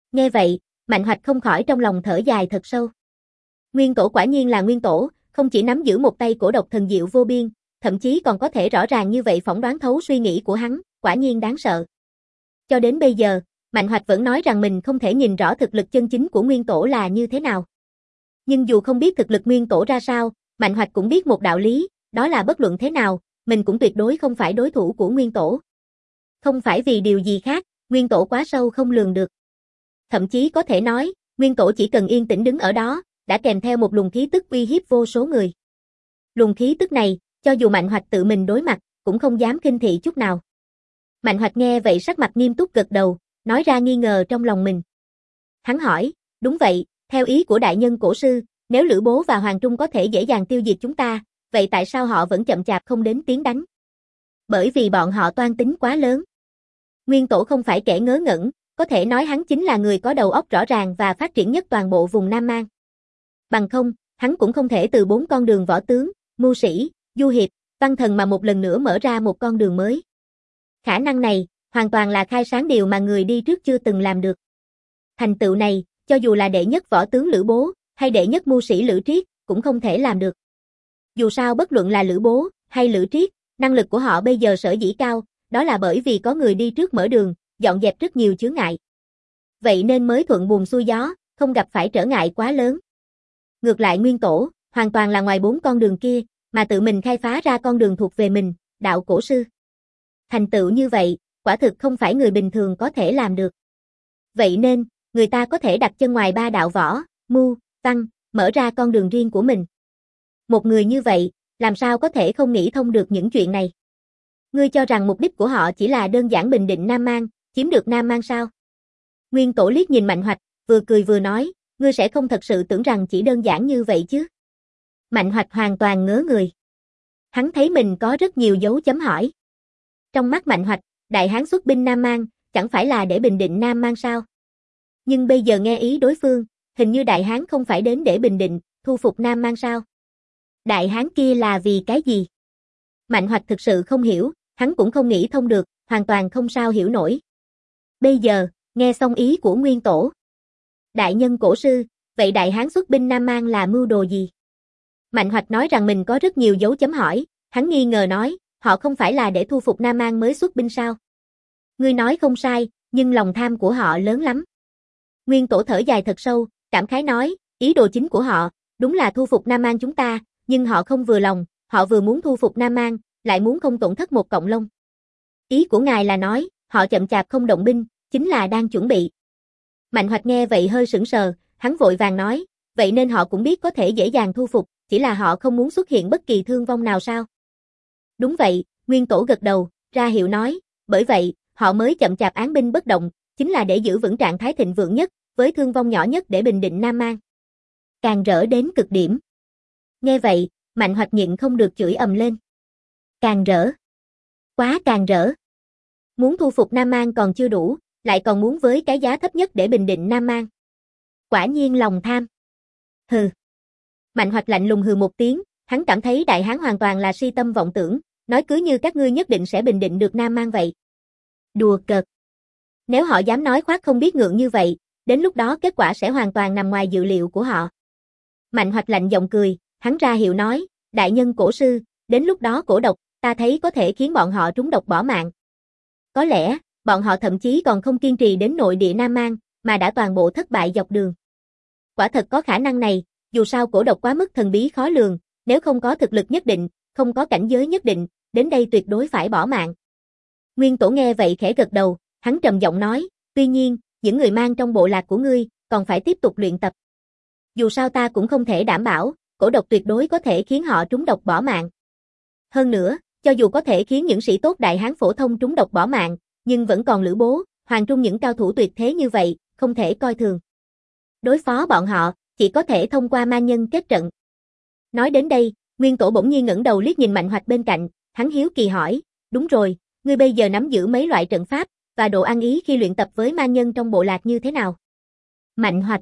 Nghe vậy, Mạnh Hoạch không khỏi trong lòng thở dài thật sâu. Nguyên Tổ quả nhiên là Nguyên Tổ, không chỉ nắm giữ một tay cổ độc thần diệu vô biên, thậm chí còn có thể rõ ràng như vậy phỏng đoán thấu suy nghĩ của hắn, quả nhiên đáng sợ. Cho đến bây giờ, Mạnh Hoạch vẫn nói rằng mình không thể nhìn rõ thực lực chân chính của Nguyên Tổ là như thế nào. Nhưng dù không biết thực lực Nguyên Tổ ra sao, Mạnh Hoạch cũng biết một đạo lý, đó là bất luận thế nào, mình cũng tuyệt đối không phải đối thủ của Nguyên Tổ. Không phải vì điều gì khác, Nguyên Tổ quá sâu không lường được. Thậm chí có thể nói, Nguyên Tổ chỉ cần yên tĩnh đứng ở đó, đã kèm theo một luồng khí tức uy hiếp vô số người. Luồng khí tức này, cho dù Mạnh Hoạch tự mình đối mặt, cũng không dám khinh thị chút nào. Mạnh Hoạch nghe vậy sắc mặt nghiêm túc gật đầu, nói ra nghi ngờ trong lòng mình. Hắn hỏi, đúng vậy, theo ý của đại nhân cổ sư, nếu Lữ Bố và Hoàng Trung có thể dễ dàng tiêu diệt chúng ta, vậy tại sao họ vẫn chậm chạp không đến tiếng đánh? Bởi vì bọn họ toan tính quá lớn. Nguyên Tổ không phải kẻ ngớ ngẩn, có thể nói hắn chính là người có đầu óc rõ ràng và phát triển nhất toàn bộ vùng Nam Mang. Bằng không, hắn cũng không thể từ bốn con đường võ tướng, mưu sĩ, du hiệp, văn thần mà một lần nữa mở ra một con đường mới. Khả năng này, hoàn toàn là khai sáng điều mà người đi trước chưa từng làm được. Thành tựu này, cho dù là đệ nhất võ tướng Lữ Bố, hay đệ nhất mưu sĩ Lữ Triết, cũng không thể làm được. Dù sao bất luận là Lữ Bố, hay Lữ Triết, năng lực của họ bây giờ sở dĩ cao, đó là bởi vì có người đi trước mở đường, dọn dẹp rất nhiều chướng ngại. Vậy nên mới thuận buồm xuôi gió, không gặp phải trở ngại quá lớn. Ngược lại Nguyên Tổ, hoàn toàn là ngoài bốn con đường kia, mà tự mình khai phá ra con đường thuộc về mình, đạo cổ sư. Thành tựu như vậy, quả thực không phải người bình thường có thể làm được. Vậy nên, người ta có thể đặt chân ngoài ba đạo võ, mưu, văn, mở ra con đường riêng của mình. Một người như vậy, làm sao có thể không nghĩ thông được những chuyện này? Ngươi cho rằng mục đích của họ chỉ là đơn giản bình định Nam Mang, chiếm được Nam Mang sao? Nguyên Tổ liếc nhìn Mạnh Hoạch, vừa cười vừa nói, ngươi sẽ không thật sự tưởng rằng chỉ đơn giản như vậy chứ? Mạnh Hoạch hoàn toàn ngớ người. Hắn thấy mình có rất nhiều dấu chấm hỏi. Trong mắt Mạnh Hoạch, Đại Hán xuất binh Nam Mang, chẳng phải là để bình định Nam Mang sao? Nhưng bây giờ nghe ý đối phương, hình như Đại Hán không phải đến để bình định, thu phục Nam Mang sao? Đại Hán kia là vì cái gì? Mạnh Hoạch thực sự không hiểu, hắn cũng không nghĩ thông được, hoàn toàn không sao hiểu nổi. Bây giờ, nghe xong ý của Nguyên Tổ. Đại nhân cổ sư, vậy Đại Hán xuất binh Nam Mang là mưu đồ gì? Mạnh Hoạch nói rằng mình có rất nhiều dấu chấm hỏi, hắn nghi ngờ nói, họ không phải là để thu phục Nam Mang mới xuất binh sao? Ngươi nói không sai, nhưng lòng tham của họ lớn lắm. Nguyên Tổ thở dài thật sâu, cảm khái nói, ý đồ chính của họ, đúng là thu phục Nam Mang chúng ta, nhưng họ không vừa lòng, họ vừa muốn thu phục Nam Mang, lại muốn không tổn thất một cọng lông. Ý của ngài là nói, họ chậm chạp không động binh, chính là đang chuẩn bị. Mạnh Hoạch nghe vậy hơi sững sờ, hắn vội vàng nói, vậy nên họ cũng biết có thể dễ dàng thu phục, chỉ là họ không muốn xuất hiện bất kỳ thương vong nào sao? Đúng vậy, Nguyên Tổ gật đầu, ra hiệu nói, bởi vậy, họ mới chậm chạp án binh bất động, chính là để giữ vững trạng thái thịnh vượng nhất, với thương vong nhỏ nhất để bình định Nam Mang. Càng rỡ đến cực điểm. Nghe vậy, Mạnh Hoạch nhịn không được chửi ầm lên. Càng rỡ. Quá càng rỡ. Muốn thu phục Nam Mang còn chưa đủ, lại còn muốn với cái giá thấp nhất để bình định Nam Mang. Quả nhiên lòng tham. Hừ. Mạnh Hoạch lạnh lùng hừ một tiếng, hắn cảm thấy Đại Hán hoàn toàn là si tâm vọng tưởng, nói cứ như các ngươi nhất định sẽ bình định được Nam Mang vậy. Đùa cợt. Nếu họ dám nói khoác không biết ngượng như vậy, đến lúc đó kết quả sẽ hoàn toàn nằm ngoài dự liệu của họ. Mạnh Hoạch lạnh giọng cười, hắn ra hiệu nói, đại nhân cổ sư, đến lúc đó cổ độc, ta thấy có thể khiến bọn họ trúng độc bỏ mạng. Có lẽ, bọn họ thậm chí còn không kiên trì đến nội địa Nam Mang, mà đã toàn bộ thất bại dọc đường. Quả thật có khả năng này, dù sao cổ độc quá mức thần bí khó lường, nếu không có thực lực nhất định, không có cảnh giới nhất định, đến đây tuyệt đối phải bỏ mạng. Nguyên Tổ nghe vậy khẽ gật đầu, hắn trầm giọng nói, tuy nhiên, những người mang trong bộ lạc của ngươi, còn phải tiếp tục luyện tập. Dù sao ta cũng không thể đảm bảo, cổ độc tuyệt đối có thể khiến họ trúng độc bỏ mạng. Hơn nữa, cho dù có thể khiến những sĩ tốt Đại Hán phổ thông trúng độc bỏ mạng, nhưng vẫn còn Lữ Bố, Hoàng Trung những cao thủ tuyệt thế như vậy, không thể coi thường. Đối phó bọn họ, chỉ có thể thông qua ma nhân kết trận. Nói đến đây, Nguyên Tổ bỗng nhiên ngẩng đầu liếc nhìn Mạnh Hoạch bên cạnh, hắn hiếu kỳ hỏi, đúng rồi, ngươi bây giờ nắm giữ mấy loại trận pháp, và độ ăn ý khi luyện tập với ma nhân trong bộ lạc như thế nào? Mạnh Hoạch.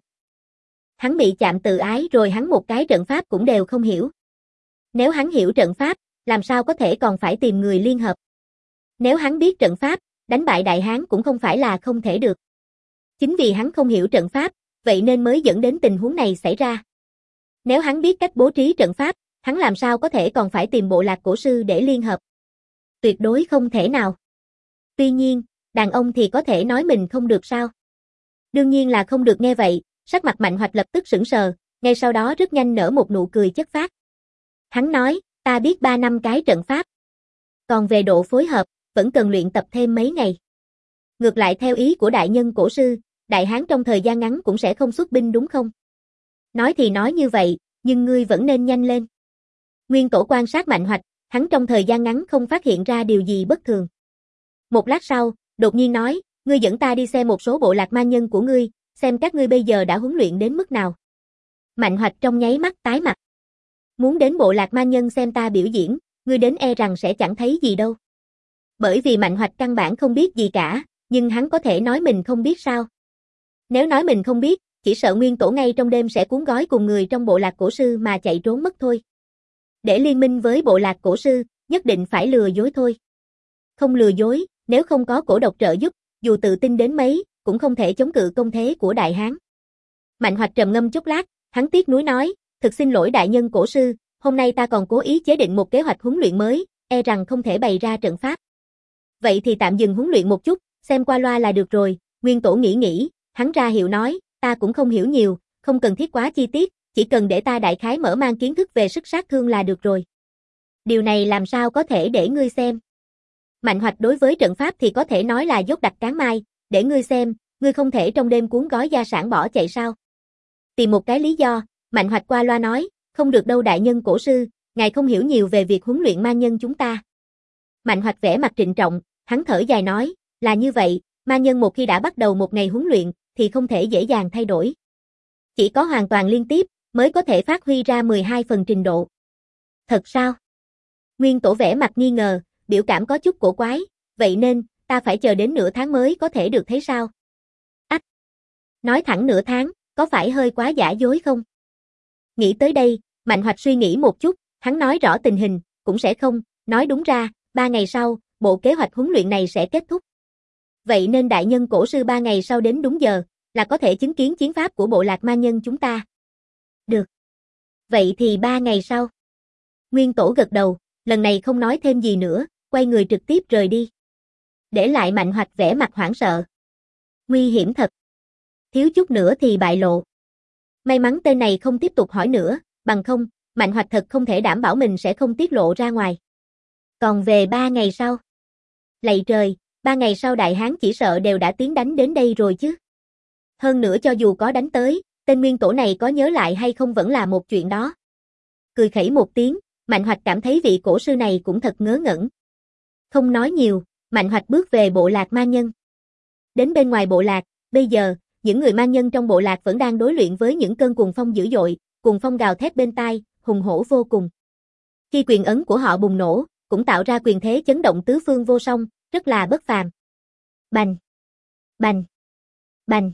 Hắn bị chạm tự ái rồi hắn một cái trận pháp cũng đều không hiểu. Nếu hắn hiểu trận pháp, làm sao có thể còn phải tìm người liên hợp? Nếu hắn biết trận pháp, đánh bại Đại Hán cũng không phải là không thể được. Chính vì hắn không hiểu trận pháp, vậy nên mới dẫn đến tình huống này xảy ra. Nếu hắn biết cách bố trí trận pháp, hắn làm sao có thể còn phải tìm bộ lạc cổ sư để liên hợp. Tuyệt đối không thể nào. Tuy nhiên, đàn ông thì có thể nói mình không được sao? Đương nhiên là không được. Nghe vậy, sắc mặt Mạnh Hoạch lập tức sững sờ, ngay sau đó rất nhanh nở một nụ cười chất phác. Hắn nói, ta biết ba năm cái trận pháp. Còn về độ phối hợp, vẫn cần luyện tập thêm mấy ngày. Ngược lại theo ý của đại nhân cổ sư, đại hán trong thời gian ngắn cũng sẽ không xuất binh đúng không? Nói thì nói như vậy, nhưng ngươi vẫn nên nhanh lên. Nguyên Tổ quan sát Mạnh Hoạch, hắn trong thời gian ngắn không phát hiện ra điều gì bất thường. Một lát sau, đột nhiên nói, ngươi dẫn ta đi xem một số bộ lạc ma nhân của ngươi, xem các ngươi bây giờ đã huấn luyện đến mức nào. Mạnh Hoạch trong nháy mắt tái mặt. Muốn đến bộ lạc ma nhân xem ta biểu diễn, ngươi đến e rằng sẽ chẳng thấy gì đâu. Bởi vì Mạnh Hoạch căn bản không biết gì cả, nhưng hắn có thể nói mình không biết sao? Nếu nói mình không biết, chỉ sợ Nguyên Tổ ngay trong đêm sẽ cuốn gói cùng người trong bộ lạc cổ sư mà chạy trốn mất thôi. Để liên minh với bộ lạc cổ sư, nhất định phải lừa dối thôi. Không lừa dối, nếu không có cổ độc trợ giúp, dù tự tin đến mấy, cũng không thể chống cự công thế của đại hán. Mạnh Hoạch trầm ngâm chốc lát, hắn tiếc nuối nói, thực xin lỗi đại nhân cổ sư, hôm nay ta còn cố ý chế định một kế hoạch huấn luyện mới, e rằng không thể bày ra trận pháp. Vậy thì tạm dừng huấn luyện một chút, xem qua loa là được rồi. Nguyên Tổ nghĩ nghĩ, hắn ra hiệu nói, ta cũng không hiểu nhiều, không cần thiết quá chi tiết, chỉ cần để ta đại khái mở mang kiến thức về sức sát thương là được rồi. Điều này làm sao có thể để ngươi xem? Mạnh Hoạch đối với trận pháp thì có thể nói là dốc đặt cán mai, để ngươi xem, ngươi không thể trong đêm cuốn gói gia sản bỏ chạy sao? Tìm một cái lý do, Mạnh Hoạch qua loa nói, không được đâu đại nhân cổ sư, ngài không hiểu nhiều về việc huấn luyện ma nhân chúng ta. Mạnh Hoạch vẻ mặt trịnh trọng, hắn thở dài nói, là như vậy, ma nhân một khi đã bắt đầu một ngày huấn luyện, thì không thể dễ dàng thay đổi. Chỉ có hoàn toàn liên tiếp, mới có thể phát huy ra mười hai phần trình độ. Thật sao? Nguyên Tổ vẻ mặt nghi ngờ, biểu cảm có chút cổ quái, vậy nên, ta phải chờ đến nửa tháng mới có thể được thấy sao? Ách! Nói thẳng nửa tháng, có phải hơi quá giả dối không? Nghĩ tới đây, Mạnh Hoạch suy nghĩ một chút, hắn nói rõ tình hình, cũng sẽ không, nói đúng ra, ba ngày sau, bộ kế hoạch huấn luyện này sẽ kết thúc. Vậy nên đại nhân cổ sư ba ngày sau đến đúng giờ, là có thể chứng kiến chiến pháp của bộ lạc ma nhân chúng ta. Được. Vậy thì ba ngày sau. Nguyên Tổ gật đầu, lần này không nói thêm gì nữa, quay người trực tiếp rời đi. Để lại Mạnh Hoạch vẻ mặt hoảng sợ. Nguy hiểm thật. Thiếu chút nữa thì bại lộ. May mắn tên này không tiếp tục hỏi nữa, bằng không, Mạnh Hoạch thật không thể đảm bảo mình sẽ không tiết lộ ra ngoài. Còn về ba ngày sau. Lạy trời, ba ngày sau đại hán chỉ sợ đều đã tiến đánh đến đây rồi chứ. Hơn nữa cho dù có đánh tới, tên Nguyên Tổ này có nhớ lại hay không vẫn là một chuyện đó. Cười khẩy một tiếng, Mạnh Hoạch cảm thấy vị cổ sư này cũng thật ngớ ngẩn. Không nói nhiều, Mạnh Hoạch bước về bộ lạc ma nhân. Đến bên ngoài bộ lạc, bây giờ, những người ma nhân trong bộ lạc vẫn đang đối luyện với những cơn cuồng phong dữ dội, cuồng phong gào thét bên tai, hùng hổ vô cùng. Khi quyền ấn của họ bùng nổ, cũng tạo ra quyền thế chấn động tứ phương vô song, rất là bất phàm. Bành! Bành! Bành!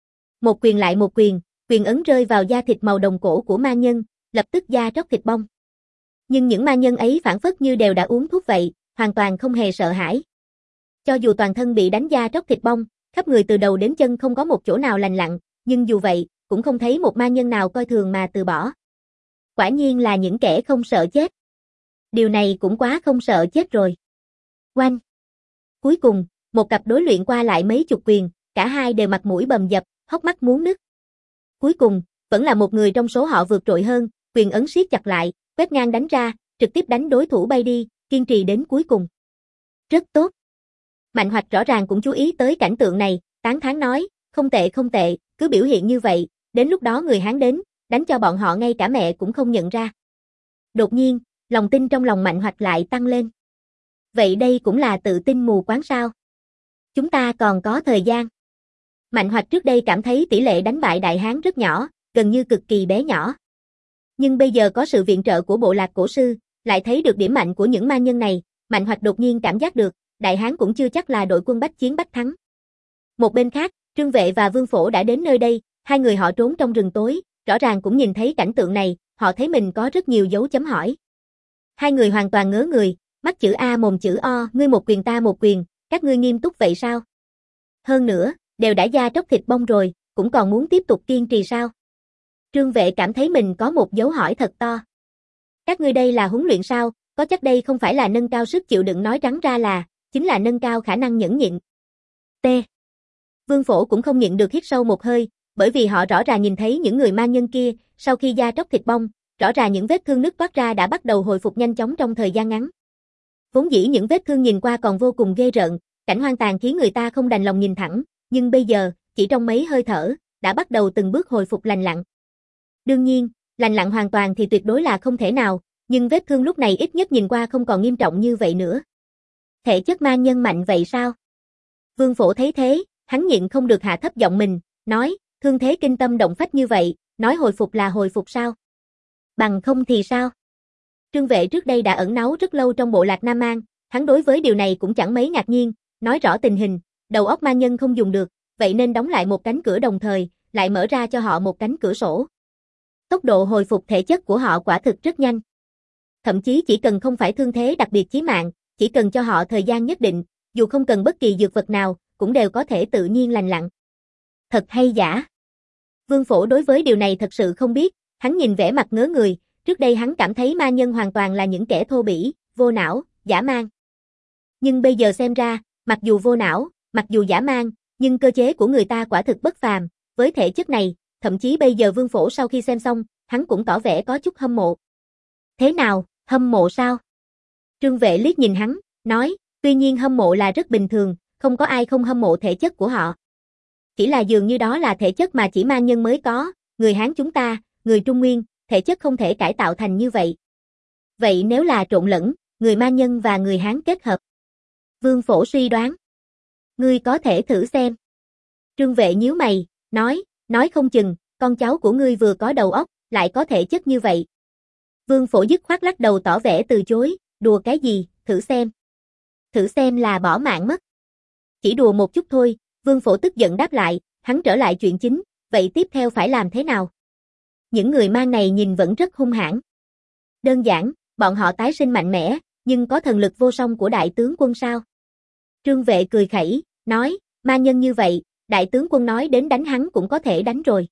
Một quyền lại một quyền, quyền ấn rơi vào da thịt màu đồng cổ của ma nhân, lập tức da tróc thịt bong. Nhưng những ma nhân ấy phản phất như đều đã uống thuốc vậy, hoàn toàn không hề sợ hãi. Cho dù toàn thân bị đánh da tróc thịt bong, khắp người từ đầu đến chân không có một chỗ nào lành lặn, nhưng dù vậy, cũng không thấy một ma nhân nào coi thường mà từ bỏ. Quả nhiên là những kẻ không sợ chết. Điều này cũng quá không sợ chết rồi. Oanh! Cuối cùng, một cặp đối luyện qua lại mấy chục quyền, cả hai đều mặt mũi bầm dập, hốc mắt muốn nứt. Cuối cùng, vẫn là một người trong số họ vượt trội hơn, quyền ấn siết chặt lại, quét ngang đánh ra, trực tiếp đánh đối thủ bay đi, kiên trì đến cuối cùng. Rất tốt. Mạnh Hoạch rõ ràng cũng chú ý tới cảnh tượng này, tán thán nói, không tệ không tệ, cứ biểu hiện như vậy, đến lúc đó người Hán đến, đánh cho bọn họ ngay cả mẹ cũng không nhận ra. Đột nhiên, lòng tin trong lòng Mạnh Hoạch lại tăng lên. Vậy đây cũng là tự tin mù quáng sao? Chúng ta còn có thời gian. Mạnh Hoạch trước đây cảm thấy tỷ lệ đánh bại Đại Hán rất nhỏ, gần như cực kỳ bé nhỏ. Nhưng bây giờ có sự viện trợ của bộ lạc cổ sư, lại thấy được điểm mạnh của những ma nhân này, Mạnh Hoạch đột nhiên cảm giác được, Đại Hán cũng chưa chắc là đội quân bách chiến bách thắng. Một bên khác, Trương Vệ và Vương Phổ đã đến nơi đây, hai người họ trốn trong rừng tối, rõ ràng cũng nhìn thấy cảnh tượng này, họ thấy mình có rất nhiều dấu chấm hỏi. Hai người hoàn toàn ngớ người, mắt chữ A mồm chữ O, ngươi một quyền ta một quyền, các ngươi nghiêm túc vậy sao? Hơn nữa, đều đã da tróc thịt bong rồi, cũng còn muốn tiếp tục kiên trì sao? Trương Vệ cảm thấy mình có một dấu hỏi thật to. Các ngươi đây là huấn luyện sao, có chắc đây không phải là nâng cao sức chịu đựng, nói trắng ra là, chính là nâng cao khả năng nhẫn nhịn. T. Vương Phổ cũng không nhịn được hít sâu một hơi, bởi vì họ rõ ràng nhìn thấy những người ma nhân kia, sau khi da tróc thịt bong, rõ ràng những vết thương nứt toát ra đã bắt đầu hồi phục nhanh chóng trong thời gian ngắn. Vốn dĩ những vết thương nhìn qua còn vô cùng ghê rợn, cảnh hoang tàn khiến người ta không đành lòng nhìn thẳng, nhưng bây giờ, chỉ trong mấy hơi thở, đã bắt đầu từng bước hồi phục lành lặn. Đương nhiên, lành lặn hoàn toàn thì tuyệt đối là không thể nào, nhưng vết thương lúc này ít nhất nhìn qua không còn nghiêm trọng như vậy nữa. Thể chất ma nhân mạnh vậy sao? Vương Phổ thấy thế, hắn nhịn không được hạ thấp giọng mình, nói, thương thế kinh tâm động phách như vậy, nói hồi phục là hồi phục sao? Bằng không thì sao? Trương Vệ trước đây đã ẩn náu rất lâu trong bộ lạc Nam Mang, hắn đối với điều này cũng chẳng mấy ngạc nhiên, nói rõ tình hình, đầu óc ma nhân không dùng được, vậy nên đóng lại một cánh cửa đồng thời, lại mở ra cho họ một cánh cửa sổ. Tốc độ hồi phục thể chất của họ quả thực rất nhanh. Thậm chí chỉ cần không phải thương thế đặc biệt chí mạng, chỉ cần cho họ thời gian nhất định, dù không cần bất kỳ dược vật nào, cũng đều có thể tự nhiên lành lặn. Thật hay giả? Vương Phổ đối với điều này thật sự không biết, hắn nhìn vẻ mặt ngớ người, trước đây hắn cảm thấy ma nhân hoàn toàn là những kẻ thô bỉ, vô não, dã man. Nhưng bây giờ xem ra, mặc dù vô não, mặc dù dã man, nhưng cơ chế của người ta quả thực bất phàm, với thể chất này, thậm chí bây giờ Vương Phổ sau khi xem xong, hắn cũng tỏ vẻ có chút hâm mộ. Thế nào, hâm mộ sao? Trương Vệ liếc nhìn hắn, nói, tuy nhiên hâm mộ là rất bình thường, không có ai không hâm mộ thể chất của họ. Chỉ là dường như đó là thể chất mà chỉ ma nhân mới có, người Hán chúng ta, người Trung Nguyên, thể chất không thể cải tạo thành như vậy. Vậy nếu là trộn lẫn, người ma nhân và người Hán kết hợp? Vương Phổ suy đoán. Ngươi có thể thử xem. Trương Vệ nhíu mày, nói, nói không chừng, con cháu của ngươi vừa có đầu óc, lại có thể chất như vậy. Vương Phổ dứt khoát lắc đầu tỏ vẻ từ chối, đùa cái gì, thử xem. Thử xem là bỏ mạng mất. Chỉ đùa một chút thôi, Vương Phổ tức giận đáp lại, hắn trở lại chuyện chính, vậy tiếp theo phải làm thế nào? Những người mang này nhìn vẫn rất hung hãn. Đơn giản, bọn họ tái sinh mạnh mẽ, nhưng có thần lực vô song của đại tướng quân sao? Trương Vệ cười khẩy, nói, ma nhân như vậy, đại tướng quân nói đến đánh hắn cũng có thể đánh rồi.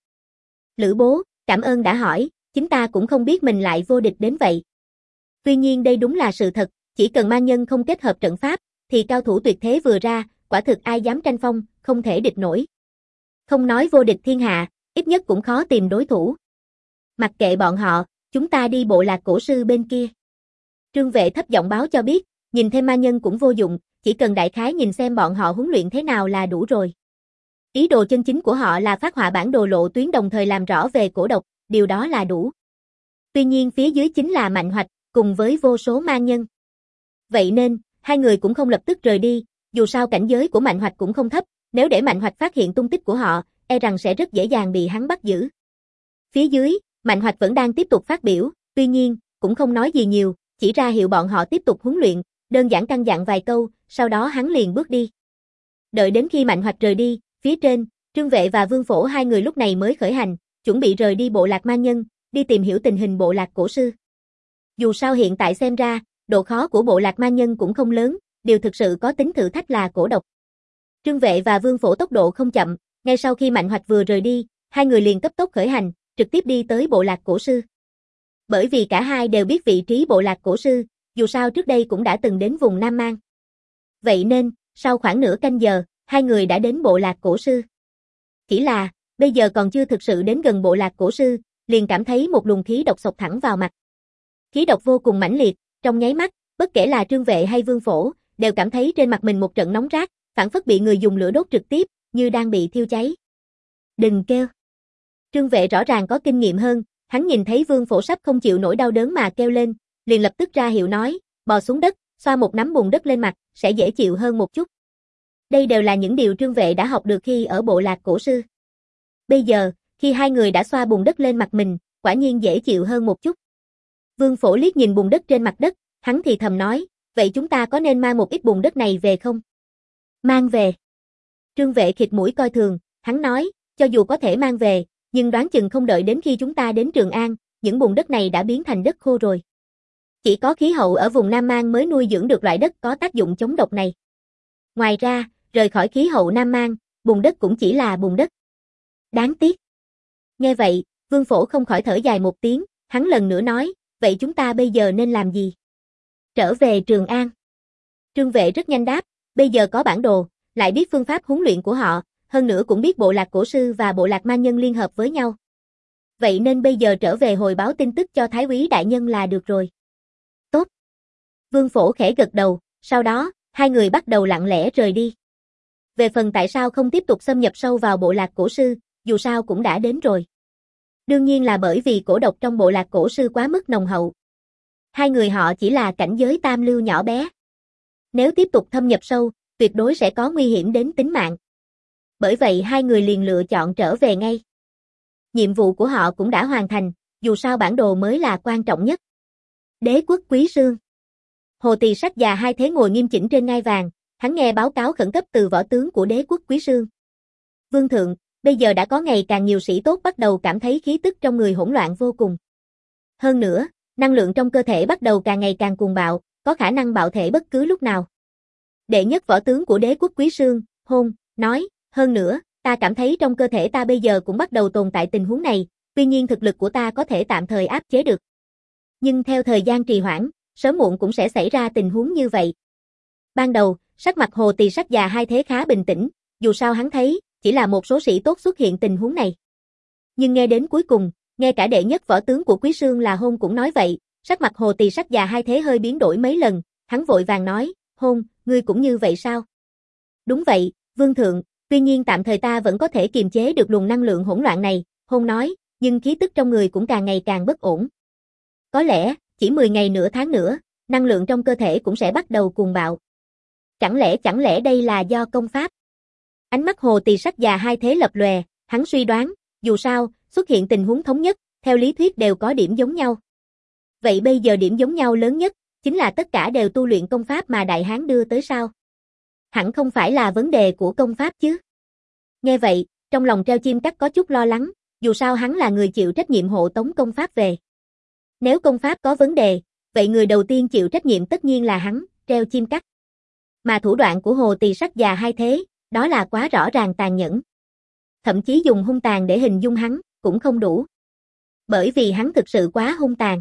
Lữ bố, cảm ơn đã hỏi, chính ta cũng không biết mình lại vô địch đến vậy. Tuy nhiên đây đúng là sự thật, chỉ cần ma nhân không kết hợp trận pháp, thì cao thủ tuyệt thế vừa ra, quả thực ai dám tranh phong, không thể địch nổi. Không nói vô địch thiên hạ, ít nhất cũng khó tìm đối thủ. Mặc kệ bọn họ, chúng ta đi bộ lạc cổ sư bên kia. Trương Vệ thấp giọng báo cho biết, nhìn thêm ma nhân cũng vô dụng, chỉ cần đại khái nhìn xem bọn họ huấn luyện thế nào là đủ rồi. Ý đồ chân chính của họ là phát họa bản đồ lộ tuyến đồng thời làm rõ về cổ độc, điều đó là đủ. Tuy nhiên phía dưới chính là Mạnh Hoạch, cùng với vô số ma nhân. Vậy nên, hai người cũng không lập tức rời đi, dù sao cảnh giới của Mạnh Hoạch cũng không thấp, nếu để Mạnh Hoạch phát hiện tung tích của họ, e rằng sẽ rất dễ dàng bị hắn bắt giữ. Phía dưới, Mạnh Hoạch vẫn đang tiếp tục phát biểu, tuy nhiên, cũng không nói gì nhiều, chỉ ra hiệu bọn họ tiếp tục huấn luyện, đơn giản căn dặn vài câu, sau đó hắn liền bước đi. Đợi đến khi Mạnh Hoạch rời đi, phía trên, Trương Vệ và Vương Phổ hai người lúc này mới khởi hành, chuẩn bị rời đi bộ lạc ma nhân, đi tìm hiểu tình hình bộ lạc cổ sư. Dù sao hiện tại xem ra, độ khó của bộ lạc ma nhân cũng không lớn, điều thực sự có tính thử thách là cổ độc. Trương Vệ và Vương Phổ tốc độ không chậm, ngay sau khi Mạnh Hoạch vừa rời đi, hai người liền cấp tốc khởi hành, trực tiếp đi tới bộ lạc cổ sư. Bởi vì cả hai đều biết vị trí bộ lạc cổ sư, dù sao trước đây cũng đã từng đến vùng Nam Mang. Vậy nên, sau khoảng nửa canh giờ, hai người đã đến bộ lạc cổ sư. Chỉ là, bây giờ còn chưa thực sự đến gần bộ lạc cổ sư, liền cảm thấy một luồng khí độc xộc thẳng vào mặt. Khí độc vô cùng mãnh liệt, trong nháy mắt, bất kể là Trương Vệ hay Vương Phổ, đều cảm thấy trên mặt mình một trận nóng rát, phảng phất bị người dùng lửa đốt trực tiếp, như đang bị thiêu cháy. Đừng kêu. Trương Vệ rõ ràng có kinh nghiệm hơn, hắn nhìn thấy Vương Phổ sắp không chịu nổi đau đớn mà kêu lên, liền lập tức ra hiệu nói, bò xuống đất, xoa một nắm bùn đất lên mặt, sẽ dễ chịu hơn một chút. Đây đều là những điều Trương Vệ đã học được khi ở bộ lạc cổ sư. Bây giờ, khi hai người đã xoa bùn đất lên mặt mình, quả nhiên dễ chịu hơn một chút. Vương Phổ liếc nhìn bùn đất trên mặt đất, hắn thì thầm nói, vậy chúng ta có nên mang một ít bùn đất này về không? Mang về. Trương Vệ khịt mũi coi thường, hắn nói, cho dù có thể mang về, nhưng đoán chừng không đợi đến khi chúng ta đến Trường An, những bùn đất này đã biến thành đất khô rồi. Chỉ có khí hậu ở vùng Nam Mang mới nuôi dưỡng được loại đất có tác dụng chống độc này. Ngoài ra, rời khỏi khí hậu Nam Mang, bùn đất cũng chỉ là bùn đất. Đáng tiếc. Nghe vậy, Vương Phổ không khỏi thở dài một tiếng, hắn lần nữa nói, vậy chúng ta bây giờ nên làm gì? Trở về Trường An. Trương Vệ rất nhanh đáp, bây giờ có bản đồ, lại biết phương pháp huấn luyện của họ, hơn nữa cũng biết bộ lạc cổ sư và bộ lạc ma nhân liên hợp với nhau. Vậy nên bây giờ trở về hồi báo tin tức cho Thái úy đại nhân là được rồi. Tốt. Vương Phổ khẽ gật đầu, sau đó, hai người bắt đầu lặng lẽ rời đi. Về phần tại sao không tiếp tục xâm nhập sâu vào bộ lạc cổ sư, dù sao cũng đã đến rồi. Đương nhiên là bởi vì cổ độc trong bộ lạc cổ sư quá mức nồng hậu. Hai người họ chỉ là cảnh giới tam lưu nhỏ bé. Nếu tiếp tục thâm nhập sâu, tuyệt đối sẽ có nguy hiểm đến tính mạng. Bởi vậy hai người liền lựa chọn trở về ngay. Nhiệm vụ của họ cũng đã hoàn thành, dù sao bản đồ mới là quan trọng nhất. Đế quốc Quý Sương. Hồ Tỳ Sách già hai thế ngồi nghiêm chỉnh trên ngai vàng, hắn nghe báo cáo khẩn cấp từ võ tướng của đế quốc Quý Sương. Vương thượng, bây giờ đã có ngày càng nhiều sĩ tốt bắt đầu cảm thấy khí tức trong người hỗn loạn vô cùng. Hơn nữa, năng lượng trong cơ thể bắt đầu càng ngày càng cuồng bạo, có khả năng bạo thể bất cứ lúc nào. Đệ nhất võ tướng của đế quốc Quý Sương, Hôn, nói, hơn nữa, ta cảm thấy trong cơ thể ta bây giờ cũng bắt đầu tồn tại tình huống này, tuy nhiên thực lực của ta có thể tạm thời áp chế được. Nhưng theo thời gian trì hoãn, sớm muộn cũng sẽ xảy ra tình huống như vậy. Ban đầu, sắc mặt Hồ Tỳ Sách già hai thế khá bình tĩnh, dù sao hắn thấy, chỉ là một số sĩ tốt xuất hiện tình huống này. Nhưng nghe đến cuối cùng, nghe cả đệ nhất võ tướng của Quý Sương là Hôn cũng nói vậy, sắc mặt Hồ Tỳ Sách già hai thế hơi biến đổi mấy lần, hắn vội vàng nói, Hôn, ngươi cũng như vậy sao? Đúng vậy, Vương thượng, tuy nhiên tạm thời ta vẫn có thể kiềm chế được luồng năng lượng hỗn loạn này, Hôn nói, nhưng khí tức trong người cũng càng ngày càng bất ổn. Có lẽ, chỉ mười ngày nửa tháng nữa, năng lượng trong cơ thể cũng sẽ bắt đầu cuồng bạo. Chẳng lẽ chẳng lẽ đây là do công pháp? Ánh mắt Hồ Tỳ Sách già hai thế lập lòe, hắn suy đoán, dù sao, xuất hiện tình huống thống nhất, theo lý thuyết đều có điểm giống nhau. Vậy bây giờ điểm giống nhau lớn nhất, chính là tất cả đều tu luyện công pháp mà Đại Hán đưa tới sao? Hẳn không phải là vấn đề của công pháp chứ? Nghe vậy, trong lòng Treo Chim Cắt có chút lo lắng, dù sao hắn là người chịu trách nhiệm hộ tống công pháp về. Nếu công pháp có vấn đề, vậy người đầu tiên chịu trách nhiệm tất nhiên là hắn, Treo Chim Cắt. Mà thủ đoạn của Hồ Tỳ Sách già hai thế, đó là quá rõ ràng tàn nhẫn. Thậm chí dùng hung tàn để hình dung hắn, cũng không đủ. Bởi vì hắn thực sự quá hung tàn.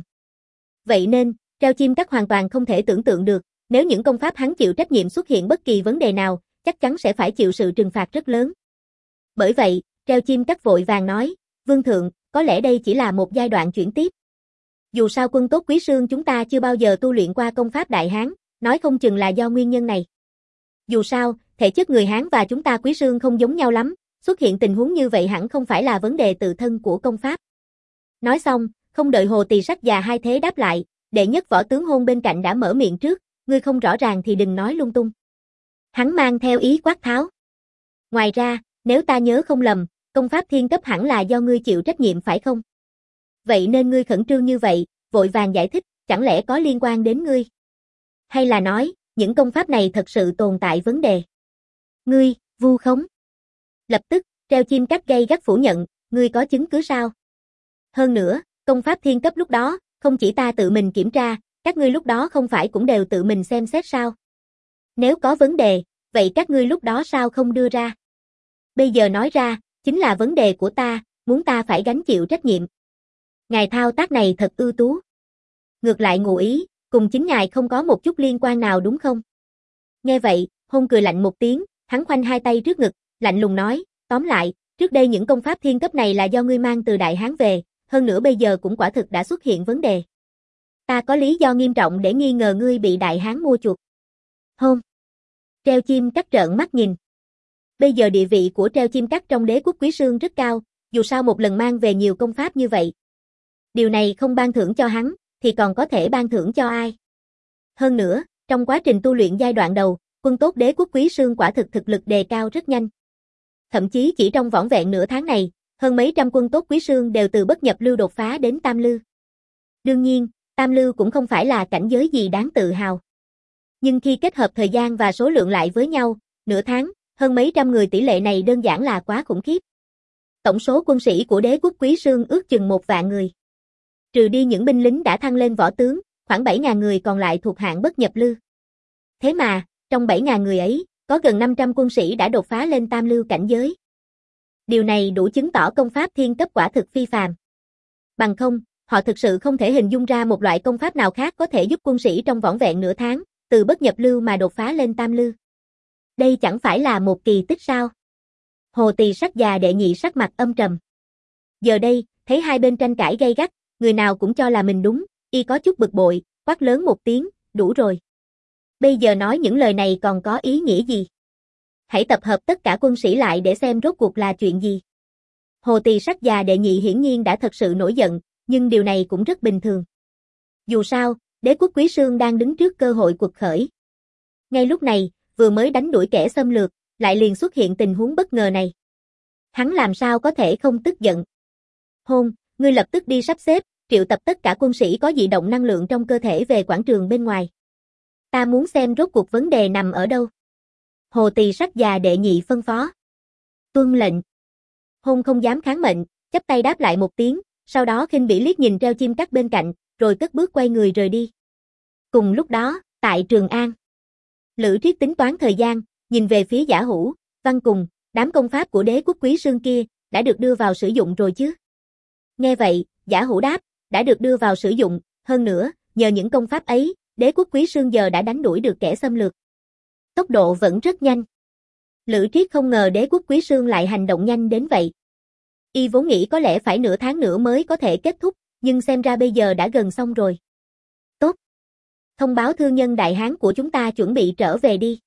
Vậy nên, Treo Chim Cắt hoàn toàn không thể tưởng tượng được, nếu những công pháp hắn chịu trách nhiệm xuất hiện bất kỳ vấn đề nào, chắc chắn sẽ phải chịu sự trừng phạt rất lớn. Bởi vậy, Treo Chim Cắt vội vàng nói, Vương thượng, có lẽ đây chỉ là một giai đoạn chuyển tiếp. Dù sao quân tốt Quý Sương chúng ta chưa bao giờ tu luyện qua công pháp Đại Hán, nói không chừng là do nguyên nhân này. Dù sao, thể chất người Hán và chúng ta Quý Sương không giống nhau lắm, xuất hiện tình huống như vậy hẳn không phải là vấn đề tự thân của công pháp. Nói xong, không đợi Hồ Tỳ Sách già hai thế đáp lại, đệ nhất võ tướng Hôn bên cạnh đã mở miệng trước, ngươi không rõ ràng thì đừng nói lung tung. Hắn mang theo ý quát tháo. Ngoài ra, nếu ta nhớ không lầm, công pháp thiên cấp hẳn là do ngươi chịu trách nhiệm phải không? Vậy nên ngươi khẩn trương như vậy, vội vàng giải thích, chẳng lẽ có liên quan đến ngươi? Hay là nói, những công pháp này thật sự tồn tại vấn đề? Ngươi, vu khống. Lập tức, Treo Chim Cắt gay gắt phủ nhận, ngươi có chứng cứ sao? Hơn nữa, công pháp thiên cấp lúc đó, không chỉ ta tự mình kiểm tra, các ngươi lúc đó không phải cũng đều tự mình xem xét sao? Nếu có vấn đề, vậy các ngươi lúc đó sao không đưa ra? Bây giờ nói ra, chính là vấn đề của ta, muốn ta phải gánh chịu trách nhiệm. Ngài thao tác này thật ưu tú. Ngược lại ngụ ý, cùng chính ngài không có một chút liên quan nào đúng không? Nghe vậy, Hôn cười lạnh một tiếng, hắn khoanh hai tay trước ngực, lạnh lùng nói, tóm lại, trước đây những công pháp thiên cấp này là do ngươi mang từ Đại Hán về, hơn nữa bây giờ cũng quả thực đã xuất hiện vấn đề. Ta có lý do nghiêm trọng để nghi ngờ ngươi bị Đại Hán mua chuộc. Hôn. Treo Chim Cắt trợn mắt nhìn. Bây giờ địa vị của Treo Chim Cắt trong đế quốc Quý Sương rất cao, dù sao một lần mang về nhiều công pháp như vậy. Điều này không ban thưởng cho hắn, thì còn có thể ban thưởng cho ai? Hơn nữa, trong quá trình tu luyện giai đoạn đầu, quân tốt đế quốc Quý Sương quả thực thực lực đề cao rất nhanh. Thậm chí chỉ trong vỏn vẹn nửa tháng này, hơn mấy trăm quân tốt Quý Sương đều từ bất nhập lưu đột phá đến tam lưu. Đương nhiên, tam lưu cũng không phải là cảnh giới gì đáng tự hào. Nhưng khi kết hợp thời gian và số lượng lại với nhau, nửa tháng, hơn mấy trăm người tỷ lệ này đơn giản là quá khủng khiếp. Tổng số quân sĩ của đế quốc Quý Sương ước chừng một vạn người. Trừ đi những binh lính đã thăng lên võ tướng, khoảng bảy nghìn người còn lại thuộc hạng bất nhập lưu. Thế mà, trong bảy nghìn người ấy, có gần năm trăm quân sĩ đã đột phá lên tam lưu cảnh giới. Điều này đủ chứng tỏ công pháp thiên cấp quả thực phi phàm. Bằng không, họ thực sự không thể hình dung ra một loại công pháp nào khác có thể giúp quân sĩ trong vỏn vẹn nửa tháng, từ bất nhập lưu mà đột phá lên tam lưu. Đây chẳng phải là một kỳ tích sao? Hồ Tỳ Sắc già đệ nhị sắc mặt âm trầm. Giờ đây, thấy hai bên tranh cãi gay gắt, người nào cũng cho là mình đúng, y có chút bực bội, quát lớn một tiếng, đủ rồi. Bây giờ nói những lời này còn có ý nghĩa gì? Hãy tập hợp tất cả quân sĩ lại để xem rốt cuộc là chuyện gì. Hồ Tỳ Sắc già đệ nhị hiển nhiên đã thật sự nổi giận, nhưng điều này cũng rất bình thường. Dù sao, đế quốc Quý Sương đang đứng trước cơ hội quật khởi. Ngay lúc này, vừa mới đánh đuổi kẻ xâm lược, lại liền xuất hiện tình huống bất ngờ này. Hắn làm sao có thể không tức giận? Hôn, ngươi lập tức đi sắp xếp, triệu tập tất cả quân sĩ có dị động năng lượng trong cơ thể về quảng trường bên ngoài. Ta muốn xem rốt cuộc vấn đề nằm ở đâu. Hồ Tỳ Sắc già đệ nhị phân phó. Tuân lệnh. Hôn không dám kháng mệnh, chắp tay đáp lại một tiếng, sau đó khinh bỉ liếc nhìn treo chim cắt bên cạnh, rồi cất bước quay người rời đi. Cùng lúc đó, tại Trường An, Lữ Triết tính toán thời gian, nhìn về phía Giả Hữu, Văn Cùng, đám công pháp của đế quốc Quý Sương kia, đã được đưa vào sử dụng rồi chứ? Nghe vậy, Giả Hữu đáp, đã được đưa vào sử dụng, hơn nữa, nhờ những công pháp ấy, đế quốc Quý Sương giờ đã đánh đuổi được kẻ xâm lược. Tốc độ vẫn rất nhanh. Lữ Triết không ngờ đế quốc Quý Sương lại hành động nhanh đến vậy. Y vốn nghĩ có lẽ phải nửa tháng nữa mới có thể kết thúc, nhưng xem ra bây giờ đã gần xong rồi. Tốt. Thông báo thương nhân đại hán của chúng ta chuẩn bị trở về đi.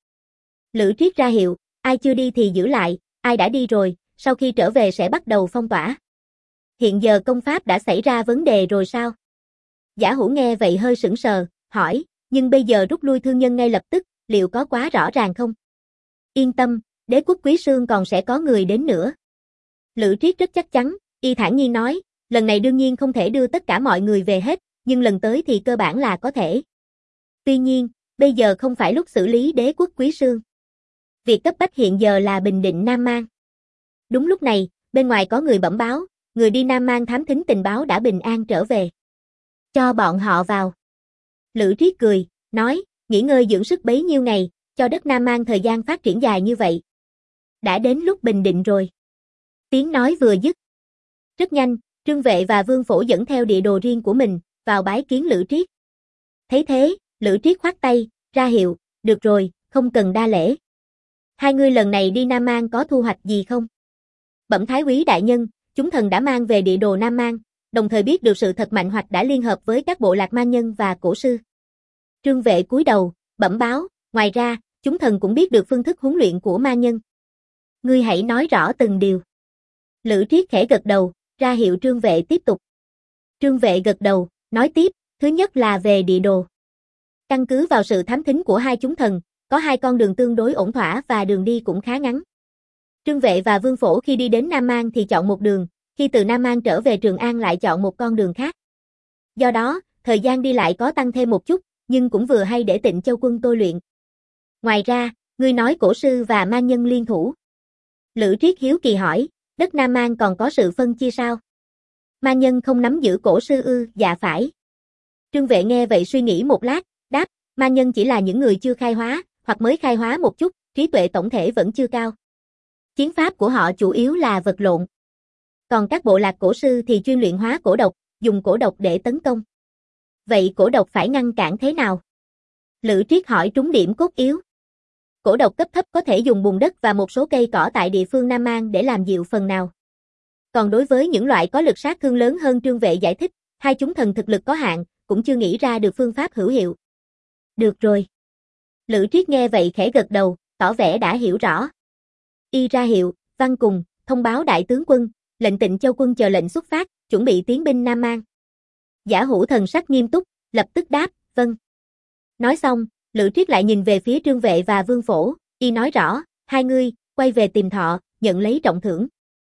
Lữ Triết ra hiệu, ai chưa đi thì giữ lại, ai đã đi rồi, sau khi trở về sẽ bắt đầu phong tỏa. Hiện giờ công pháp đã xảy ra vấn đề rồi sao? Giả Hữu nghe vậy hơi sững sờ, hỏi, nhưng bây giờ rút lui thương nhân ngay lập tức, liệu có quá rõ ràng không? Yên tâm, đế quốc Quý Sương còn sẽ có người đến nữa. Lữ Triết rất chắc chắn, y thản nhiên nói, lần này đương nhiên không thể đưa tất cả mọi người về hết, nhưng lần tới thì cơ bản là có thể. Tuy nhiên, bây giờ không phải lúc xử lý đế quốc Quý Sương. Việc cấp bách hiện giờ là bình định Nam Mang. Đúng lúc này, bên ngoài có người bẩm báo, người đi Nam Mang thám thính tình báo đã bình an trở về. Cho bọn họ vào. Lữ Triết cười, nói, nghỉ ngơi dưỡng sức bấy nhiêu ngày, cho đất Nam Mang thời gian phát triển dài như vậy. Đã đến lúc bình định rồi. Tiếng nói vừa dứt. Rất nhanh, Trương Vệ và Vương Phổ dẫn theo địa đồ riêng của mình, vào bái kiến Lữ Triết. Thấy thế, Lữ Triết khoát tay, ra hiệu, được rồi, không cần đa lễ. Hai ngươi lần này đi Nam Mang có thu hoạch gì không? Bẩm Thái úy đại nhân, chúng thần đã mang về địa đồ Nam Mang, đồng thời biết được sự thật Mạnh Hoạch đã liên hợp với các bộ lạc man nhân và cổ sư. Trương Vệ cúi đầu, bẩm báo, ngoài ra, chúng thần cũng biết được phương thức huấn luyện của man nhân. Ngươi hãy nói rõ từng điều. Lữ Triết khẽ gật đầu, ra hiệu Trương Vệ tiếp tục. Trương Vệ gật đầu, nói tiếp, thứ nhất là về địa đồ. Căn cứ vào sự thám thính của hai chúng thần, có hai con đường tương đối ổn thỏa và đường đi cũng khá ngắn. Trương Vệ và Vương Phổ khi đi đến Nam Mang thì chọn một đường, khi từ Nam Mang trở về Trường An lại chọn một con đường khác. Do đó, thời gian đi lại có tăng thêm một chút, nhưng cũng vừa hay để Tịnh Châu quân tôi luyện. Ngoài ra, ngươi nói cổ sư và man nhân liên thủ. Lữ Triết hiếu kỳ hỏi, đất Nam Mang còn có sự phân chia sao? Man nhân không nắm giữ cổ sư ư? Dạ phải. Trương Vệ nghe vậy suy nghĩ một lát, đáp, man nhân chỉ là những người chưa khai hóa, hoặc mới khai hóa một chút, trí tuệ tổng thể vẫn chưa cao. Chiến pháp của họ chủ yếu là vật lộn. Còn các bộ lạc cổ sư thì chuyên luyện hóa cổ độc, dùng cổ độc để tấn công. Vậy cổ độc phải ngăn cản thế nào? Lữ Triết hỏi trúng điểm cốt yếu. Cổ độc cấp thấp có thể dùng bùn đất và một số cây cỏ tại địa phương Nam Mang để làm dịu phần nào. Còn đối với những loại có lực sát thương lớn hơn, Trương Vệ giải thích, hai chúng thần thực lực có hạn, cũng chưa nghĩ ra được phương pháp hữu hiệu. Được rồi. Lữ Triết nghe vậy khẽ gật đầu, tỏ vẻ đã hiểu rõ. Y ra hiệu, Văn Cùng, thông báo đại tướng quân, lệnh Tịnh Châu quân chờ lệnh xuất phát, chuẩn bị tiến binh Nam Mang. Giả Hữu thần sắc nghiêm túc, lập tức đáp, vâng. Nói xong, Lữ Triết lại nhìn về phía Trương Vệ và Vương Phổ, y nói rõ, hai ngươi, quay về tìm Thọ, nhận lấy trọng thưởng.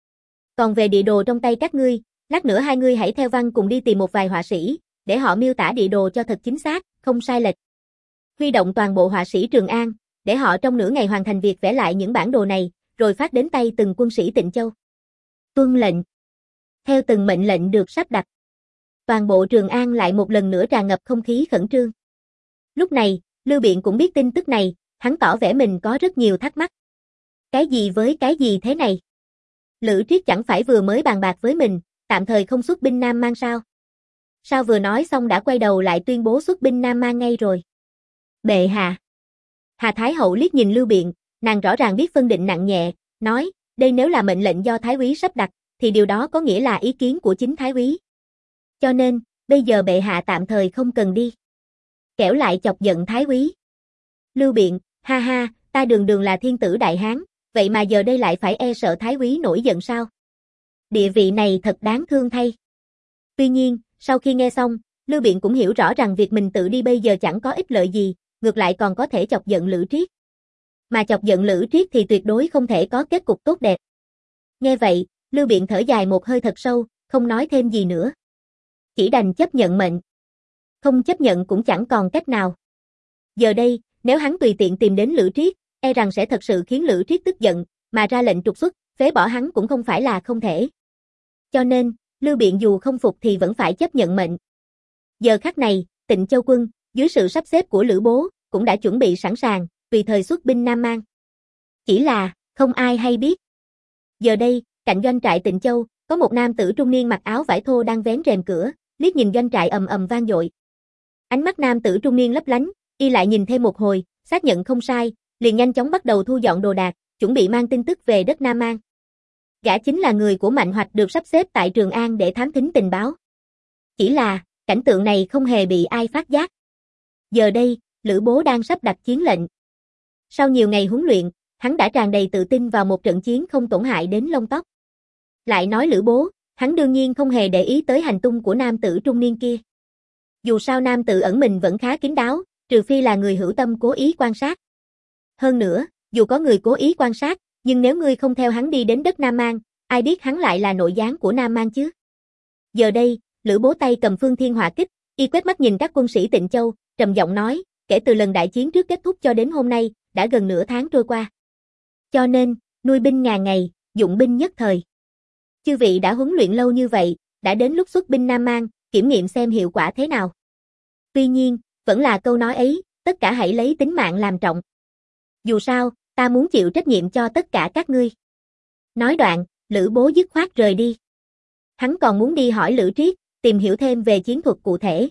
Còn về địa đồ trong tay các ngươi, lát nữa hai ngươi hãy theo Văn cùng đi tìm một vài họa sĩ, để họ miêu tả địa đồ cho thật chính xác, không sai lệch. Huy động toàn bộ họa sĩ Trường An, để họ trong nửa ngày hoàn thành việc vẽ lại những bản đồ này, rồi phát đến tay từng quân sĩ Tịnh Châu. Tuân lệnh. Theo từng mệnh lệnh được sắp đặt, toàn bộ Trường An lại một lần nữa tràn ngập không khí khẩn trương. Lúc này, Lưu Biện cũng biết tin tức này, hắn tỏ vẻ mình có rất nhiều thắc mắc. Cái gì với cái gì thế này? Lữ Triết chẳng phải vừa mới bàn bạc với mình, tạm thời không xuất binh Nam Mang sao? Sao vừa nói xong đã quay đầu lại tuyên bố xuất binh Nam Mang ngay rồi? Bệ hạ. Hà Thái Hậu liếc nhìn Lưu Biện, nàng rõ ràng biết phân định nặng nhẹ, nói, đây nếu là mệnh lệnh do Thái úy sắp đặt, thì điều đó có nghĩa là ý kiến của chính Thái úy. Cho nên, bây giờ bệ hạ tạm thời không cần đi. Kẻo lại chọc giận Thái úy. Lưu Biện, ha ha, ta đường đường là thiên tử đại hán, vậy mà giờ đây lại phải e sợ Thái úy nổi giận sao? Địa vị này thật đáng thương thay. Tuy nhiên, sau khi nghe xong, Lưu Biện cũng hiểu rõ rằng việc mình tự đi bây giờ chẳng có ích lợi gì, ngược lại còn có thể chọc giận Lữ Triết. Mà chọc giận Lữ Triết thì tuyệt đối không thể có kết cục tốt đẹp. Nghe vậy, Lưu Biện thở dài một hơi thật sâu, không nói thêm gì nữa. Chỉ đành chấp nhận mệnh. Không chấp nhận cũng chẳng còn cách nào. Giờ đây, nếu hắn tùy tiện tìm đến Lữ Triết, e rằng sẽ thật sự khiến Lữ Triết tức giận, mà ra lệnh trục xuất, phế bỏ hắn cũng không phải là không thể. Cho nên, Lưu Biện dù không phục thì vẫn phải chấp nhận mệnh. Giờ khắc này, Tịnh Châu quân, dưới sự sắp xếp của Lữ Bố, cũng đã chuẩn bị sẵn sàng, tùy thời xuất binh Nam Mang. Chỉ là, không ai hay biết. Giờ đây, cạnh doanh trại Tịnh Châu, có một nam tử trung niên mặc áo vải thô đang vén rèm cửa, liếc nhìn doanh trại ầm ầm vang dội. Ánh mắt nam tử trung niên lấp lánh, y lại nhìn thêm một hồi, xác nhận không sai, liền nhanh chóng bắt đầu thu dọn đồ đạc, chuẩn bị mang tin tức về đất Nam Mang. Gã chính là người của Mạnh Hoạch được sắp xếp tại Trường An để thám thính tình báo. Chỉ là, cảnh tượng này không hề bị ai phát giác. Giờ đây, Lữ Bố đang sắp đặt chiến lệnh. Sau nhiều ngày huấn luyện, hắn đã tràn đầy tự tin vào một trận chiến không tổn hại đến lông tóc. Lại nói Lữ Bố, hắn đương nhiên không hề để ý tới hành tung của nam tử trung niên kia. Dù sao nam tử ẩn mình vẫn khá kín đáo, trừ phi là người hữu tâm cố ý quan sát. Hơn nữa, dù có người cố ý quan sát, nhưng nếu ngươi không theo hắn đi đến đất Nam Mang, ai biết hắn lại là nội gián của Nam Mang chứ? Giờ đây, Lữ Bố tay cầm Phương Thiên Hỏa Kích, y quét mắt nhìn các quân sĩ Tịnh Châu, trầm giọng nói, kể từ lần đại chiến trước kết thúc cho đến hôm nay, đã gần nửa tháng trôi qua. Cho nên, nuôi binh ngàn ngày, dụng binh nhất thời. Chư vị đã huấn luyện lâu như vậy, đã đến lúc xuất binh Nam Mang, kiểm nghiệm xem hiệu quả thế nào. Tuy nhiên, vẫn là câu nói ấy, tất cả hãy lấy tính mạng làm trọng. Dù sao, ta muốn chịu trách nhiệm cho tất cả các ngươi. Nói đoạn, Lữ Bố dứt khoát rời đi. Hắn còn muốn đi hỏi Lữ Triết, tìm hiểu thêm về chiến thuật cụ thể.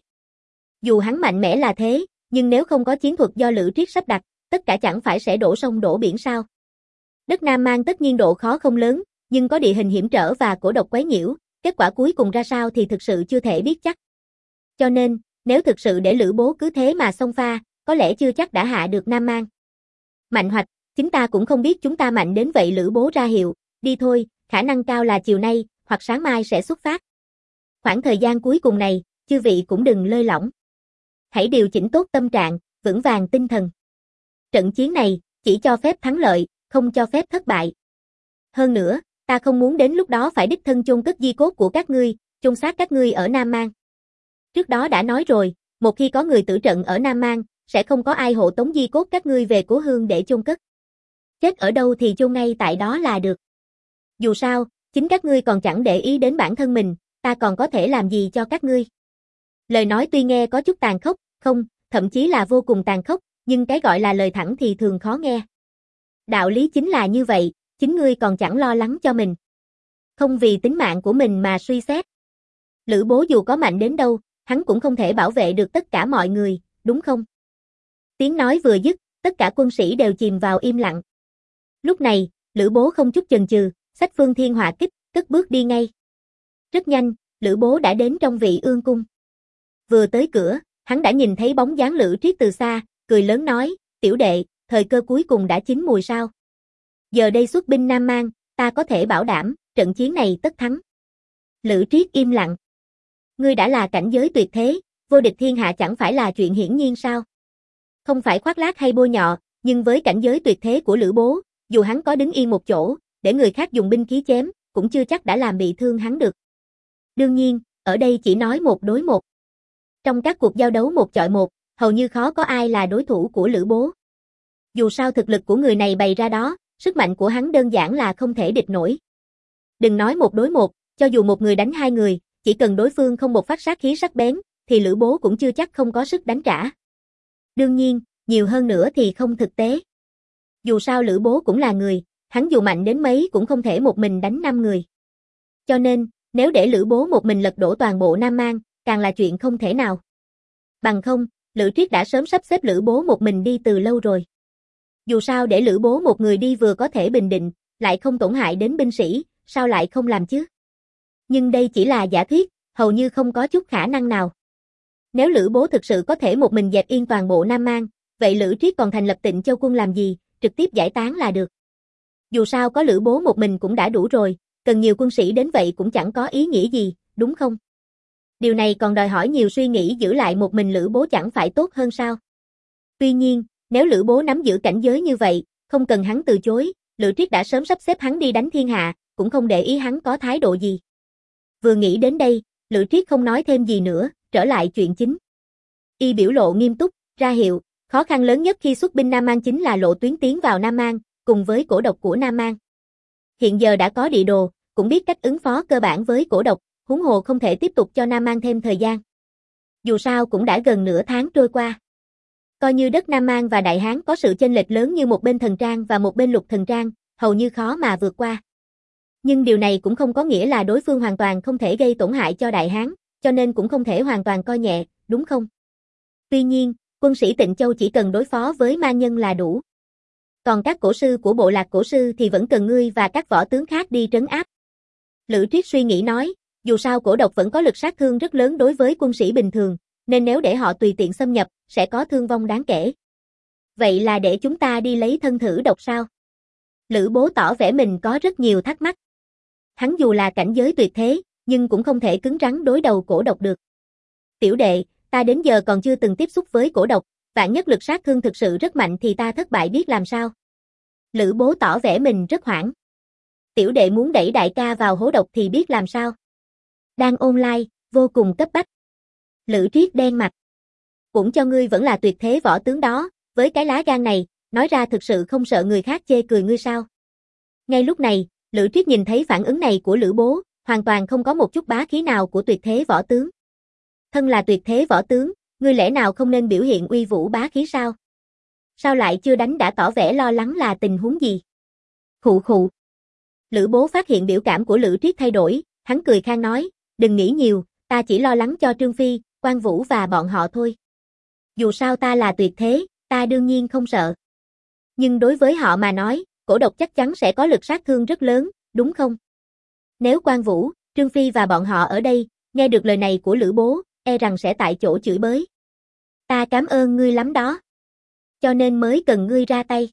Dù hắn mạnh mẽ là thế, nhưng nếu không có chiến thuật do Lữ Triết sắp đặt, tất cả chẳng phải sẽ đổ sông đổ biển sao. Đất Nam Mang tất nhiên độ khó không lớn, nhưng có địa hình hiểm trở và cổ độc quấy nhiễu, kết quả cuối cùng ra sao thì thực sự chưa thể biết chắc. Cho nên, nếu thực sự để Lữ Bố cứ thế mà xông pha, có lẽ chưa chắc đã hạ được Nam Mang. Mạnh Hoạch, chúng ta cũng không biết chúng ta mạnh đến vậy. Lữ Bố ra hiệu, đi thôi, khả năng cao là chiều nay, hoặc sáng mai sẽ xuất phát. Khoảng thời gian cuối cùng này, chư vị cũng đừng lơi lỏng. Hãy điều chỉnh tốt tâm trạng, vững vàng tinh thần. Trận chiến này, chỉ cho phép thắng lợi, không cho phép thất bại. Hơn nữa, ta không muốn đến lúc đó phải đích thân chôn cất di cốt của các ngươi, chôn xác các ngươi ở Nam Mang. Trước đó đã nói rồi, một khi có người tử trận ở Nam Mang, sẽ không có ai hộ tống di cốt các ngươi về cố hương để chôn cất. Chết ở đâu thì chôn ngay tại đó là được. Dù sao, chính các ngươi còn chẳng để ý đến bản thân mình, ta còn có thể làm gì cho các ngươi. Lời nói tuy nghe có chút tàn khốc, không, thậm chí là vô cùng tàn khốc, nhưng cái gọi là lời thẳng thì thường khó nghe. Đạo lý chính là như vậy, chính ngươi còn chẳng lo lắng cho mình. Không vì tính mạng của mình mà suy xét. Lữ Bố dù có mạnh đến đâu, hắn cũng không thể bảo vệ được tất cả mọi người, đúng không? Tiếng nói vừa dứt, tất cả quân sĩ đều chìm vào im lặng. Lúc này, Lữ Bố không chút chần chừ, xách Phương Thiên Hỏa Kích, cất bước đi ngay. Rất nhanh, Lữ Bố đã đến trong Vị Ương cung. Vừa tới cửa, hắn đã nhìn thấy bóng dáng Lữ Triết từ xa, cười lớn nói, tiểu đệ, thời cơ cuối cùng đã chín mùi sao. Giờ đây xuất binh Nam Mang, ta có thể bảo đảm, trận chiến này tất thắng. Lữ Triết im lặng. Ngươi đã là cảnh giới tuyệt thế, vô địch thiên hạ chẳng phải là chuyện hiển nhiên sao? Không phải khoác lác hay bôi nhọ, nhưng với cảnh giới tuyệt thế của Lữ Bố, dù hắn có đứng yên một chỗ, để người khác dùng binh khí chém, cũng chưa chắc đã làm bị thương hắn được. Đương nhiên, ở đây chỉ nói một đối một. Trong các cuộc giao đấu một chọi một, hầu như khó có ai là đối thủ của Lữ Bố. Dù sao thực lực của người này bày ra đó, sức mạnh của hắn đơn giản là không thể địch nổi. Đừng nói một đối một, cho dù một người đánh hai người, chỉ cần đối phương không một phát sát khí sắc bén, thì Lữ Bố cũng chưa chắc không có sức đánh trả. Đương nhiên, nhiều hơn nữa thì không thực tế. Dù sao Lữ Bố cũng là người, hắn dù mạnh đến mấy cũng không thể một mình đánh năm người. Cho nên, nếu để Lữ Bố một mình lật đổ toàn bộ Nam Mang, càng là chuyện không thể nào. Bằng không, Lữ Triết đã sớm sắp xếp Lữ Bố một mình đi từ lâu rồi. Dù sao để Lữ Bố một người đi vừa có thể bình định, lại không tổn hại đến binh sĩ, sao lại không làm chứ? Nhưng đây chỉ là giả thuyết, hầu như không có chút khả năng nào. Nếu Lữ Bố thực sự có thể một mình dẹp yên toàn bộ Nam Mang, vậy Lữ Triết còn thành lập Tịnh Châu quân làm gì, trực tiếp giải tán là được. Dù sao có Lữ Bố một mình cũng đã đủ rồi, cần nhiều quân sĩ đến vậy cũng chẳng có ý nghĩa gì, đúng không? Điều này còn đòi hỏi nhiều suy nghĩ, giữ lại một mình Lữ Bố chẳng phải tốt hơn sao? Tuy nhiên, nếu Lữ Bố nắm giữ cảnh giới như vậy, không cần hắn từ chối, Lữ Triết đã sớm sắp xếp hắn đi đánh thiên hạ, cũng không để ý hắn có thái độ gì. Vừa nghĩ đến đây, Lữ Triết không nói thêm gì nữa, trở lại chuyện chính. Y biểu lộ nghiêm túc, ra hiệu, khó khăn lớn nhất khi xuất binh Nam Mang chính là lộ tuyến tiến vào Nam Mang, cùng với cổ độc của Nam Mang. Hiện giờ đã có địa đồ, cũng biết cách ứng phó cơ bản với cổ độc, huống hồ không thể tiếp tục cho Nam Mang thêm thời gian. Dù sao cũng đã gần nửa tháng trôi qua. Coi như đất Nam Mang và Đại Hán có sự chênh lệch lớn như một bên Thần Trang và một bên Lục Thần Trang, hầu như khó mà vượt qua. Nhưng điều này cũng không có nghĩa là đối phương hoàn toàn không thể gây tổn hại cho Đại Hán, cho nên cũng không thể hoàn toàn coi nhẹ, đúng không? Tuy nhiên, quân sĩ Tịnh Châu chỉ cần đối phó với ma nhân là đủ. Còn các cổ sư của bộ lạc cổ sư thì vẫn cần ngươi và các võ tướng khác đi trấn áp. Lữ Triết suy nghĩ nói, dù sao cổ độc vẫn có lực sát thương rất lớn đối với quân sĩ bình thường, nên nếu để họ tùy tiện xâm nhập, sẽ có thương vong đáng kể. Vậy là để chúng ta đi lấy thân thử độc sao? Lữ Bố tỏ vẻ mình có rất nhiều thắc mắc. Hắn dù là cảnh giới tuyệt thế, nhưng cũng không thể cứng rắn đối đầu cổ độc được. Tiểu đệ, ta đến giờ còn chưa từng tiếp xúc với cổ độc, vạn nhất lực sát thương thực sự rất mạnh thì ta thất bại biết làm sao? Lữ Bố tỏ vẻ mình rất hoảng. Tiểu đệ muốn đẩy đại ca vào hố độc thì biết làm sao? Đang online, vô cùng cấp bách. Lữ Triết đen mặt. Cũng cho ngươi vẫn là tuyệt thế võ tướng đó, với cái lá gan này, nói ra thực sự không sợ người khác chê cười ngươi sao? Ngay lúc này, Lữ Triết nhìn thấy phản ứng này của Lữ Bố, hoàn toàn không có một chút bá khí nào của tuyệt thế võ tướng. Thân là tuyệt thế võ tướng, ngươi lẽ nào không nên biểu hiện uy vũ bá khí sao? Sao lại chưa đánh đã tỏ vẻ lo lắng là tình huống gì? Khụ khụ. Lữ Bố phát hiện biểu cảm của Lữ Triết thay đổi, hắn cười khan nói, đừng nghĩ nhiều, ta chỉ lo lắng cho Trương Phi, Quan Vũ và bọn họ thôi. Dù sao ta là tuyệt thế, ta đương nhiên không sợ. Nhưng đối với họ mà nói, cổ độc chắc chắn sẽ có lực sát thương rất lớn, đúng không? Nếu Quan Vũ, Trương Phi và bọn họ ở đây, nghe được lời này của Lữ Bố, e rằng sẽ tại chỗ chửi bới. Ta cảm ơn ngươi lắm đó. Cho nên mới cần ngươi ra tay.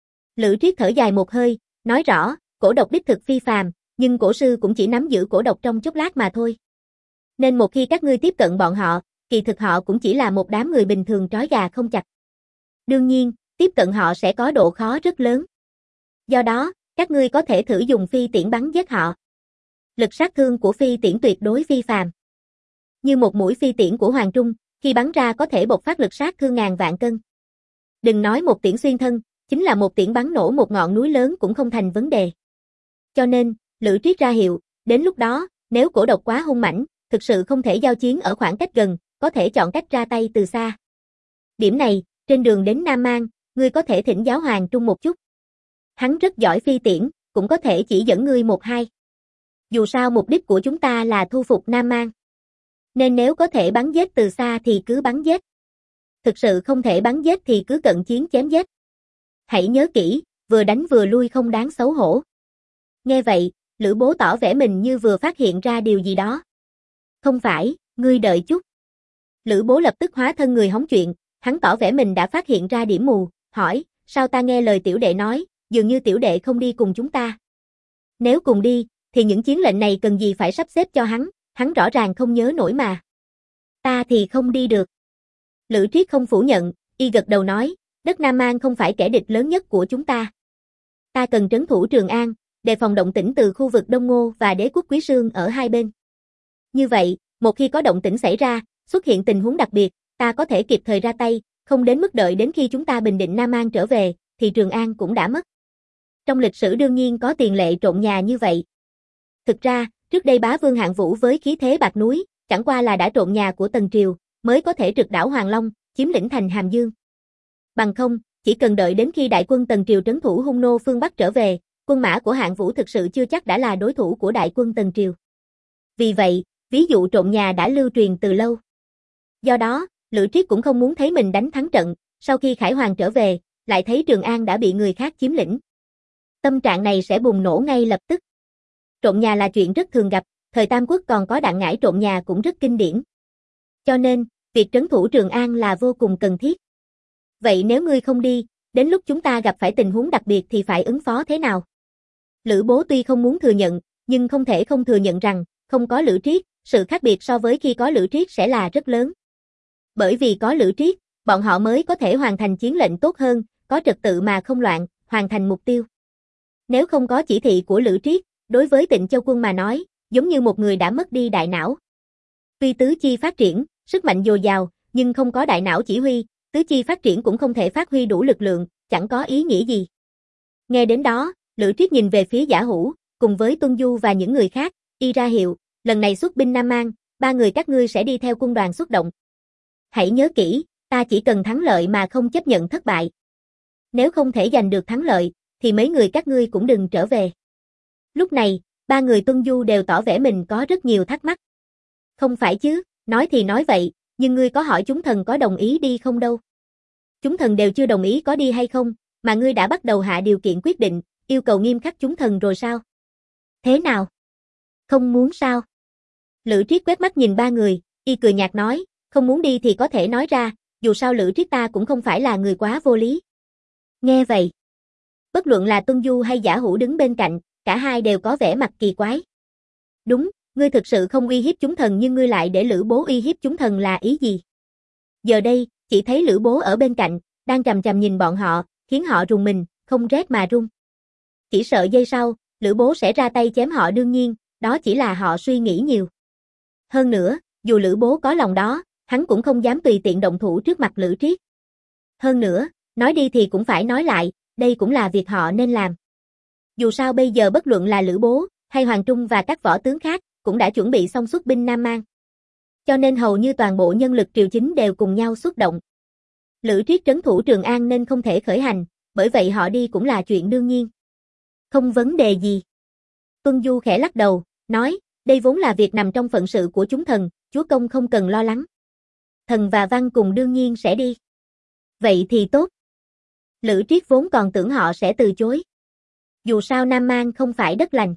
Lữ Triết thở dài một hơi, nói rõ, cổ độc đích thực phi phàm, nhưng cổ sư cũng chỉ nắm giữ cổ độc trong chốc lát mà thôi. Nên một khi các ngươi tiếp cận bọn họ, kỳ thực họ cũng chỉ là một đám người bình thường trói gà không chặt. Đương nhiên, tiếp cận họ sẽ có độ khó rất lớn. Do đó, các ngươi có thể thử dùng phi tiễn bắn giết họ. Lực sát thương của phi tiễn tuyệt đối phi phàm. Như một mũi phi tiễn của Hoàng Trung, khi bắn ra có thể bộc phát lực sát thương ngàn vạn cân. Đừng nói một tiễn xuyên thân, chính là một tiễn bắn nổ một ngọn núi lớn cũng không thành vấn đề. Cho nên, Lữ Triết ra hiệu, đến lúc đó, nếu cổ độc quá hung mãnh, thực sự không thể giao chiến ở khoảng cách gần, có thể chọn cách ra tay từ xa. Điểm này, trên đường đến Nam Mang, ngươi có thể thỉnh giáo Hoàng Trung một chút. Hắn rất giỏi phi tiễn, cũng có thể chỉ dẫn ngươi một hai. Dù sao mục đích của chúng ta là thu phục Nam Mang. Nên nếu có thể bắn giết từ xa thì cứ bắn giết. Thực sự không thể bắn giết thì cứ cận chiến chém giết. Hãy nhớ kỹ, vừa đánh vừa lui không đáng xấu hổ. Nghe vậy, Lữ Bố tỏ vẻ mình như vừa phát hiện ra điều gì đó. Không phải, ngươi đợi chút. Lữ Bố lập tức hóa thân người hóng chuyện, hắn tỏ vẻ mình đã phát hiện ra điểm mù, hỏi, sao ta nghe lời tiểu đệ nói, dường như tiểu đệ không đi cùng chúng ta. Nếu cùng đi, thì những chiến lệnh này cần gì phải sắp xếp cho hắn, hắn rõ ràng không nhớ nổi mà. Ta thì không đi được. Lữ Triết không phủ nhận, y gật đầu nói, đất Nam Mang không phải kẻ địch lớn nhất của chúng ta. Ta cần trấn thủ Trường An, đề phòng động tĩnh từ khu vực Đông Ngô và Đế quốc Quý Sương ở hai bên. Như vậy, một khi có động tĩnh xảy ra, xuất hiện tình huống đặc biệt, ta có thể kịp thời ra tay, không đến mức đợi đến khi chúng ta bình định Nam Mang trở về, thì Trường An cũng đã mất. Trong lịch sử đương nhiên có tiền lệ trộn nhà như vậy. Thực ra, trước đây bá vương Hạng Vũ với khí thế bạc núi, chẳng qua là đã trộn nhà của Tần Triều, mới có thể trực đảo Hoàng Long, chiếm lĩnh thành Hàm Dương. bằng không, chỉ cần đợi đến khi đại quân Tần Triều trấn thủ Hung Nô phương Bắc trở về, quân mã của Hạng Vũ thực sự chưa chắc đã là đối thủ của đại quân Tần Triều. Vì vậy, ví dụ trộm nhà đã lưu truyền từ lâu. Do đó, Lữ Triết cũng không muốn thấy mình đánh thắng trận, sau khi Khải Hoàn trở về, lại thấy Trường An đã bị người khác chiếm lĩnh. Tâm trạng này sẽ bùng nổ ngay lập tức. Trộm nhà là chuyện rất thường gặp, thời Tam Quốc còn có đạn ngải trộm nhà cũng rất kinh điển. Cho nên, việc trấn thủ Trường An là vô cùng cần thiết. Vậy nếu ngươi không đi, đến lúc chúng ta gặp phải tình huống đặc biệt thì phải ứng phó thế nào? Lữ Bố tuy không muốn thừa nhận, nhưng không thể không thừa nhận rằng, không có Lữ Triết, sự khác biệt so với khi có Lữ Triết sẽ là rất lớn. Bởi vì có Lữ Triết, bọn họ mới có thể hoàn thành chiến lệnh tốt hơn, có trật tự mà không loạn, hoàn thành mục tiêu. Nếu không có chỉ thị của Lữ Triết, đối với Tịnh Châu quân mà nói, giống như một người đã mất đi đại não. Tuy tứ chi phát triển, sức mạnh dồi dào, nhưng không có đại não chỉ huy, tứ chi phát triển cũng không thể phát huy đủ lực lượng, chẳng có ý nghĩa gì. Nghe đến đó, Lữ Triết nhìn về phía Giả Hữu, cùng với Tuân Du và những người khác, y ra hiệu, lần này xuất binh Nam Mang, ba người các ngươi sẽ đi theo quân đoàn xuất động. Hãy nhớ kỹ, ta chỉ cần thắng lợi mà không chấp nhận thất bại. Nếu không thể giành được thắng lợi, thì mấy người các ngươi cũng đừng trở về. Lúc này, ba người Tuân Du đều tỏ vẻ mình có rất nhiều thắc mắc. Không phải chứ, nói thì nói vậy, nhưng ngươi có hỏi chúng thần có đồng ý đi không đâu. Chúng thần đều chưa đồng ý có đi hay không, mà ngươi đã bắt đầu hạ điều kiện quyết định, yêu cầu nghiêm khắc chúng thần rồi sao? Thế nào? Không muốn sao? Lữ Triết quét mắt nhìn ba người, y cười nhạt nói, không muốn đi thì có thể nói ra, dù sao Lữ Triết ta cũng không phải là người quá vô lý. Nghe vậy, bất luận là Tuân Du hay Giả Hữu đứng bên cạnh, cả hai đều có vẻ mặt kỳ quái. Đúng, ngươi thực sự không uy hiếp chúng thần nhưng ngươi lại để Lữ Bố uy hiếp chúng thần là ý gì? Giờ đây, chỉ thấy Lữ Bố ở bên cạnh, đang trầm trầm nhìn bọn họ, khiến họ rùng mình, không rét mà run. Chỉ sợ giây sau, Lữ Bố sẽ ra tay chém họ đương nhiên, đó chỉ là họ suy nghĩ nhiều. Hơn nữa, dù Lữ Bố có lòng đó, hắn cũng không dám tùy tiện động thủ trước mặt Lữ Triết. Hơn nữa, nói đi thì cũng phải nói lại, đây cũng là việc họ nên làm. Dù sao bây giờ bất luận là Lữ Bố, hay Hoàng Trung và các võ tướng khác, cũng đã chuẩn bị xong xuất binh Nam Mang. Cho nên hầu như toàn bộ nhân lực triều chính đều cùng nhau xuất động. Lữ Triết trấn thủ Trường An nên không thể khởi hành, bởi vậy họ đi cũng là chuyện đương nhiên. Không vấn đề gì. Tuân Du khẽ lắc đầu, nói, đây vốn là việc nằm trong phận sự của chúng thần, chúa công không cần lo lắng. Thần và Văn cùng đương nhiên sẽ đi. Vậy thì tốt. Lữ Triết vốn còn tưởng họ sẽ từ chối. Dù sao Nam Mang không phải đất lành.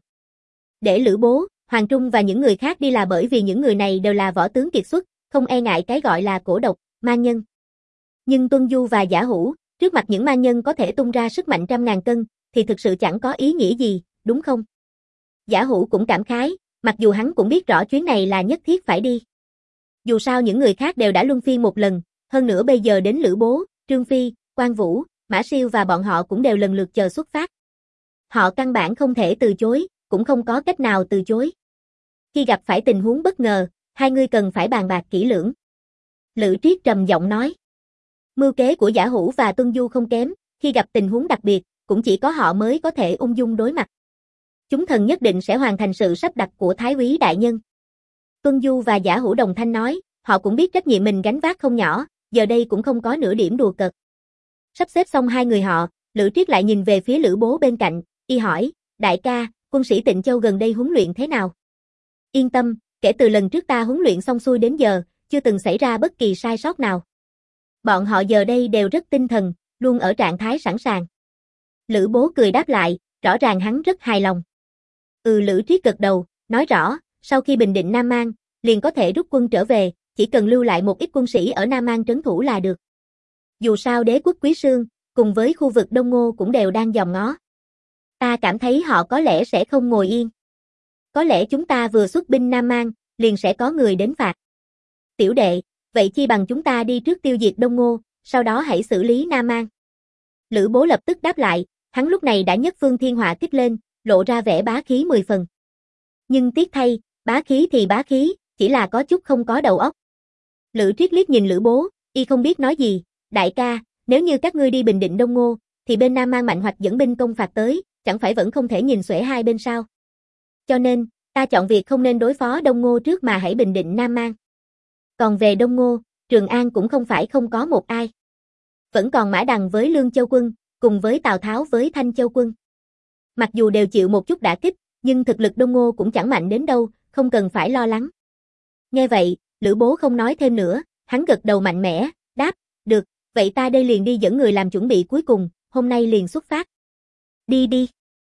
Để Lữ Bố, Hoàng Trung và những người khác đi là bởi vì những người này đều là võ tướng kiệt xuất, không e ngại cái gọi là cổ độc, ma nhân. Nhưng Tuân Du và Giả Hữu, trước mặt những ma nhân có thể tung ra sức mạnh trăm ngàn cân, thì thực sự chẳng có ý nghĩa gì, đúng không? Giả Hữu cũng cảm khái, mặc dù hắn cũng biết rõ chuyến này là nhất thiết phải đi. Dù sao những người khác đều đã luân phiên một lần, hơn nữa bây giờ đến Lữ Bố, Trương Phi, Quan Vũ, Mã Siêu và bọn họ cũng đều lần lượt chờ xuất phát. Họ căn bản không thể từ chối, cũng không có cách nào từ chối. Khi gặp phải tình huống bất ngờ, hai người cần phải bàn bạc kỹ lưỡng. Lữ Triết trầm giọng nói. Mưu kế của Giả Hữu và Tuân Du không kém, khi gặp tình huống đặc biệt, cũng chỉ có họ mới có thể ung dung đối mặt. Chúng thần nhất định sẽ hoàn thành sự sắp đặt của Thái úy đại nhân. Tuân Du và Giả Hữu đồng thanh nói, họ cũng biết trách nhiệm mình gánh vác không nhỏ, giờ đây cũng không có nửa điểm đùa cợt. Sắp xếp xong hai người họ, Lữ Triết lại nhìn về phía Lữ Bố bên cạnh, y hỏi, đại ca, quân sĩ Tịnh Châu gần đây huấn luyện thế nào? Yên tâm, kể từ lần trước ta huấn luyện xong xuôi đến giờ, chưa từng xảy ra bất kỳ sai sót nào. Bọn họ giờ đây đều rất tinh thần, luôn ở trạng thái sẵn sàng. Lữ Bố cười đáp lại, rõ ràng hắn rất hài lòng. Ừ, Lữ Triết gật đầu, nói rõ, sau khi bình định Nam Mang, liền có thể rút quân trở về, chỉ cần lưu lại một ít quân sĩ ở Nam Mang trấn thủ là được. Dù sao đế quốc Quý Sương, cùng với khu vực Đông Ngô cũng đều đang dòm ngó. Ta cảm thấy họ có lẽ sẽ không ngồi yên. Có lẽ chúng ta vừa xuất binh Nam Mang, liền sẽ có người đến phạt. Tiểu đệ, vậy chi bằng chúng ta đi trước tiêu diệt Đông Ngô, sau đó hãy xử lý Nam Mang. Lữ Bố lập tức đáp lại, hắn lúc này đã nhất phương thiên hỏa kích lên, lộ ra vẻ bá khí mười phần. Nhưng tiếc thay, bá khí thì bá khí, chỉ là có chút không có đầu óc. Lữ Triết liếc nhìn Lữ Bố, y không biết nói gì, đại ca, nếu như các ngươi đi bình định Đông Ngô, thì bên Nam Mang mạnh hoạch dẫn binh công phạt tới, chẳng phải vẫn không thể nhìn xuể hai bên sao? Cho nên, ta chọn việc không nên đối phó Đông Ngô trước mà hãy bình định Nam Mang. Còn về Đông Ngô, Trường An cũng không phải không có một ai. Vẫn còn Mã Đằng với Lương Châu Quân, cùng với Tào Tháo với Thanh Châu Quân. Mặc dù đều chịu một chút đả kích, nhưng thực lực Đông Ngô cũng chẳng mạnh đến đâu, không cần phải lo lắng. Nghe vậy, Lữ Bố không nói thêm nữa, hắn gật đầu mạnh mẽ, đáp, được, vậy ta đây liền đi dẫn người làm chuẩn bị cuối cùng, hôm nay liền xuất phát. Đi đi.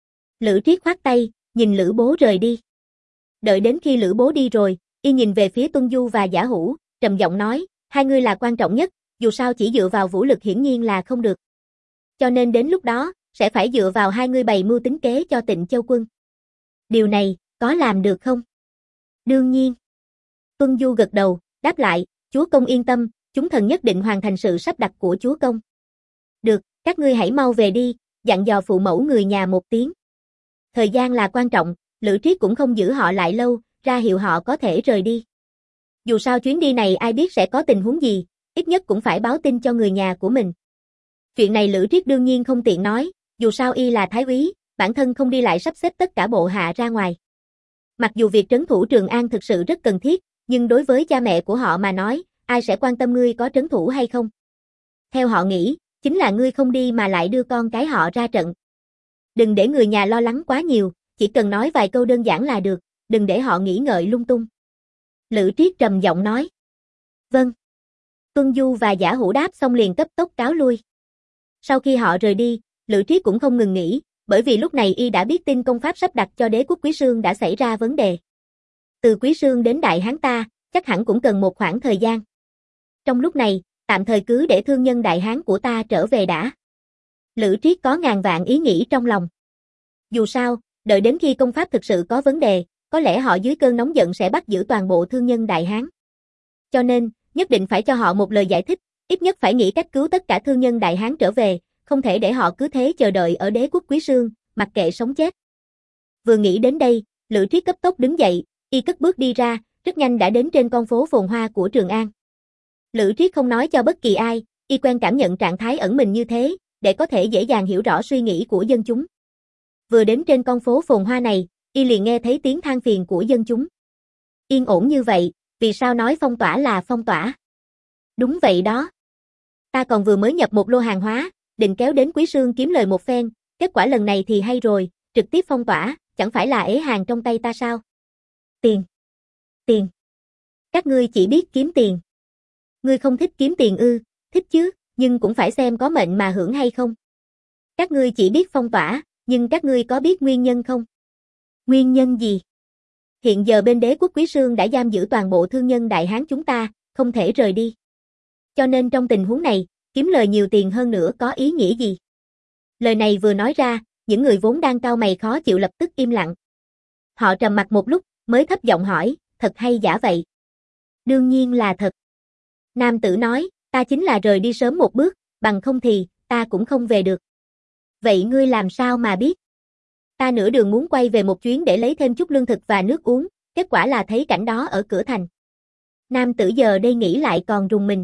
Lữ Triết khoát tay, nhìn Lữ Bố rời đi. Đợi đến khi Lữ Bố đi rồi, y nhìn về phía Tuân Du và Giả Hữu, trầm giọng nói, hai người là quan trọng nhất, dù sao chỉ dựa vào vũ lực hiển nhiên là không được. Cho nên đến lúc đó, sẽ phải dựa vào hai người bày mưu tính kế cho Tịnh Châu Quân. Điều này, có làm được không? Đương nhiên. Tuân Du gật đầu, đáp lại, chúa công yên tâm, chúng thần nhất định hoàn thành sự sắp đặt của chúa công. Được, các ngươi hãy mau về đi, dặn dò phụ mẫu người nhà một tiếng. Thời gian là quan trọng, Lữ Triết cũng không giữ họ lại lâu, ra hiệu họ có thể rời đi. Dù sao chuyến đi này ai biết sẽ có tình huống gì, ít nhất cũng phải báo tin cho người nhà của mình. Chuyện này Lữ Triết đương nhiên không tiện nói, dù sao y là thái úy, bản thân không đi lại sắp xếp tất cả bộ hạ ra ngoài. Mặc dù việc trấn thủ Trường An thực sự rất cần thiết, nhưng đối với cha mẹ của họ mà nói, ai sẽ quan tâm ngươi có trấn thủ hay không? Theo họ nghĩ, chính là ngươi không đi mà lại đưa con cái họ ra trận. Đừng để người nhà lo lắng quá nhiều, chỉ cần nói vài câu đơn giản là được, đừng để họ nghĩ ngợi lung tung. Lữ Triết trầm giọng nói. Vâng. Tuân Du và Giả Hữu đáp xong liền cấp tốc cáo lui. Sau khi họ rời đi, Lữ Triết cũng không ngừng nghỉ, bởi vì lúc này y đã biết tin công pháp sắp đặt cho đế quốc Quý Sương đã xảy ra vấn đề. Từ Quý Sương đến Đại Hán ta, chắc hẳn cũng cần một khoảng thời gian. Trong lúc này, tạm thời cứ để thương nhân Đại Hán của ta trở về đã. Lữ Triết có ngàn vạn ý nghĩ trong lòng. Dù sao, đợi đến khi công pháp thực sự có vấn đề, có lẽ họ dưới cơn nóng giận sẽ bắt giữ toàn bộ thương nhân Đại Hán. Cho nên, nhất định phải cho họ một lời giải thích, ít nhất phải nghĩ cách cứu tất cả thương nhân Đại Hán trở về, không thể để họ cứ thế chờ đợi ở đế quốc Quý Sương, mặc kệ sống chết. Vừa nghĩ đến đây, Lữ Triết cấp tốc đứng dậy, y cất bước đi ra, rất nhanh đã đến trên con phố phồn hoa của Trường An. Lữ Triết không nói cho bất kỳ ai, y quen cảm nhận trạng thái ẩn mình như thế, để có thể dễ dàng hiểu rõ suy nghĩ của dân chúng. Vừa đến trên con phố phồn hoa này, y liền nghe thấy tiếng than phiền của dân chúng. Yên ổn như vậy, vì sao nói phong tỏa là phong tỏa? Đúng vậy đó. Ta còn vừa mới nhập một lô hàng hóa, định kéo đến Quý Sương kiếm lời một phen, kết quả lần này thì hay rồi, trực tiếp phong tỏa, chẳng phải là ế hàng trong tay ta sao? Tiền. Tiền. Các ngươi chỉ biết kiếm tiền. Ngươi không thích kiếm tiền ư, thích chứ, nhưng cũng phải xem có mệnh mà hưởng hay không. Các ngươi chỉ biết phong tỏa, nhưng các ngươi có biết nguyên nhân không? Nguyên nhân gì? Hiện giờ bên đế quốc Quý Sương đã giam giữ toàn bộ thương nhân Đại Hán chúng ta, không thể rời đi. Cho nên trong tình huống này, kiếm lời nhiều tiền hơn nữa có ý nghĩa gì? Lời này vừa nói ra, những người vốn đang cau mày khó chịu lập tức im lặng. Họ trầm mặc một lúc, mới thấp giọng hỏi, thật hay giả vậy? Đương nhiên là thật. Nam tử nói, ta chính là rời đi sớm một bước, bằng không thì, ta cũng không về được. Vậy ngươi làm sao mà biết? Ta nửa đường muốn quay về một chuyến để lấy thêm chút lương thực và nước uống, kết quả là thấy cảnh đó ở cửa thành. Nam tử giờ đây nghĩ lại còn rùng mình.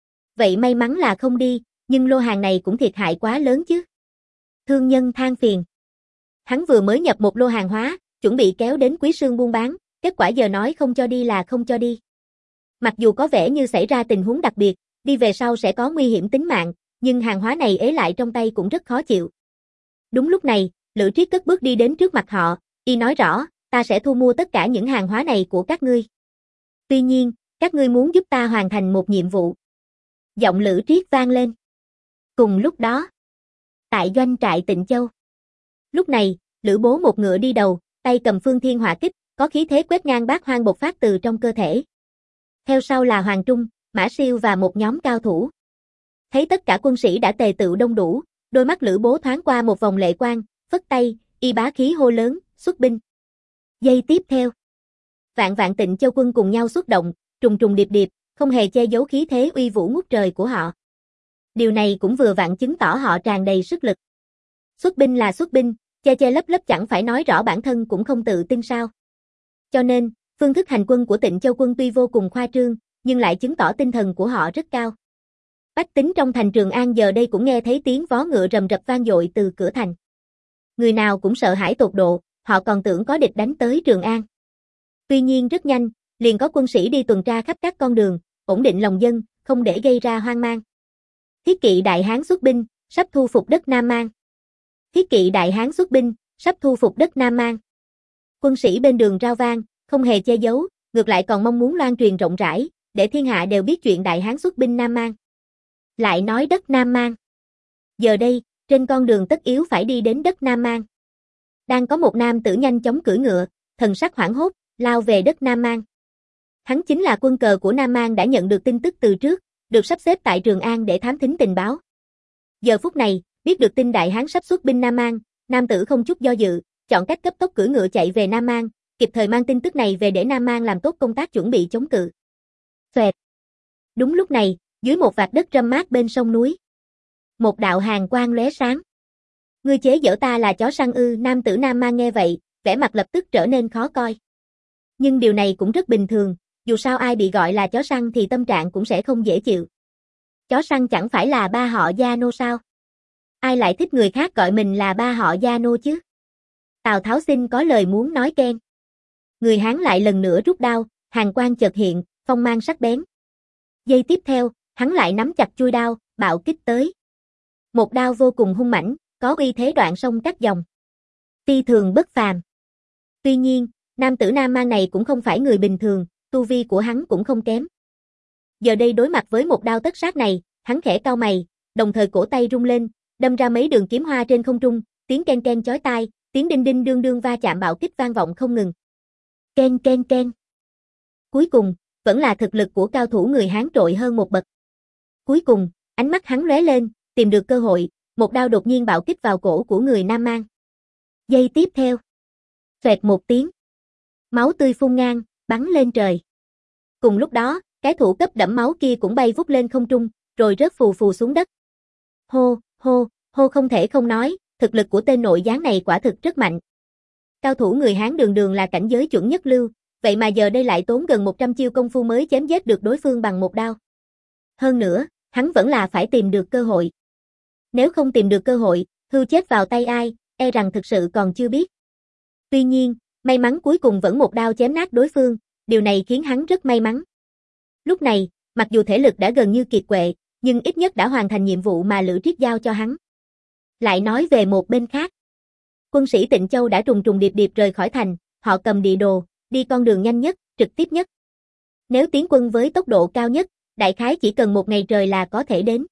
Vậy may mắn là không đi, nhưng lô hàng này cũng thiệt hại quá lớn chứ. Thương nhân than phiền. Hắn vừa mới nhập một lô hàng hóa, chuẩn bị kéo đến Quý Sương buôn bán, kết quả giờ nói không cho đi là không cho đi. Mặc dù có vẻ như xảy ra tình huống đặc biệt, đi về sau sẽ có nguy hiểm tính mạng, nhưng hàng hóa này ế lại trong tay cũng rất khó chịu. Đúng lúc này, Lữ Triết cất bước đi đến trước mặt họ, y nói rõ, ta sẽ thu mua tất cả những hàng hóa này của các ngươi. Tuy nhiên, các ngươi muốn giúp ta hoàn thành một nhiệm vụ. Giọng Lữ Triết vang lên. Cùng lúc đó, tại doanh trại Tịnh Châu. Lúc này, Lữ Bố một ngựa đi đầu, tay cầm phương thiên hỏa kích, có khí thế quét ngang bát hoang bộc phát từ trong cơ thể. Theo sau là Hoàng Trung, Mã Siêu và một nhóm cao thủ. Thấy tất cả quân sĩ đã tề tựu đông đủ, đôi mắt Lữ Bố thoáng qua một vòng lệ quang, phất tay, y bá khí hô lớn, xuất binh. Giây tiếp theo, vạn vạn Tịnh Châu quân cùng nhau xuất động, trùng trùng điệp điệp, không hề che giấu khí thế uy vũ ngút trời của họ. Điều này cũng vừa vặn chứng tỏ họ tràn đầy sức lực. Xuất binh là xuất binh, che che lấp lấp chẳng phải nói rõ bản thân cũng không tự tin sao. Cho nên, phương thức hành quân của Tịnh Châu quân tuy vô cùng khoa trương, nhưng lại chứng tỏ tinh thần của họ rất cao. Bách tính trong thành Trường An giờ đây cũng nghe thấy tiếng vó ngựa rầm rập vang dội từ cửa thành. Người nào cũng sợ hãi tột độ, họ còn tưởng có địch đánh tới Trường An. Tuy nhiên rất nhanh, liền có quân sĩ đi tuần tra khắp các con đường, ổn định lòng dân, không để gây ra hoang mang. Thiết kỵ Đại Hán xuất binh, sắp thu phục đất Nam Mang. Thiết kỵ Đại Hán xuất binh, sắp thu phục đất Nam Mang. Quân sĩ bên đường rao vang, không hề che giấu, ngược lại còn mong muốn loan truyền rộng rãi, để thiên hạ đều biết chuyện Đại Hán xuất binh Nam Mang. Lại nói đất Nam Mang. Giờ đây, trên con đường tất yếu phải đi đến đất Nam Mang. Đang có một nam tử nhanh chóng cưỡi ngựa, thần sắc hoảng hốt, lao về đất Nam Mang. Hắn chính là quân cờ của Nam Mang đã nhận được tin tức từ trước, được sắp xếp tại Trường An để thám thính tình báo. Giờ phút này, biết được tin Đại Hán sắp xuất binh Nam Mang, nam tử không chút do dự, chọn cách cấp tốc cưỡi ngựa chạy về Nam Mang, kịp thời mang tin tức này về để Nam Mang làm tốt công tác chuẩn bị chống cự. Xoẹt. Đúng lúc này, dưới một vạt đất râm mát bên sông núi, một đạo hàn quang lóe sáng. Ngươi chế giễu ta là chó săn ư? Nam tử Nam Mang nghe vậy, vẻ mặt lập tức trở nên khó coi. Nhưng điều này cũng rất bình thường, dù sao ai bị gọi là chó săn thì tâm trạng cũng sẽ không dễ chịu. Chó săn chẳng phải là ba họ Gia Nô sao? Ai lại thích người khác gọi mình là ba họ Gia Nô chứ? Tào Tháo xin có lời muốn nói khen. Người Hán lại lần nữa rút đao, hàn quang chợt hiện, phong mang sắc bén. Giây tiếp theo, hắn lại nắm chặt chuôi đao, bạo kích tới. Một đao vô cùng hung mãnh, có uy thế đoạn sông cắt dòng. Phi thường bất phàm. Tuy nhiên, nam tử Nam Mang này cũng không phải người bình thường, tu vi của hắn cũng không kém. Giờ đây đối mặt với một đao tất sát này, hắn khẽ cau mày, đồng thời cổ tay rung lên, đâm ra mấy đường kiếm hoa trên không trung, tiếng ken ken chói tai, tiếng đinh đinh đương đương va chạm bạo kích vang vọng không ngừng. Ken ken ken. Cuối cùng, vẫn là thực lực của cao thủ người Hán trội hơn một bậc. Cuối cùng, ánh mắt hắn lóe lên, tìm được cơ hội, một đao đột nhiên bạo kích vào cổ của người Nam Mang. Giây tiếp theo, xoẹt một tiếng, máu tươi phun ngang, bắn lên trời. Cùng lúc đó, cái thủ cấp đẫm máu kia cũng bay vút lên không trung, rồi rớt phù phù xuống đất. Hô, hô, hô, không thể không nói, thực lực của tên nội gián này quả thực rất mạnh. Cao thủ người Hán đường đường là cảnh giới chuẩn nhất lưu, vậy mà giờ đây lại tốn gần một trăm chiêu công phu mới chém giết được đối phương bằng một đao. Hơn nữa, hắn vẫn là phải tìm được cơ hội. Nếu không tìm được cơ hội, hưu chết vào tay ai, e rằng thực sự còn chưa biết. Tuy nhiên, may mắn cuối cùng vẫn một đao chém nát đối phương, điều này khiến hắn rất may mắn. Lúc này, mặc dù thể lực đã gần như kiệt quệ, nhưng ít nhất đã hoàn thành nhiệm vụ mà Lữ Triết giao cho hắn. Lại nói về một bên khác. Quân sĩ Tịnh Châu đã trùng trùng điệp điệp rời khỏi thành, họ cầm địa đồ, đi con đường nhanh nhất, trực tiếp nhất. Nếu tiến quân với tốc độ cao nhất, đại khái chỉ cần một ngày trời là có thể đến.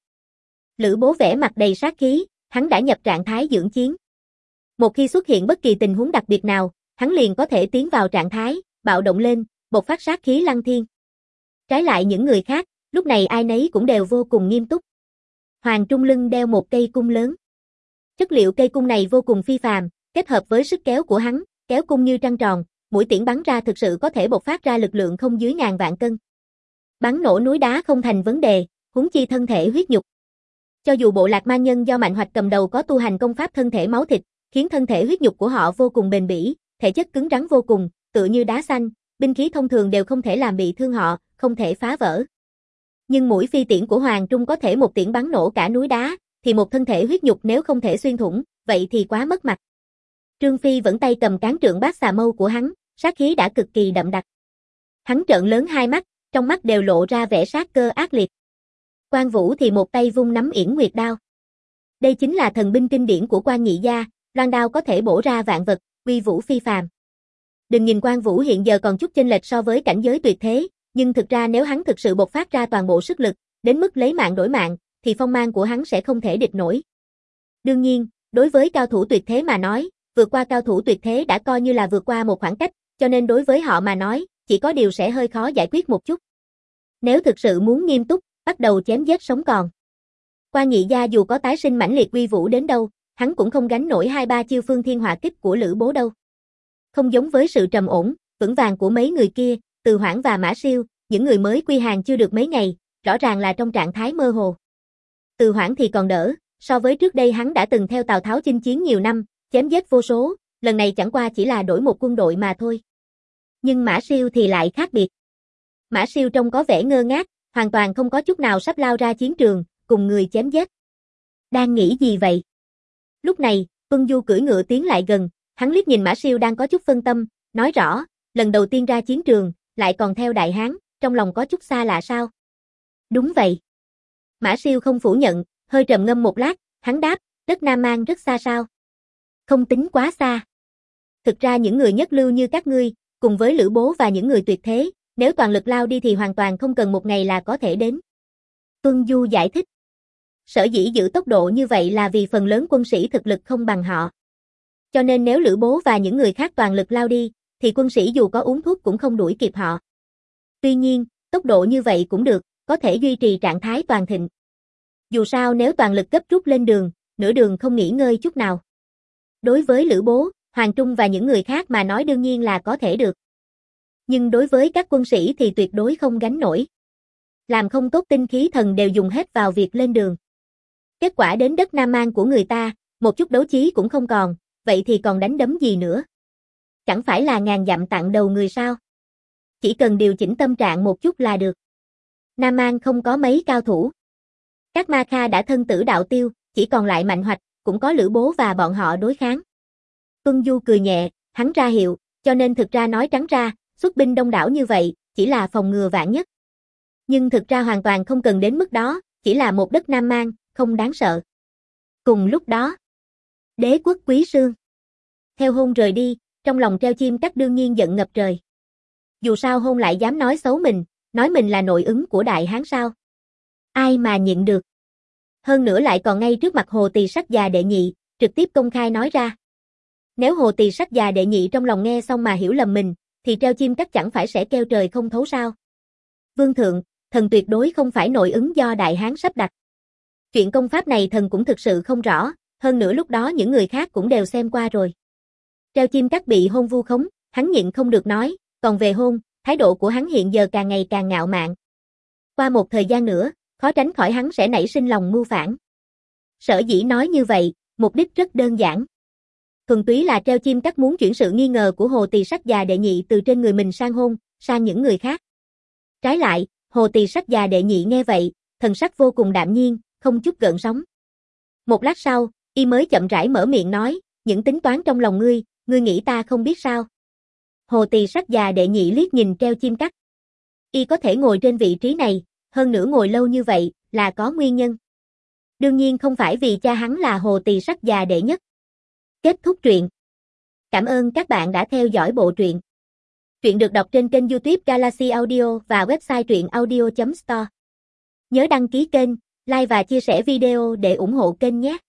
Lữ Bố vẻ mặt đầy sát khí, hắn đã nhập trạng thái dưỡng chiến. Một khi xuất hiện bất kỳ tình huống đặc biệt nào, hắn liền có thể tiến vào trạng thái, bạo động lên, bộc phát sát khí lăng thiên. Trái lại những người khác, lúc này ai nấy cũng đều vô cùng nghiêm túc. Hoàng Trung lưng đeo một cây cung lớn. Chất liệu cây cung này vô cùng phi phàm, kết hợp với sức kéo của hắn, kéo cung như trăng tròn, mũi tiễn bắn ra thực sự có thể bộc phát ra lực lượng không dưới ngàn vạn cân. Bắn nổ núi đá không thành vấn đề, huống chi thân thể huyết nhục. Cho dù bộ lạc ma nhân do Mạnh Hoạch cầm đầu có tu hành công pháp thân thể máu thịt, khiến thân thể huyết nhục của họ vô cùng bền bỉ, thể chất cứng rắn vô cùng, tựa như đá xanh, binh khí thông thường đều không thể làm bị thương họ, không thể phá vỡ. Nhưng mũi phi tiễn của Hoàng Trung có thể một tiễn bắn nổ cả núi đá, thì một thân thể huyết nhục nếu không thể xuyên thủng, vậy thì quá mất mặt. Trương Phi vẫn tay cầm cán trượng bát xà mâu của hắn, sát khí đã cực kỳ đậm đặc. Hắn trợn lớn hai mắt, trong mắt đều lộ ra vẻ sát cơ ác liệt. Quan Vũ thì một tay vung nắm Yển Nguyệt đao. Đây chính là thần binh kinh điển của Quan Nhị gia, loan đao có thể bổ ra vạn vật, uy vũ phi phàm. Đừng nhìn Quan Vũ hiện giờ còn chút chênh lệch so với cảnh giới tuyệt thế, nhưng thực ra nếu hắn thực sự bộc phát ra toàn bộ sức lực, đến mức lấy mạng đổi mạng, thì phong mang của hắn sẽ không thể địch nổi. Đương nhiên, đối với cao thủ tuyệt thế mà nói, vượt qua cao thủ tuyệt thế đã coi như là vượt qua một khoảng cách, cho nên đối với họ mà nói, chỉ có điều sẽ hơi khó giải quyết một chút. Nếu thực sự muốn nghiêm túc, bắt đầu chém giết sống còn. Quan Nhị gia dù có tái sinh mãnh liệt uy vũ đến đâu, hắn cũng không gánh nổi hai ba chiêu phương thiên hỏa kích của Lữ Bố đâu. Không giống với sự trầm ổn, vững vàng của mấy người kia, Từ Hoảng và Mã Siêu, những người mới quy hàng chưa được mấy ngày, rõ ràng là trong trạng thái mơ hồ. Từ Hoảng thì còn đỡ, so với trước đây hắn đã từng theo Tào Tháo chinh chiến nhiều năm, chém giết vô số, lần này chẳng qua chỉ là đổi một quân đội mà thôi. Nhưng Mã Siêu thì lại khác biệt. Mã Siêu trông có vẻ ngơ ngác, hoàn toàn không có chút nào sắp lao ra chiến trường, cùng người chém giết. Đang nghĩ gì vậy? Lúc này, Tuân Du cưỡi ngựa tiến lại gần, hắn liếc nhìn Mã Siêu đang có chút phân tâm, nói rõ, lần đầu tiên ra chiến trường, lại còn theo Đại Hán, trong lòng có chút xa lạ sao? Đúng vậy. Mã Siêu không phủ nhận, hơi trầm ngâm một lát, hắn đáp, đất Nam Mang rất xa sao? Không tính quá xa. Thực ra những người nhất lưu như các ngươi, cùng với Lữ Bố và những người tuyệt thế, nếu toàn lực lao đi thì hoàn toàn không cần một ngày là có thể đến. Tuân Du giải thích. Sở dĩ giữ tốc độ như vậy là vì phần lớn quân sĩ thực lực không bằng họ. Cho nên nếu Lữ Bố và những người khác toàn lực lao đi, thì quân sĩ dù có uống thuốc cũng không đuổi kịp họ. Tuy nhiên, tốc độ như vậy cũng được, có thể duy trì trạng thái toàn thịnh. Dù sao nếu toàn lực gấp rút lên đường, nửa đường không nghỉ ngơi chút nào. Đối với Lữ Bố, Hoàng Trung và những người khác mà nói đương nhiên là có thể được. Nhưng đối với các quân sĩ thì tuyệt đối không gánh nổi. Làm không tốt tinh khí thần đều dùng hết vào việc lên đường. Kết quả đến đất Nam Mang của người ta, một chút đấu chí cũng không còn, vậy thì còn đánh đấm gì nữa? Chẳng phải là ngàn dặm tặng đầu người sao? Chỉ cần điều chỉnh tâm trạng một chút là được. Nam Mang không có mấy cao thủ. Các ma kha đã thân tử đạo tiêu, chỉ còn lại Mạnh Hoạch, cũng có Lữ Bố và bọn họ đối kháng. Tuân Du cười nhẹ, hắn ra hiệu, cho nên thực ra nói trắng ra, xuất binh đông đảo như vậy, chỉ là phòng ngừa vạn nhất. Nhưng thực ra hoàn toàn không cần đến mức đó, chỉ là một đất Nam Mang, không đáng sợ. Cùng lúc đó, Đế quốc Quý Sương theo Hôn rời đi, trong lòng Treo Chim Cắt đương nhiên giận ngập trời. Dù sao Hôn lại dám nói xấu mình, nói mình là nội ứng của Đại Hán sao? Ai mà nhịn được? Hơn nữa lại còn ngay trước mặt Hồ Tỳ Sắc già đệ nhị, trực tiếp công khai nói ra. Nếu Hồ Tỳ Sắc già đệ nhị trong lòng nghe xong mà hiểu lầm mình, thì Treo Chim Cắt chẳng phải sẽ kêu trời không thấu sao? Vương thượng, thần tuyệt đối không phải nội ứng do Đại Hán sắp đặt. Chuyện công pháp này thần cũng thực sự không rõ, hơn nữa lúc đó những người khác cũng đều xem qua rồi. Treo Chim Cắt bị Hôn vu khống, hắn nhịn không được nói, còn về Hôn, thái độ của hắn hiện giờ càng ngày càng ngạo mạn. Qua một thời gian nữa, khó tránh khỏi hắn sẽ nảy sinh lòng mưu phản. Sở dĩ nói như vậy, mục đích rất đơn giản. Thuần túy là Treo Chim Cắt muốn chuyển sự nghi ngờ của Hồ Tỳ Sắc già đệ nhị từ trên người mình sang Hôn, sang những người khác. Trái lại, Hồ Tỳ Sắc già đệ nhị nghe vậy, thần sắc vô cùng đạm nhiên, không chút gợn sóng. Một lát sau, y mới chậm rãi mở miệng nói, những tính toán trong lòng ngươi, ngươi nghĩ ta không biết sao? Hồ Tỳ Sắc già đệ nhị liếc nhìn Treo Chim Cắt. Y có thể ngồi trên vị trí này, hơn nữa ngồi lâu như vậy, là có nguyên nhân. Đương nhiên không phải vì cha hắn là Hồ Tỳ Sắc già đệ nhất. Kết thúc truyện. Cảm ơn các bạn đã theo dõi bộ truyện. Truyện được đọc trên kênh YouTube Galaxy Audio và website truyện audio chấm store. Nhớ đăng ký kênh, like và chia sẻ video để ủng hộ kênh nhé.